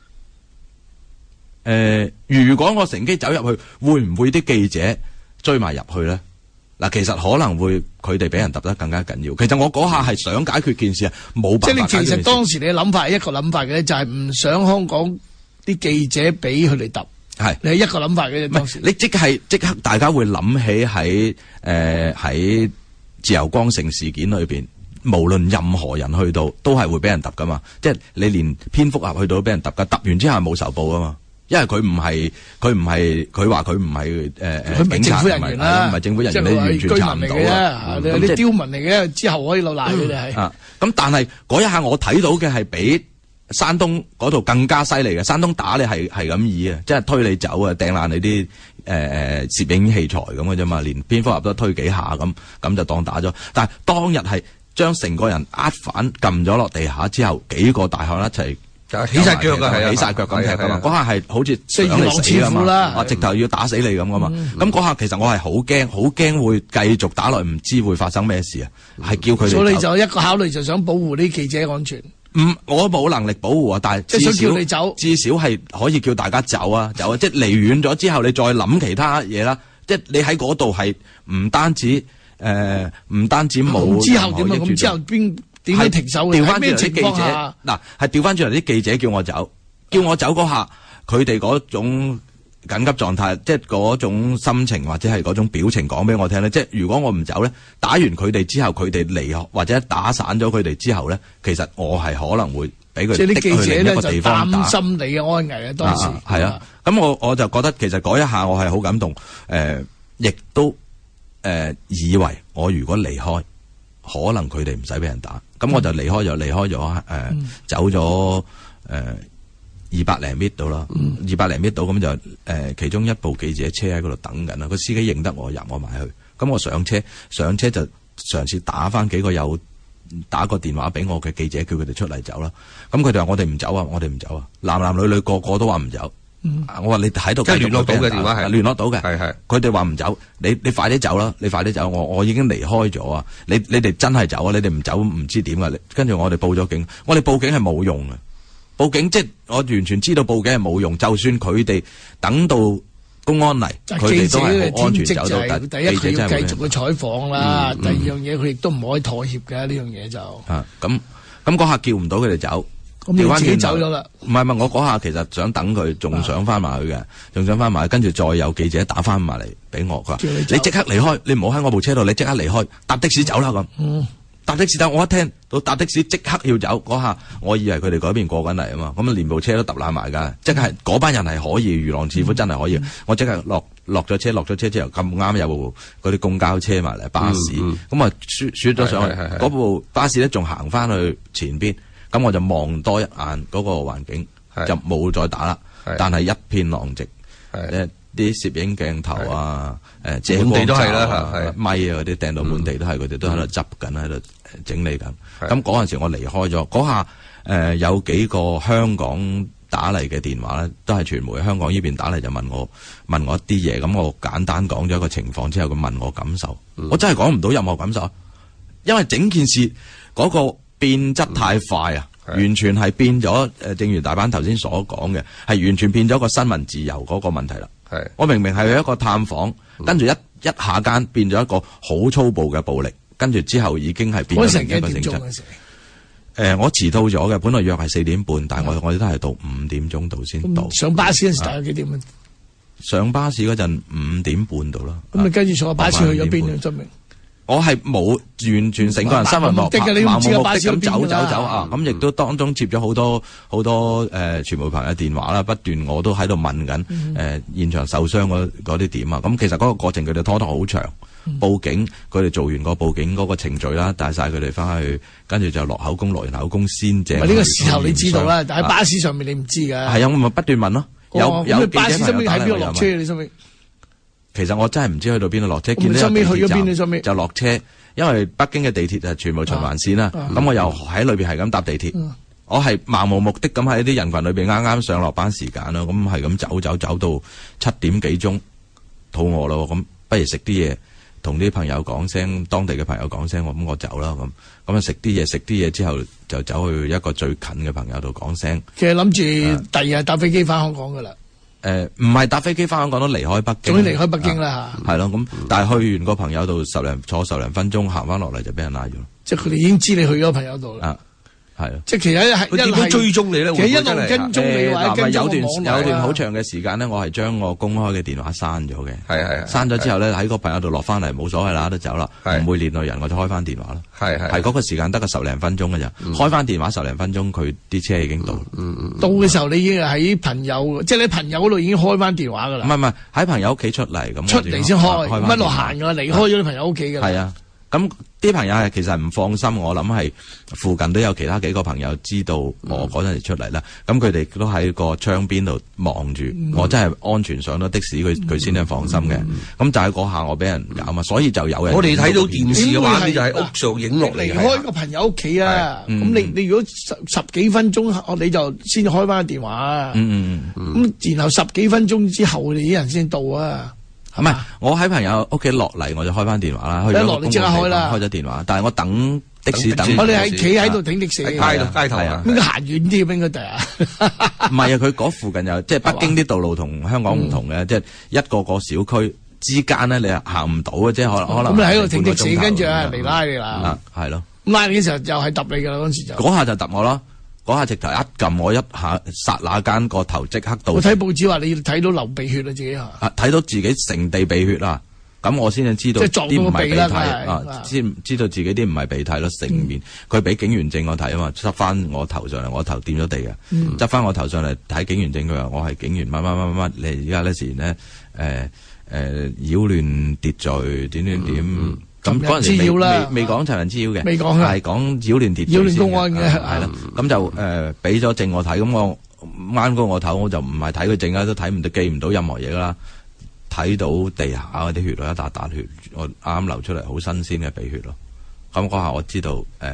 呃，如果我乘機走入去，會唔會啲記者追埋入去咧？嗱，其實可能會佢哋俾人揼得更加緊要。其實我嗰下係想解決件事啊，冇辦法解決件事。 即係你其實當時你嘅諗法係一個諗法嘅咧，就係、是、唔想香港啲記者俾佢哋揼。係你係一個諗法嘅啫，當時你即係即刻大家會諗起喺誒喺自由光城事件裏邊，無論任何人去到都係會俾人揼噶嘛，即係你連蝙蝠俠去到都俾人揼噶，揼完之後係冇仇報噶嘛，因為佢唔係佢唔係佢話佢唔係誒誒警察，唔係唔係政府人員，你完全查唔到啊！ 你啲刁民嚟嘅，之後可以攞賴佢哋係啊，咁但係嗰一下我睇到嘅係比山東嗰度更加犀利嘅，山東打你係係咁以啊，即係推你走啊，掟爛你啲誒誒攝影器材咁嘅啫嘛，連蝙蝠俠都推幾下咁，咁就當打咗。但係當日係將成個人呃反撳咗落地下之後，幾個大漢一齊。 起晒腳㗎，係啊， 起晒腳咁踢㗎嘛，嗰下係好似即係想你死㗎嘛， 啊直頭要打死你咁㗎嘛。咁嗰下其實我係好驚，好驚會繼續打落，唔知會發生咩事啊。係叫佢哋。 所以你就一個考慮就想保護啲記者安全。 唔，我冇能力保護啊，但係即係想叫你走， 至少係可以叫大家走啊，走啊，即係離遠咗之後，你再諗其他嘢啦。即係你喺嗰度係唔單止誒，唔單止冇。 之後點啊？咁之後邊？點解停手嘅？ 調翻轉嚟啲記者， 嗱係調翻轉嚟啲記者叫我走，叫我走嗰下，佢哋嗰種緊急狀態，即係嗰種心情或者係嗰種表情講俾我聽咧。即係如果我唔走咧，打完佢哋之後，佢哋離或者打散咗佢哋之後咧，其實我係可能會俾佢。 即係啲記者咧就擔心你嘅安危啊！當時係啊，咁我我就覺得其實嗰一下我係好感動，誒、呃，亦都誒、呃、以為我如果離開。可能佢哋唔使俾人打，咁我就離開咗，離開咗誒、呃嗯，走咗誒二百零米到啦，二百零米到咁就誒、呃，其中一部記者車喺嗰度等緊啦，個司機認得我入我埋去，咁我上車，上車就嘗試打翻幾個有打個電話俾我嘅記者，叫佢哋出嚟走啦。咁佢哋話我哋唔走啊，我哋唔走啊，男男女女個個都話唔走。嗯、我話你喺度，即係聯絡到嘅電話係聯絡到嘅，係係。佢哋話唔走，你你快啲走啦，你快啲走，我我已經離開咗啊！你你哋真係走啊！你哋唔走唔知點啊！跟住我哋報咗警，我哋報警係冇用嘅，報警即係我完全知道報警係冇用，就算佢哋等到公安嚟，佢哋都係好安全走到。 第一佢要繼續去採訪啦，嗯、第二樣嘢佢亦都唔可以妥協嘅呢樣嘢就。 啊，咁咁嗰下叫唔到佢哋走。 咁你自己走咗啦？ 唔係唔係，我嗰下其實想等佢，仲想翻埋去嘅，仲想翻埋去，跟住再有記者打翻埋嚟俾我，佢話你即刻離開，你唔好喺我部車度，你即刻離開，搭的士走啦咁。嗯，搭的士走，我一聽到搭的士即刻要走，嗰下我以為佢哋嗰邊過緊嚟啊嘛，咁連部車都揼爛埋㗎，即係嗰班人係可以，如狼似虎真係可以。嗯、我即刻落落咗車，落咗車之後咁啱有部嗰啲公交車埋嚟巴士，咁啊輸輸咗上去，嗰部巴士咧仲行翻去前邊。咁我就望多一眼嗰個環境，就冇再打啦。但係一片狼藉，誒啲攝影鏡頭啊，誒遮光罩啊、咪啊嗰啲掟到滿地都係，佢哋都喺度執緊，喺度整理緊。咁嗰陣時我離開咗，嗰下誒有幾個香港打嚟嘅電話咧，都係傳媒香港呢邊打嚟就問我問我一啲嘢，咁我簡單講咗一個情況之後，佢問我感受，我真係講唔到任何感受，因為整件事嗰個變質太快啊！嗯、完全係變咗誒，正如大班頭先所講嘅，係完全變咗個新聞自由嗰個問題啦。係我明明係去一個探訪，嗯、跟住一一下間變咗一個好粗暴嘅暴力，跟住之後已經係變咗另一個性質。誒、呃，我遲到咗嘅，本來約係四點半，但係我我哋都係到五點鐘到先到。 上巴士嗰時大概幾點啊？ 上巴士嗰陣五點半到啦。咁你跟住坐巴士去咗邊啊？真明。 我係冇完全成個人新聞幕，盲目目的咁走走走啊！咁亦都當中接咗好多好多誒傳媒朋友電話啦，不斷我都喺度問緊誒、嗯呃、現場受傷嗰啲點啊！咁其實嗰個過程佢哋拖得好長，嗯、報警佢哋做完個報警嗰個程序啦，帶晒佢哋翻去，跟住就落口供，落完口供先正。 呢個時候你知道啦，但喺巴士上面你唔知㗎。係啊，我咪不斷問咯。有、哦、有巴士上面喺邊度落車？你上面？ 其實我真係唔知去到邊度落車，見到有地鐵站就落車，因為北京嘅地鐵係全部循環線啦。咁、啊啊、我又喺裏邊係咁搭地鐵，啊、我係漫無目的咁喺啲人群裏邊啱啱上落班時間咯，咁係咁走走走到七點幾鐘，肚餓咯，咁不如食啲嘢，同啲朋友講聲，當地嘅朋友講聲，我咁我走啦，咁咁啊食啲嘢，食啲嘢之後就走去一個最近嘅朋友度講聲。其實諗住第二日搭飛機翻香港噶啦。誒，唔係搭飛機翻香港都離開北京，終於離開北京啦吓。係咯，咁但係去完個朋友度十零坐十零分鐘，行翻落嚟就俾人拉咗。即係佢哋已經知你去咗朋友度啦。係啊，即係其實係佢點樣追蹤你咧？其實一路跟蹤你或者跟蹤有段有段好長嘅時間咧，我係將我公開嘅電話刪咗嘅。係係刪咗之後咧，喺個朋友度落翻嚟冇所謂啦，都走啦，唔會連累人，我就開翻電話啦。係係係嗰個時間得個十零分鐘嘅咋，開翻電話十零分鐘，佢啲車已經到。到嘅時候你已經喺朋友，即係你朋友嗰度已經開翻電話噶啦。唔係唔係喺朋友屋企出嚟咁。出嚟先開，乜落閒噶，離開咗你朋友屋企噶啦。係啊。 咁啲朋友係其實唔放心，我諗係附近都有其他幾個朋友知道我嗰陣時出嚟啦。咁佢哋都喺個窗邊度望住， 嗯、 我真係安全上咗的士，佢佢先係放心嘅。咁、嗯、就喺嗰下我俾人搞嘛，所以就有人。 我哋睇到電視嘅畫面就喺屋上影落嚟。 離開個朋友屋企啊，咁、嗯、你你如果十十幾分鐘，你就先開翻個電話啊。嗯嗯嗯。咁然後十幾分鐘之後，你啲人先到啊。 唔係，我喺朋友屋企落嚟，我就開翻電話啦。 一落你即刻開啦， 開咗電話。但係我等的士等， 我哋喺企喺度等的士， 喺街度街頭啊， 應該行遠啲應該第啊。 唔係啊，佢嗰附近有，即係北京啲道路同香港唔同嘅，即係一個個小區之間咧，你行唔到嘅，即係可能可能。咁你喺度停的士，跟住啊嚟拉你啦。 係咯。 拉你嘅時候又係揼你㗎啦，嗰陣時就。 嗰下就揼我咯。嗰下直頭一撳我一下，剎那間個頭即刻到。 我睇報紙話你睇到流鼻血啦，自己啊！ 睇到自己成地鼻血啦，咁我先至知道啲唔係鼻涕啊，先知道自己啲唔係鼻涕咯，成面。佢俾、嗯、警員證我睇啊嘛，執翻我頭上嚟，我頭掂咗地嘅，執翻、嗯、我頭上嚟睇警員證，佢話我係警員乜乜乜乜，你而家呢時呢，誒誒擾亂秩序點點點。咁嗰陣時未未未講尋人滋擾嘅， 未講係講擾亂秩序， 擾亂公安嘅係啦。咁就誒俾咗證我睇，咁我啱過我頭，我就唔係睇佢證啦，都睇唔到記唔到任何嘢啦。睇到地下嗰啲血咯，一笪笪血，我啱啱流出嚟，好新鮮嘅鼻血咯。咁嗰下我知道誒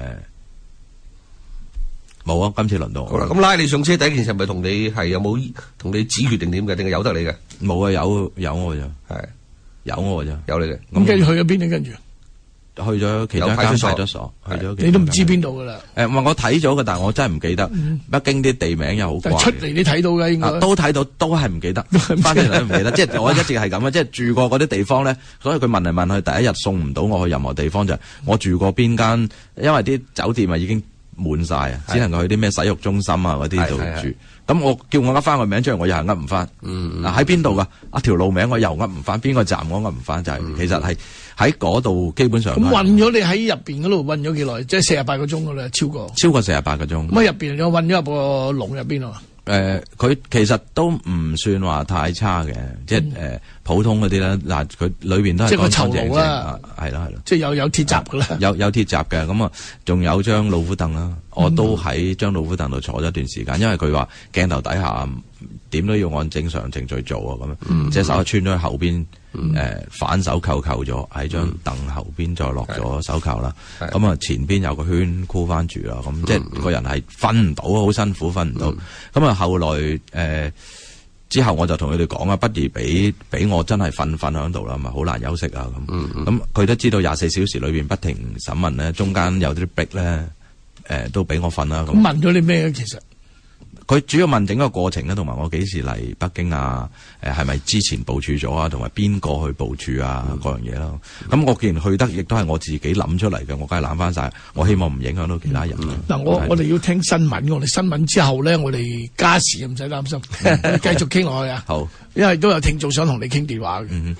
冇啊，今次輪到我。 好啦，咁拉你上車第一件事係咪同你係有冇同你指血定點嘅，定係由得你嘅？ 冇啊，有有我咋， 係有我咋， 有你嘅。 咁跟住去咗邊咧？跟住？ 去咗其他間派出所，去咗。 你都唔知邊度噶啦？ 誒，唔係我睇咗嘅，但係我真係唔記得。北京啲地名又好怪。 出嚟你睇到嘅應該。 都睇到，都係唔記得。翻嚟都唔記得。即係我一直係咁啊！即係住過嗰啲地方咧，所以佢問嚟問去，第一日送唔到我去任何地方就係我住過邊間，因為啲酒店啊已經滿晒啊，只能夠去啲咩洗浴中心啊嗰啲度住。咁我叫我噏翻個名出嚟，我又係噏唔翻。嗱喺邊度噶？啊條路名我又噏唔翻，邊個站我噏唔翻，就係其實係。喺嗰度基本上咁韞咗你喺入邊嗰度韞咗幾耐？即係四十八個鐘噶啦，超過超過四十八個鐘。 咁喺入邊又韞咗入個籠入邊啊？ 誒、呃，佢其實都唔算話太差嘅，即係誒、呃、普通嗰啲啦。嗱，佢裏邊都係乾乾淨淨，係啦係啦， 即係有有鐵閘噶啦， 有有鐵閘嘅。咁啊，仲有張老虎凳啦，我都喺張老虎凳度坐咗一段時間，因為佢話鏡頭底下點都要按正常程序做啊，咁樣，嗯、即係手穿咗喺後邊，誒、嗯呃、反手扣扣咗喺張凳後邊，再落咗手扣啦。咁啊前邊有個圈箍翻住啦，咁、嗯、即係個人係瞓唔到，好辛苦瞓唔到。咁啊、嗯、後來誒、呃、之後我就同佢哋講啊，不如俾俾我真係瞓瞓喺度啦，咪好難休息啊咁。咁佢都知道廿四小時裏邊不停審問咧，中間有啲逼咧，誒都俾我瞓啦。咁問咗你咩咧？其實？ 佢主要問整個過程咧，同埋我幾時嚟北京啊？誒係咪之前部署咗啊？同埋邊個去部署啊？嗰、嗯、樣嘢咯。咁、嗯、我既然去得，亦都係我自己諗出嚟嘅，我梗係攬翻晒。我希望唔影響到其他人。嗱、嗯嗯， 我我哋要聽新聞，我哋新聞之後咧，我哋加時唔使擔心，繼續傾落去啊。 好， 因為都有聽眾想同你傾電話嘅。 嗯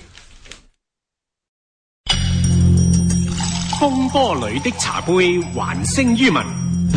風波裏的茶杯，還聲於民。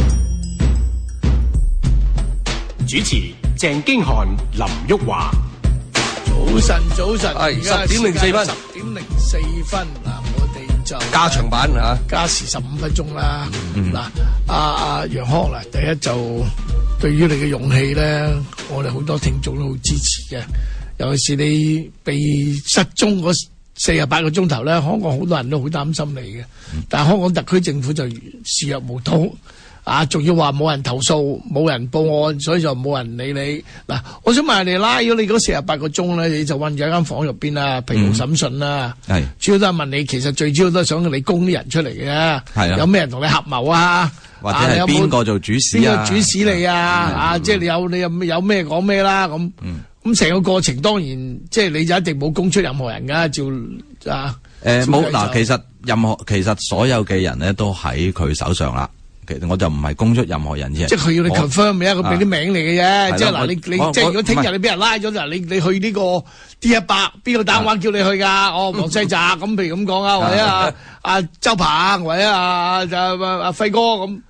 主持鄭經翰、林旭華。 早晨，早晨， 係十點零四分， 十點零四分嗱，我哋就加長版吓， 加時十五分鐘啦。嗱、 嗯， 阿阿楊康嗱，第一就對於你嘅勇氣咧，我哋好多聽眾都好支持嘅。尤其是你被失蹤嗰四十八個鐘頭咧，香港好多人都好擔心你嘅，嗯、但係香港特區政府就視若無睹。啊！仲要話冇人投訴，冇人報案，所以就冇人理你。嗱，我想問下你拉咗你嗰四十八個鐘咧，你就韞咗喺間房入邊啦，疲勞審訊啦。係、嗯、主要都係問你，其實最主要都係想你供啲人出嚟嘅。係啊，有咩人同你合謀啊？ 或者係邊個做主使啊？ 邊個主使你啊？啊，即係你有你有有咩講咩啦？咁咁成個過程當然即係你就一定冇供出任何人噶，照啊。 誒冇嗱，其實任何其實所有嘅人咧都喺佢手上啦。其實我就唔係供出任何人嘅， 即係佢要你 confirm 嘅，佢俾啲名嚟嘅啫。即係嗱，你你即係如果聽日你俾人拉咗嗱，你你去呢個 D 一百，邊個打電話叫你去噶？哦，黃世澤咁，譬如咁講啊，或者阿阿周鵬，或者阿阿阿輝哥咁。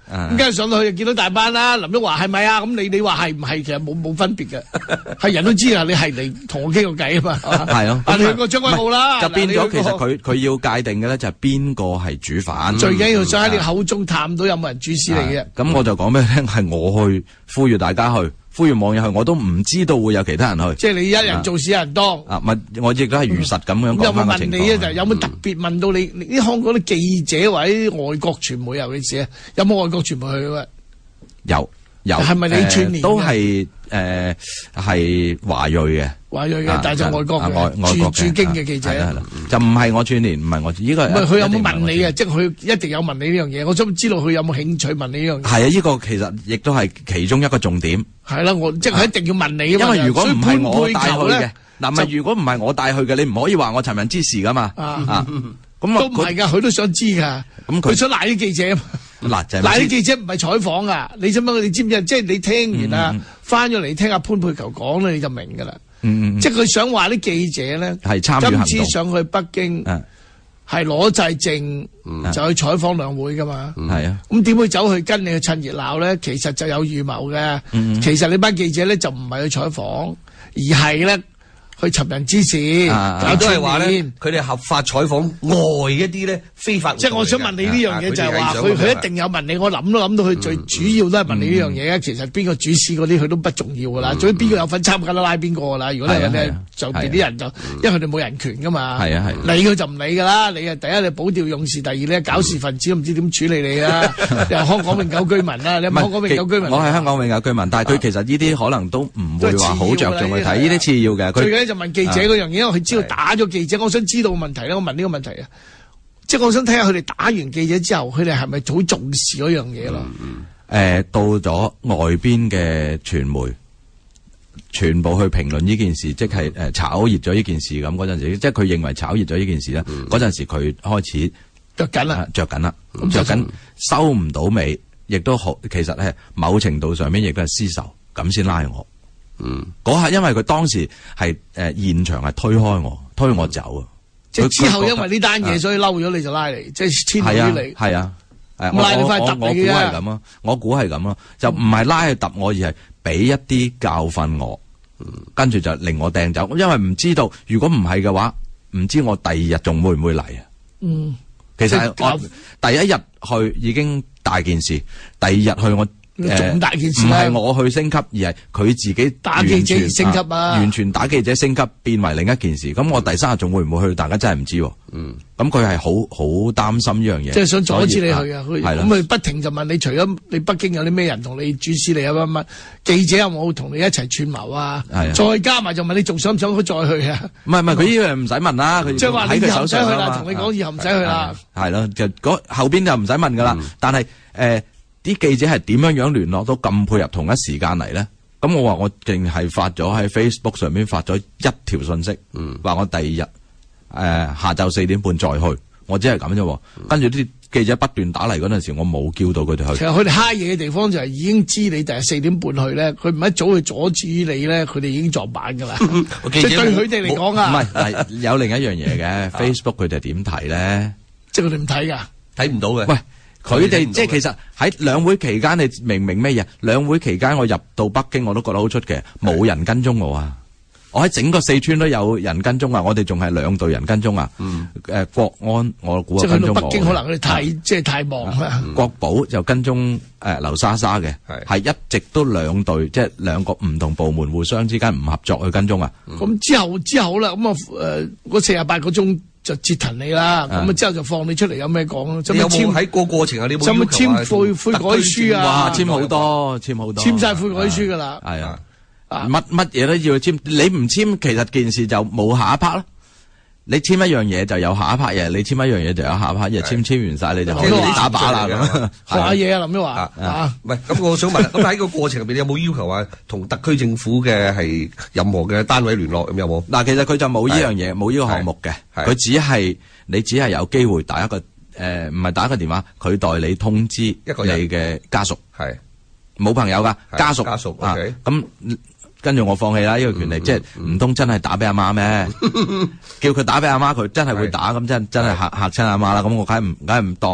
咁跟住上到去就見到大班啦。林旭華係咪啊？咁你你話係唔係？其實冇冇分別嘅，係人都知啊。你係嚟同我傾個偈啊嘛。 係咯， 啊你去過將軍澳啦， 就變咗嗱你去過其實佢佢要界定嘅咧就係邊個係主犯。 最緊要想喺你口中探到有冇人主使你嘅。 咁我就講俾你聽，係我去呼籲大家去。呼籲網友去，我都唔知道會有其他人去。 即係你一人做事一人當。 啊，咪我亦都係如實咁樣講咁有冇翻個情況。 問你啊？就係有冇特別問到你？你啲香港啲記者或者外國傳媒尤其是啊，有冇外國傳媒去嘅？ 有有。 係咪你串聯嘅誒都係誒係華裔嘅。 華裔嘅啊， 但係就外國啊外嘅駐外國嘅駐京嘅記者。 係啦係啦，就唔係我串聯，唔係我呢個。 唔係佢有冇一定唔係我問你啊？即係佢一定有問你呢樣嘢。我想知道佢有冇興趣問你呢樣嘢。 係啊，呢個其實亦都係其中一個重點。 係啦，我即係佢一定要問你啊嘛。 因為如果唔係我帶去嘅所以潘佩球呢， 嗱咪如果唔係我帶去嘅，你唔可以話我尋人之事噶嘛。 啊啊，咁都唔係㗎，佢都想知㗎。 咁佢佢想賴啲記者啊嘛。 嗱就係嗱，啲記者唔係採訪啊，你知唔知？你知唔知？即係你聽完啊嗯嗯， 翻咗嚟聽阿潘佩球講咧，你就明㗎啦。 嗯嗯即係佢想話啲記者咧， 係參與行動今次上去北京嗯係攞晒證就去採訪兩會㗎嘛。 係啊。 咁點會走去跟你去趁熱鬧咧？其實就有預謀嘅。 嗯其實你班記者咧就唔係去採訪，而係咧去尋人之事。 搞都係話咧，佢哋合法採訪外一啲咧非法活動嚟㗎。 即係我想問你呢樣嘢就係話，佢佢一定有問你，我諗都諗到佢最主要都係問你呢樣嘢。其實邊個主使嗰啲佢都不重要㗎啦，總之邊個有份參加都拉邊個㗎啦。如果你咧就邊啲人就，因為佢哋冇人權㗎嘛。 係啊係。 理佢就唔理㗎啦。你啊第一你保釣勇士，第二咧搞事分子都唔知點處理你啦。又香港永久居民啦，你係咪香港永久居民？ 我係香港永久居民，但係佢其實呢啲可能都唔會話好着重去睇，呢啲次要嘅。 最緊要就問記者嗰樣嘢，因為佢知道打咗記者，我想知道個問題咧。我問呢個問題啊，即係我想睇下佢哋打完記者之後，佢哋係咪好重視嗰樣嘢咯？ 誒，到咗外邊嘅傳媒，全部去評論呢件事，即係誒炒熱咗呢件事咁嗰陣時，即係佢認為炒熱咗呢件事咧，嗰陣時佢開始着緊啦， 着緊啦，着緊收唔到尾，亦都好，其實係某程度上面亦都係私仇，咁先拉我。嗯，嗰下因為佢當時係誒、呃、現場係推開我，推我走啊！ 即係之後因為呢單嘢，所以嬲咗你就拉你，即係遷怒於你。 係啊，誒、啊， 拉你翻揼我估你嘅係咁啊，我估係咁咯，就唔係拉去揼我，而係俾一啲教訓我，跟住就令我掟走。因為唔知道，如果唔係嘅話，唔知我第二日仲會唔會嚟啊？ 嗯， 其實我第一日去已經大件事，第二日去我。 仲大件事唔啦， 係我去升級，而係佢自己打記者而升級啊！ 完全打記者升級變為另一件事。咁我第三日仲會唔會去？大家真係唔知。嗯，咁佢係好好擔心呢樣嘢， 即係想阻止你去啊！佢係啦， 咁佢不停就問你，除咗你北京有啲咩人同你主使你啊乜乜，記者有冇同你一齊串謀啊？ 係啊， 再加埋就問你仲想唔想再去啊？ 唔係唔係，佢呢樣唔使問啦，佢即係話你以後唔使去啦， 嘛同你講以後唔使去啦。 係咯，就嗰後邊就唔使問噶啦。但係誒。啲記者係點樣樣聯絡到咁配合同一時間嚟咧？咁我話我淨係發咗喺 Facebook 上面發咗一條信息，話、嗯、我第二日誒、呃、下晝四點半再去，我只係咁啫。跟住啲記者不斷打嚟嗰陣時，我冇叫到佢哋去。 其實佢哋揩嘢嘅地方就係已經知你第日四點半去咧，佢唔一早去阻止你咧，佢哋已經撞板噶啦。即係對佢哋嚟講啊， 唔係有另一樣嘢嘅 Facebook 佢哋點睇咧？ 即係佢哋唔睇噶， 睇唔到嘅。 喂。佢哋即係其實喺兩會期間，你明唔明咩嘢？兩會期間我入到北京，我都覺得好出奇，冇人跟蹤我啊！我喺整個四川都有人跟蹤啊！我哋仲係兩隊人跟蹤啊！誒、嗯呃，國安我估跟蹤我。即係去到北京， 可能佢哋太即係太忙啦。 國保就跟蹤誒、呃、劉莎莎嘅，係一直都兩隊，即係兩個唔同部門互相之間唔合作去跟蹤啊！ 咁、嗯、之後之後啦，咁啊誒嗰四十八個鐘。就折騰你啦，咁啊之後就放你出嚟，有咩講咯？ 你有冇喺個過程啊？你有冇要求啊？ 簽悔悔改書啊？ 哇，簽好多，簽好多， 簽晒悔改書噶啦。 係啊，乜乜嘢都要簽，你唔簽，其實件事就冇下一 part 咯。你簽一樣嘢就有下一 part 嘢，你簽一樣嘢就有下一 part 嘢，簽簽完晒你就可以打靶啦咁。 學下嘢啊，林旭華啊， 唔係咁，我想問，咁喺個過程入邊，你有冇要求話同特區政府嘅係任何嘅單位聯絡咁有冇？ 嗱，其實佢就冇呢樣嘢，冇呢個項目嘅，佢只係你只係有機會打一個誒，唔係打一個電話，佢代你通知一個你嘅家屬，係冇朋友噶家屬， 家屬啊咁。跟住我放棄啦，呢個權利，即係唔通真係打俾阿媽咩？叫佢打俾阿媽，佢真係會打，咁真真係嚇嚇親阿媽啦。咁我梗係唔梗係唔當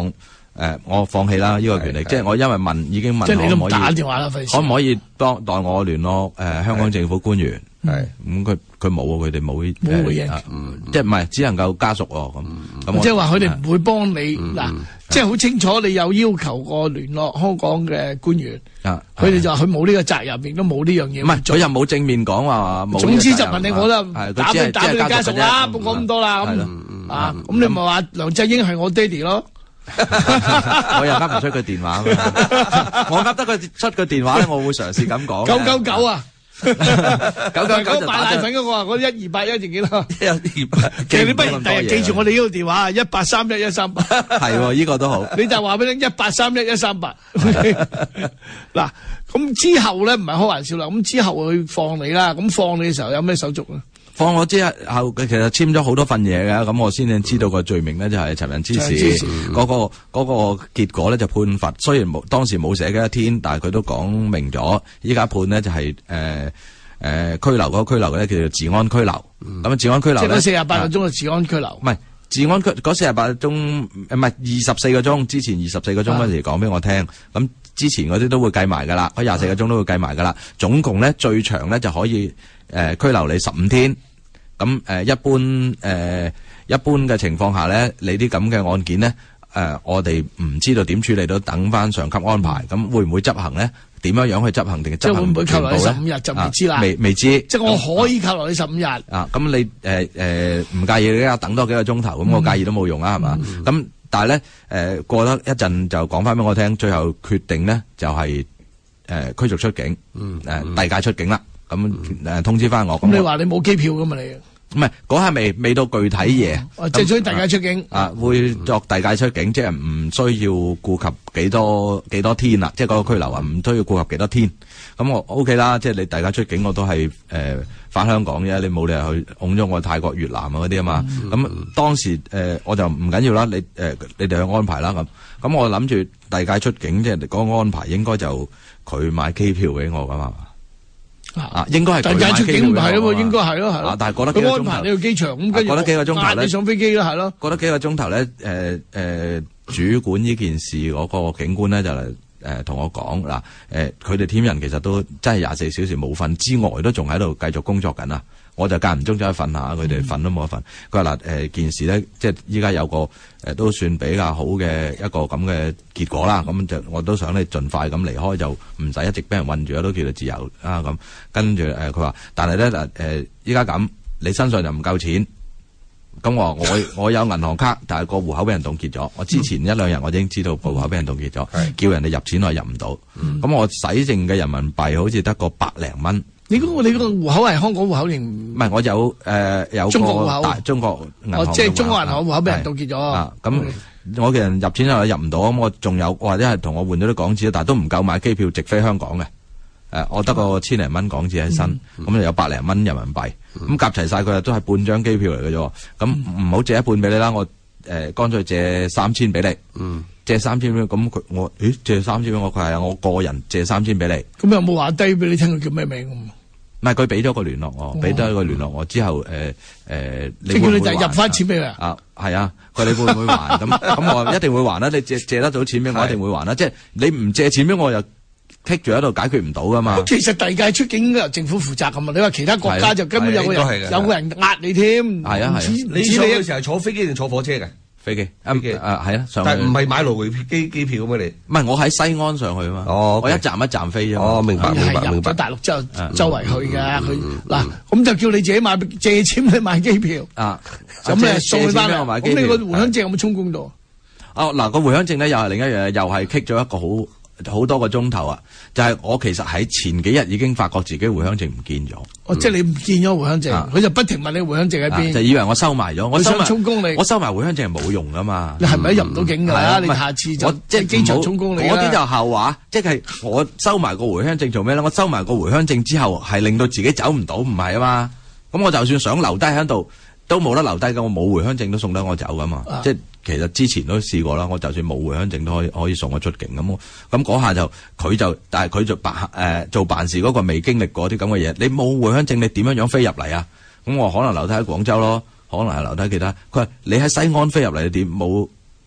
誒，我放棄啦呢個權利，即係我因為問已經問即係你都唔可唔可以打電話啦，費事可唔可以當代我聯絡誒香港政府官員？ 係咁佢佢冇啊，佢哋冇冇回應誒即係唔係只能夠家屬喎咁咁我。 即係話佢哋唔會幫你嗱，即係好清楚你有要求過聯絡香港嘅官員， 啊， 佢哋就話佢冇呢個責任，亦都冇呢樣嘢。 唔係佢又冇正面講話冇呢個責任。 總之就問你我啦係， 打俾打俾你家屬啦，唔好講咁多啦咁啊，咁你咪話梁振英係我爹哋咯。 我又噏唔出佢電話，我噏得佢出佢電話咧，我會嘗試咁講。 九九九啊！ 九九九就買奶粉嗰個啊，嗰一二八一定幾多？ 一二八， 其實你不如第日記住我哋呢個電話，一八三一一三八。 係喎，呢個都好。 你就話俾你一八三一一三八。嗱，咁之後咧唔係開玩笑啦，咁之後佢放你啦，咁放你嘅時候有咩手續啊？ 放我之後，佢其實簽咗好多份嘢嘅，咁我先至知道個罪名咧就係尋人之事。嗰個嗰個結果咧就判罰，雖然冇當時冇寫嘅一天，但係佢都講明咗。依家判呢就係誒誒拘留，嗰個拘留咧叫做治安拘留。咁治安拘留咧， 即係嗰四十八個鐘嘅治安拘留。 唔係治安拘嗰四十八個鐘，唔係二十四個鐘。之前二十四個鐘嗰時講俾我聽，咁之前嗰啲都會計埋噶啦，嗰廿四個鐘都會計埋噶啦。總共咧最長咧就可以誒拘留你十五天。咁誒、呃、一般誒、呃、一般嘅情況下咧，你啲咁嘅案件咧，誒、呃、我哋唔知道點處理，都等翻上級安排。咁、嗯、會唔會執行咧？點樣樣去執行定係執行？ 即係會唔會扣留你十五日就未知啦、 啊？未未知。 即係我可以扣留你十五日。啊， 咁你誒誒唔介意你而家等多幾個鐘頭？咁、嗯、我介意都冇用啊，係嘛？咁、嗯、但係咧誒過得一陣就講翻俾我聽，最後決定咧就係、是、誒、呃、驅逐出境，誒、 嗯呃、遞解出境啦。咁誒、呃、通知翻我。 咁你話你冇機票噶嘛你？ 唔係，嗰下未未到具體嘢， 即係所以遞解出境啊，會作遞解出境，即係唔需要顧及幾多幾多天啦，即係嗰個拘留啊，唔需要顧及幾多天。咁我 OK 啦，即係你遞解出境，我都係誒返香港嘅，你冇理由去拱咗我泰國、越南啊嗰啲啊嘛。咁、嗯、當時誒、呃、我就唔緊要啦，你誒、呃、你哋去安排啦咁。咁我諗住遞解出境，即係嗰個安排應該就佢買機票俾我噶嘛。啊，應該係遞解出境唔係咯，應該係咯，係咯。 但係過得幾個鐘頭， 佢安排你去機場咁，跟住過得幾個鐘頭咧， 你上飛機啦，係咯。 過得幾個鐘頭咧，誒、呃、誒、呃，主管呢件事嗰個警官咧就嚟誒同我講嗱，誒佢哋 team 人其實都真係廿四小時冇瞓之外，都仲喺度繼續工作緊啊。我就間唔中走去瞓下，佢哋瞓都冇得瞓。佢話嗱，誒件事咧，即係依家有個誒、呃、都算比較好嘅一個咁嘅結果啦。咁就我都想你盡快咁離開，就唔使一直俾人韞住，都叫做自由啊咁。跟住誒，佢話，但係咧嗱誒，依家咁你身上就唔夠錢。咁我我我有銀行卡，但係個戶口俾人凍結咗。我之前一兩日我已經知道個戶口俾人凍結咗，嗯、叫人哋入錢我入唔到。咁、嗯、我使剩嘅人民幣好似得個百零蚊。 你嗰個你嗰個戶口係香港戶口定唔係？ 我有誒、呃、有個中國戶口， 中國銀行、 哦，即係中國銀行戶口俾人凍結咗。 啊，咁我嘅人入錢又入唔到，咁我仲有或者係同我換咗啲港紙，但係都唔夠買機票直飛香港嘅。誒、呃，我得個千零蚊港紙喺身，咁、嗯、就有百零蚊人民幣，咁夾齊晒佢都係半張機票嚟嘅啫。咁唔好借一半俾你啦，我誒乾脆借三千俾你。嗯。借三千俾咁佢我，咦借三千俾我，佢係啊，我個人借三千俾你。咁有冇話低俾你聽佢叫咩名咁？ 唔係佢俾咗個聯絡我，俾咗一個聯絡我之後，誒、呃、誒，呃、 即係叫你就入翻錢俾佢啊？係啊，佢你會唔會還？咁咁我一定會還啦。你借借得到錢俾我，一定會還啦。即係你唔借錢俾我，又棘住喺度解決唔到噶嘛。 其實遞解出境應該由政府負責噶嘛。你話其他國家就根本有個人有個人壓你添。 係啊係啊， 你上去嘅時候係坐飛機定坐火車嘅？飛機，飛機，啊係啊，上去。但係唔係買來回機機票咁你？ 唔係，我喺西安上去啊嘛。哦，我一站一站飛啫。 哦，明白明白明白。 入咗大陸之後，周圍去嘅佢嗱，咁就叫你自己買借錢去買機票。啊，咁你送去翻嚟。咁你個回鄉證有冇充公到？ 哦，嗱個回鄉證咧又係另一樣嘢，又係棘咗一個好好多個鐘頭啊！就係、是、我其實喺前幾日已經發覺自己回鄉證唔見咗。 哦，即係你唔見咗回鄉證，佢、啊、就不停問你回鄉證喺邊、啊， 就以為我收埋咗。我想充公你， 我收埋回鄉證係冇用噶嘛。 你係咪入唔到境㗎啦、嗯？你下次就即係機場充公你。 嗰啲就後話，即係我收埋個回鄉證做咩咧？我收埋個回鄉證之後係令到自己走唔到，唔係啊嘛。咁我就算想留低喺度，都冇得留低㗎。我冇回鄉證都送得我走㗎嘛。啊、即係。其實之前都試過啦，我就算冇回鄉證都可以可以送我出境咁。咁嗰下就佢就，但係佢就辦誒、呃、做辦事嗰個未經歷過啲咁嘅嘢。你冇回鄉證，你點樣樣飛入嚟啊？咁我可能留低喺廣州咯，可能係留低其他。佢話你喺西安飛入嚟，你點冇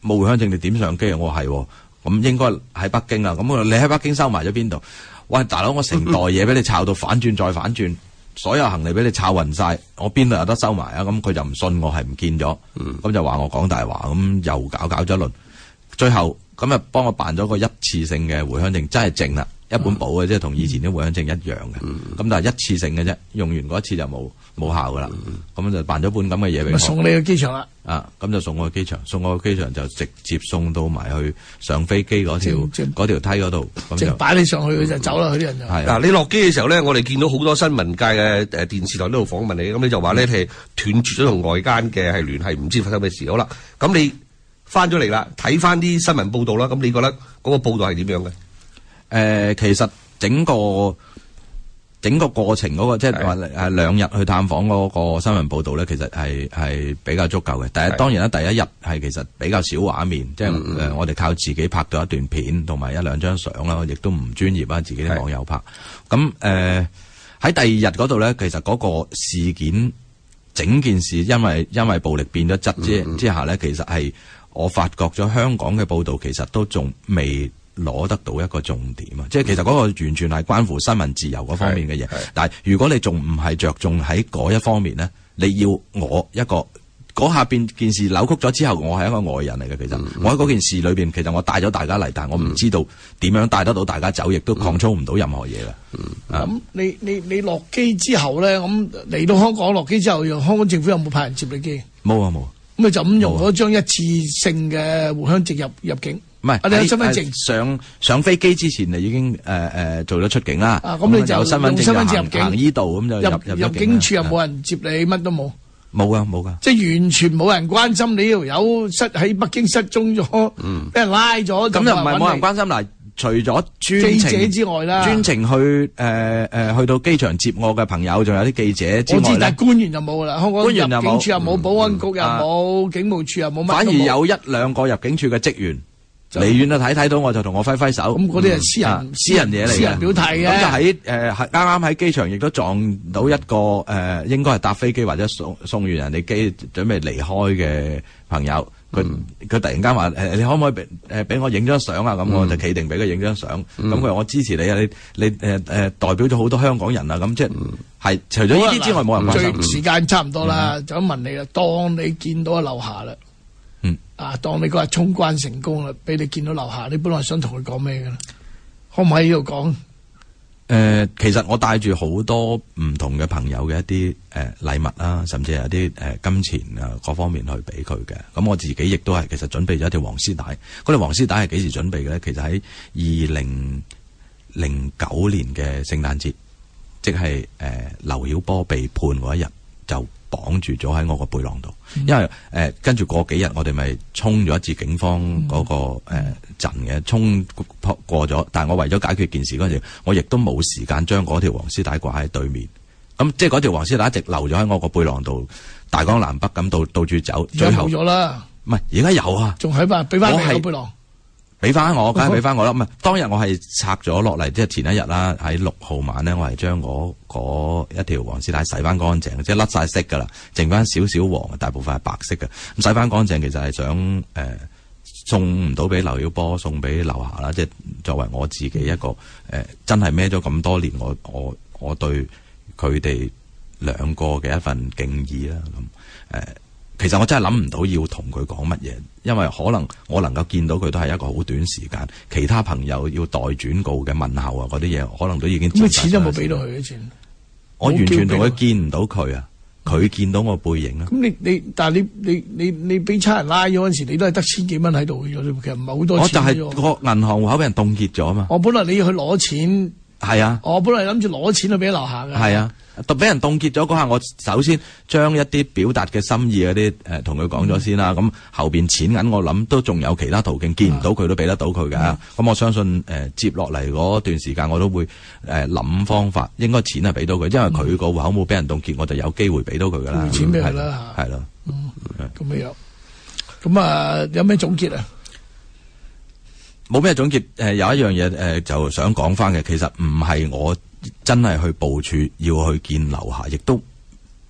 冇回鄉證，你點上機啊？我話係喎，咁應該喺北京啊。咁我話你喺北京收埋咗邊度？喂，大佬，我成袋嘢俾你抄到反轉再反轉，所有行李俾你抄暈晒，我邊度有得收埋啊？咁佢就唔信我係唔見咗，咁、嗯、就話我講大話，咁又搞搞咗一輪，最後咁啊幫我辦咗個一次性嘅回鄉證，真係淨啦。一本簿嘅，即係同以前啲回鄉證一樣嘅，咁、嗯、但係一次性嘅啫，用完嗰一次就冇冇效噶啦，咁、嗯、就辦咗本咁嘅嘢俾我。 送你去機場啦， 啊，咁就送我去機場，送我去機場就直接送到埋去上飛機嗰條嗰條梯嗰度，咁就擺你上去佢就走啦，佢啲人就。 嗱、啊，你落機嘅時候咧，我哋見到好多新聞界嘅誒電視台呢度訪問你，咁你就話咧係斷絕咗同外間嘅係聯繫，唔知發生咩事。好啦，咁你翻咗嚟啦，睇翻啲新聞報道啦，咁你覺得嗰個報道係點樣嘅？誒、 呃，其實。整個整個過程嗰、那個即係話誒兩日去探訪嗰個新聞報導咧，其實係係比較足夠嘅。第一當然啦，第一日係其實比較少畫面，即係誒、嗯呃、我哋靠自己拍到一段片同埋一兩張相啦，亦都唔專業啊，自己啲網友拍。咁誒喺第二日嗰度咧，其實嗰個事件整件事因為因為暴力變咗質之、嗯、之下咧，其實係我發覺咗香港嘅報導其實都仲未攞得到一個重點啊！即係其實嗰個完全係關乎新聞自由嗰方面嘅嘢。但係如果你仲唔係着重喺嗰一方面咧，你要我一個嗰下邊件事扭曲咗之後，我係一個外人嚟嘅。其實、嗯、我喺嗰件事裏邊，其實我帶咗大家嚟，但係我唔知道點樣帶得到大家走，亦都抗操唔到任何嘢啦。咁、嗯嗯嗯、你你你落機之後咧，咁嚟到香港落機之後，香港政府有冇派人接你機？冇啊冇。咁咪就咁用嗰張一次性嘅回鄉證入入境。唔係，你有身份證上上飛機之前，你已經誒誒、呃、做咗出境啦。啊，咁你就用身份證入境行依度，咁就入入入境處又冇人接你，乜都冇。冇啊，冇噶。即係完全冇人關心你呢條友失喺北京失蹤咗，嗯，俾人拉咗。咁又唔係冇人關心嗱，除咗專程記者之外啦，專程去誒誒、呃、去到機場接我嘅朋友，仲有啲記者之外咧。我知，但係官員就冇啦，香港入境處又冇，保安局又冇，警務處又冇，乜都冇。反而有一兩個入境處嘅職員。離遠就睇睇到我就同我揮揮手，咁嗰啲係私人、嗯、私人嘢嚟嘅，私人表態嘅。咁就喺誒係啱啱喺機場亦都撞到一個誒、呃，應該係搭飛機或者送送完人哋機準備離開嘅朋友，佢佢、嗯、突然間話誒，你可唔可以俾誒俾我影張相啊？咁、嗯、我就企定俾佢影張相。咁佢話我支持你啊！你你誒誒、呃、代表咗好多香港人啊！咁即係係除咗呢啲之外冇人關心。最時間差唔多啦，嗯、就咁問你啦。當你見到樓下啦。嗯，啊，當你嗰日衝關成功啦，俾你見到樓下，你本來想同佢講咩嘅咧？可唔可以喺度講？誒、呃，其實我帶住好多唔同嘅朋友嘅一啲誒禮物啦，甚至係一啲誒、呃、金錢啊各方面去俾佢嘅。咁我自己亦都係其實準備咗一條黃絲帶。嗰條黃絲帶係幾時準備嘅咧？其實喺二零零九年嘅聖誕節，即係誒劉曉波被判嗰一日就。綁住咗喺我個背囊度，因為誒、呃、跟住過幾日我哋咪衝咗一次警方嗰、那個誒、呃、陣嘅，衝過咗。但係我為咗解決件事嗰陣，我亦都冇時間將嗰條黃絲帶掛喺對面。咁即係嗰條黃絲帶一直留咗喺我個背囊度，大江南北咁到到處走。最後冇咗啦，唔係而家有啊，仲喺翻，俾翻你個背囊。俾翻我，梗係俾翻我啦。唔係當日我係拆咗落嚟，即係前一日啦，喺六號晚咧，我係將嗰嗰一條黃絲帶洗翻乾淨，即係甩晒色噶啦，剩翻少少黃，大部分係白色嘅。咁洗翻乾淨，其實係想誒、呃、送唔到俾劉曉波，送俾劉霞啦，即係作為我自己一個誒、呃、真係孭咗咁多年，我我我對佢哋兩個嘅一份敬意啦。咁誒。呃其實我真係諗唔到要同佢講乜嘢，因為可能我能夠見到佢都係一個好短時間，其他朋友要代轉告嘅問候啊嗰啲嘢，可能都已經。咁錢有冇俾到佢嘅錢？我完全同佢見唔到佢啊，佢見到我背影啊。咁你你，但係你你你你俾差人拉咗嗰陣時，你都係得千幾蚊喺度嘅，其實唔係好多錢。我就係個銀行戶口俾人凍結咗啊嘛。我本來你要去攞錢。係啊。我本來諗住攞錢去俾樓下嘅。係啊。俾人凍結咗嗰下，我首先將一啲表達嘅心意嗰啲誒同佢講咗先啦。咁、嗯、後邊錢銀我諗都仲有其他途徑，見唔到佢都俾得到佢㗎。咁、嗯、我相信誒、呃、接落嚟嗰段時間我都會誒諗、呃、方法，應該錢係俾到佢，因為佢個戶口冇俾人凍結，我就有機會俾到佢㗎啦。錢俾佢啦，係咯。咁樣，咁啊有咩總結啊？冇咩總結。誒、呃、有一樣嘢誒、呃、就想講翻嘅，其實唔係我。真係去部署要去見樓下，亦都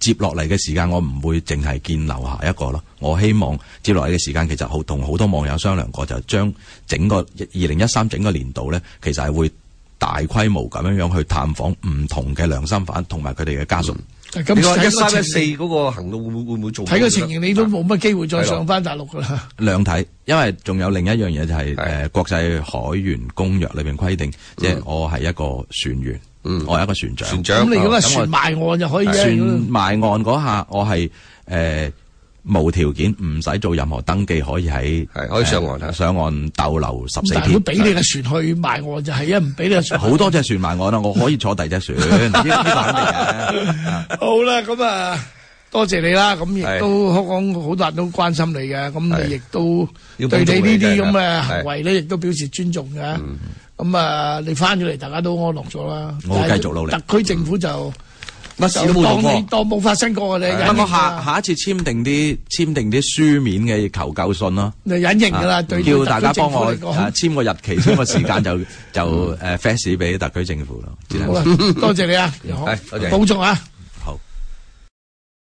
接落嚟嘅時間，我唔會淨係見樓下一個咯。我希望接落嚟嘅時間，其實好同好多網友商量過，就將整個二零一三整個年度咧，其實係會大規模咁樣樣去探訪唔同嘅良心犯同埋佢哋嘅家屬。 你話一三一四嗰個行動會會唔會做？ 睇個情形，你都冇乜機會再上翻大陸噶啦。 兩睇，因為仲有另一樣嘢就係、是、誒、呃、國際海員公約裏邊規定，即係、嗯、我係一個船員，嗯、我係一個船長。船長咁你如果係船埋岸就可以啊。 船埋岸嗰下，我係誒。呃無條件唔使做任何登記，可以喺係可以上岸、呃、上岸逗留十四天。 但係如果俾你嘅船去埋岸就係、是、啊，唔俾你嘅船。好多隻船埋岸啦，我可以坐第二隻船。呢呢個肯定嘅。 好啦，咁啊，多謝你啦。咁亦都香港好多人都關心你嘅，咁你亦都對你呢啲咁嘅行為咧，亦都表示尊重嘅。咁、嗯、啊，你翻咗嚟，大家都安樂咗啦。 我會繼續努力。 特區政府就。 乜事都冇做過， 當你當冇發生過嘅你。 不過下下一次簽訂啲簽訂啲書面嘅求救信咯。 你隱形噶啦，對叫大家幫我簽個日期，簽個時間就就誒 fax 俾特區政府咯。 好啦，多謝你啊，好，保重啊。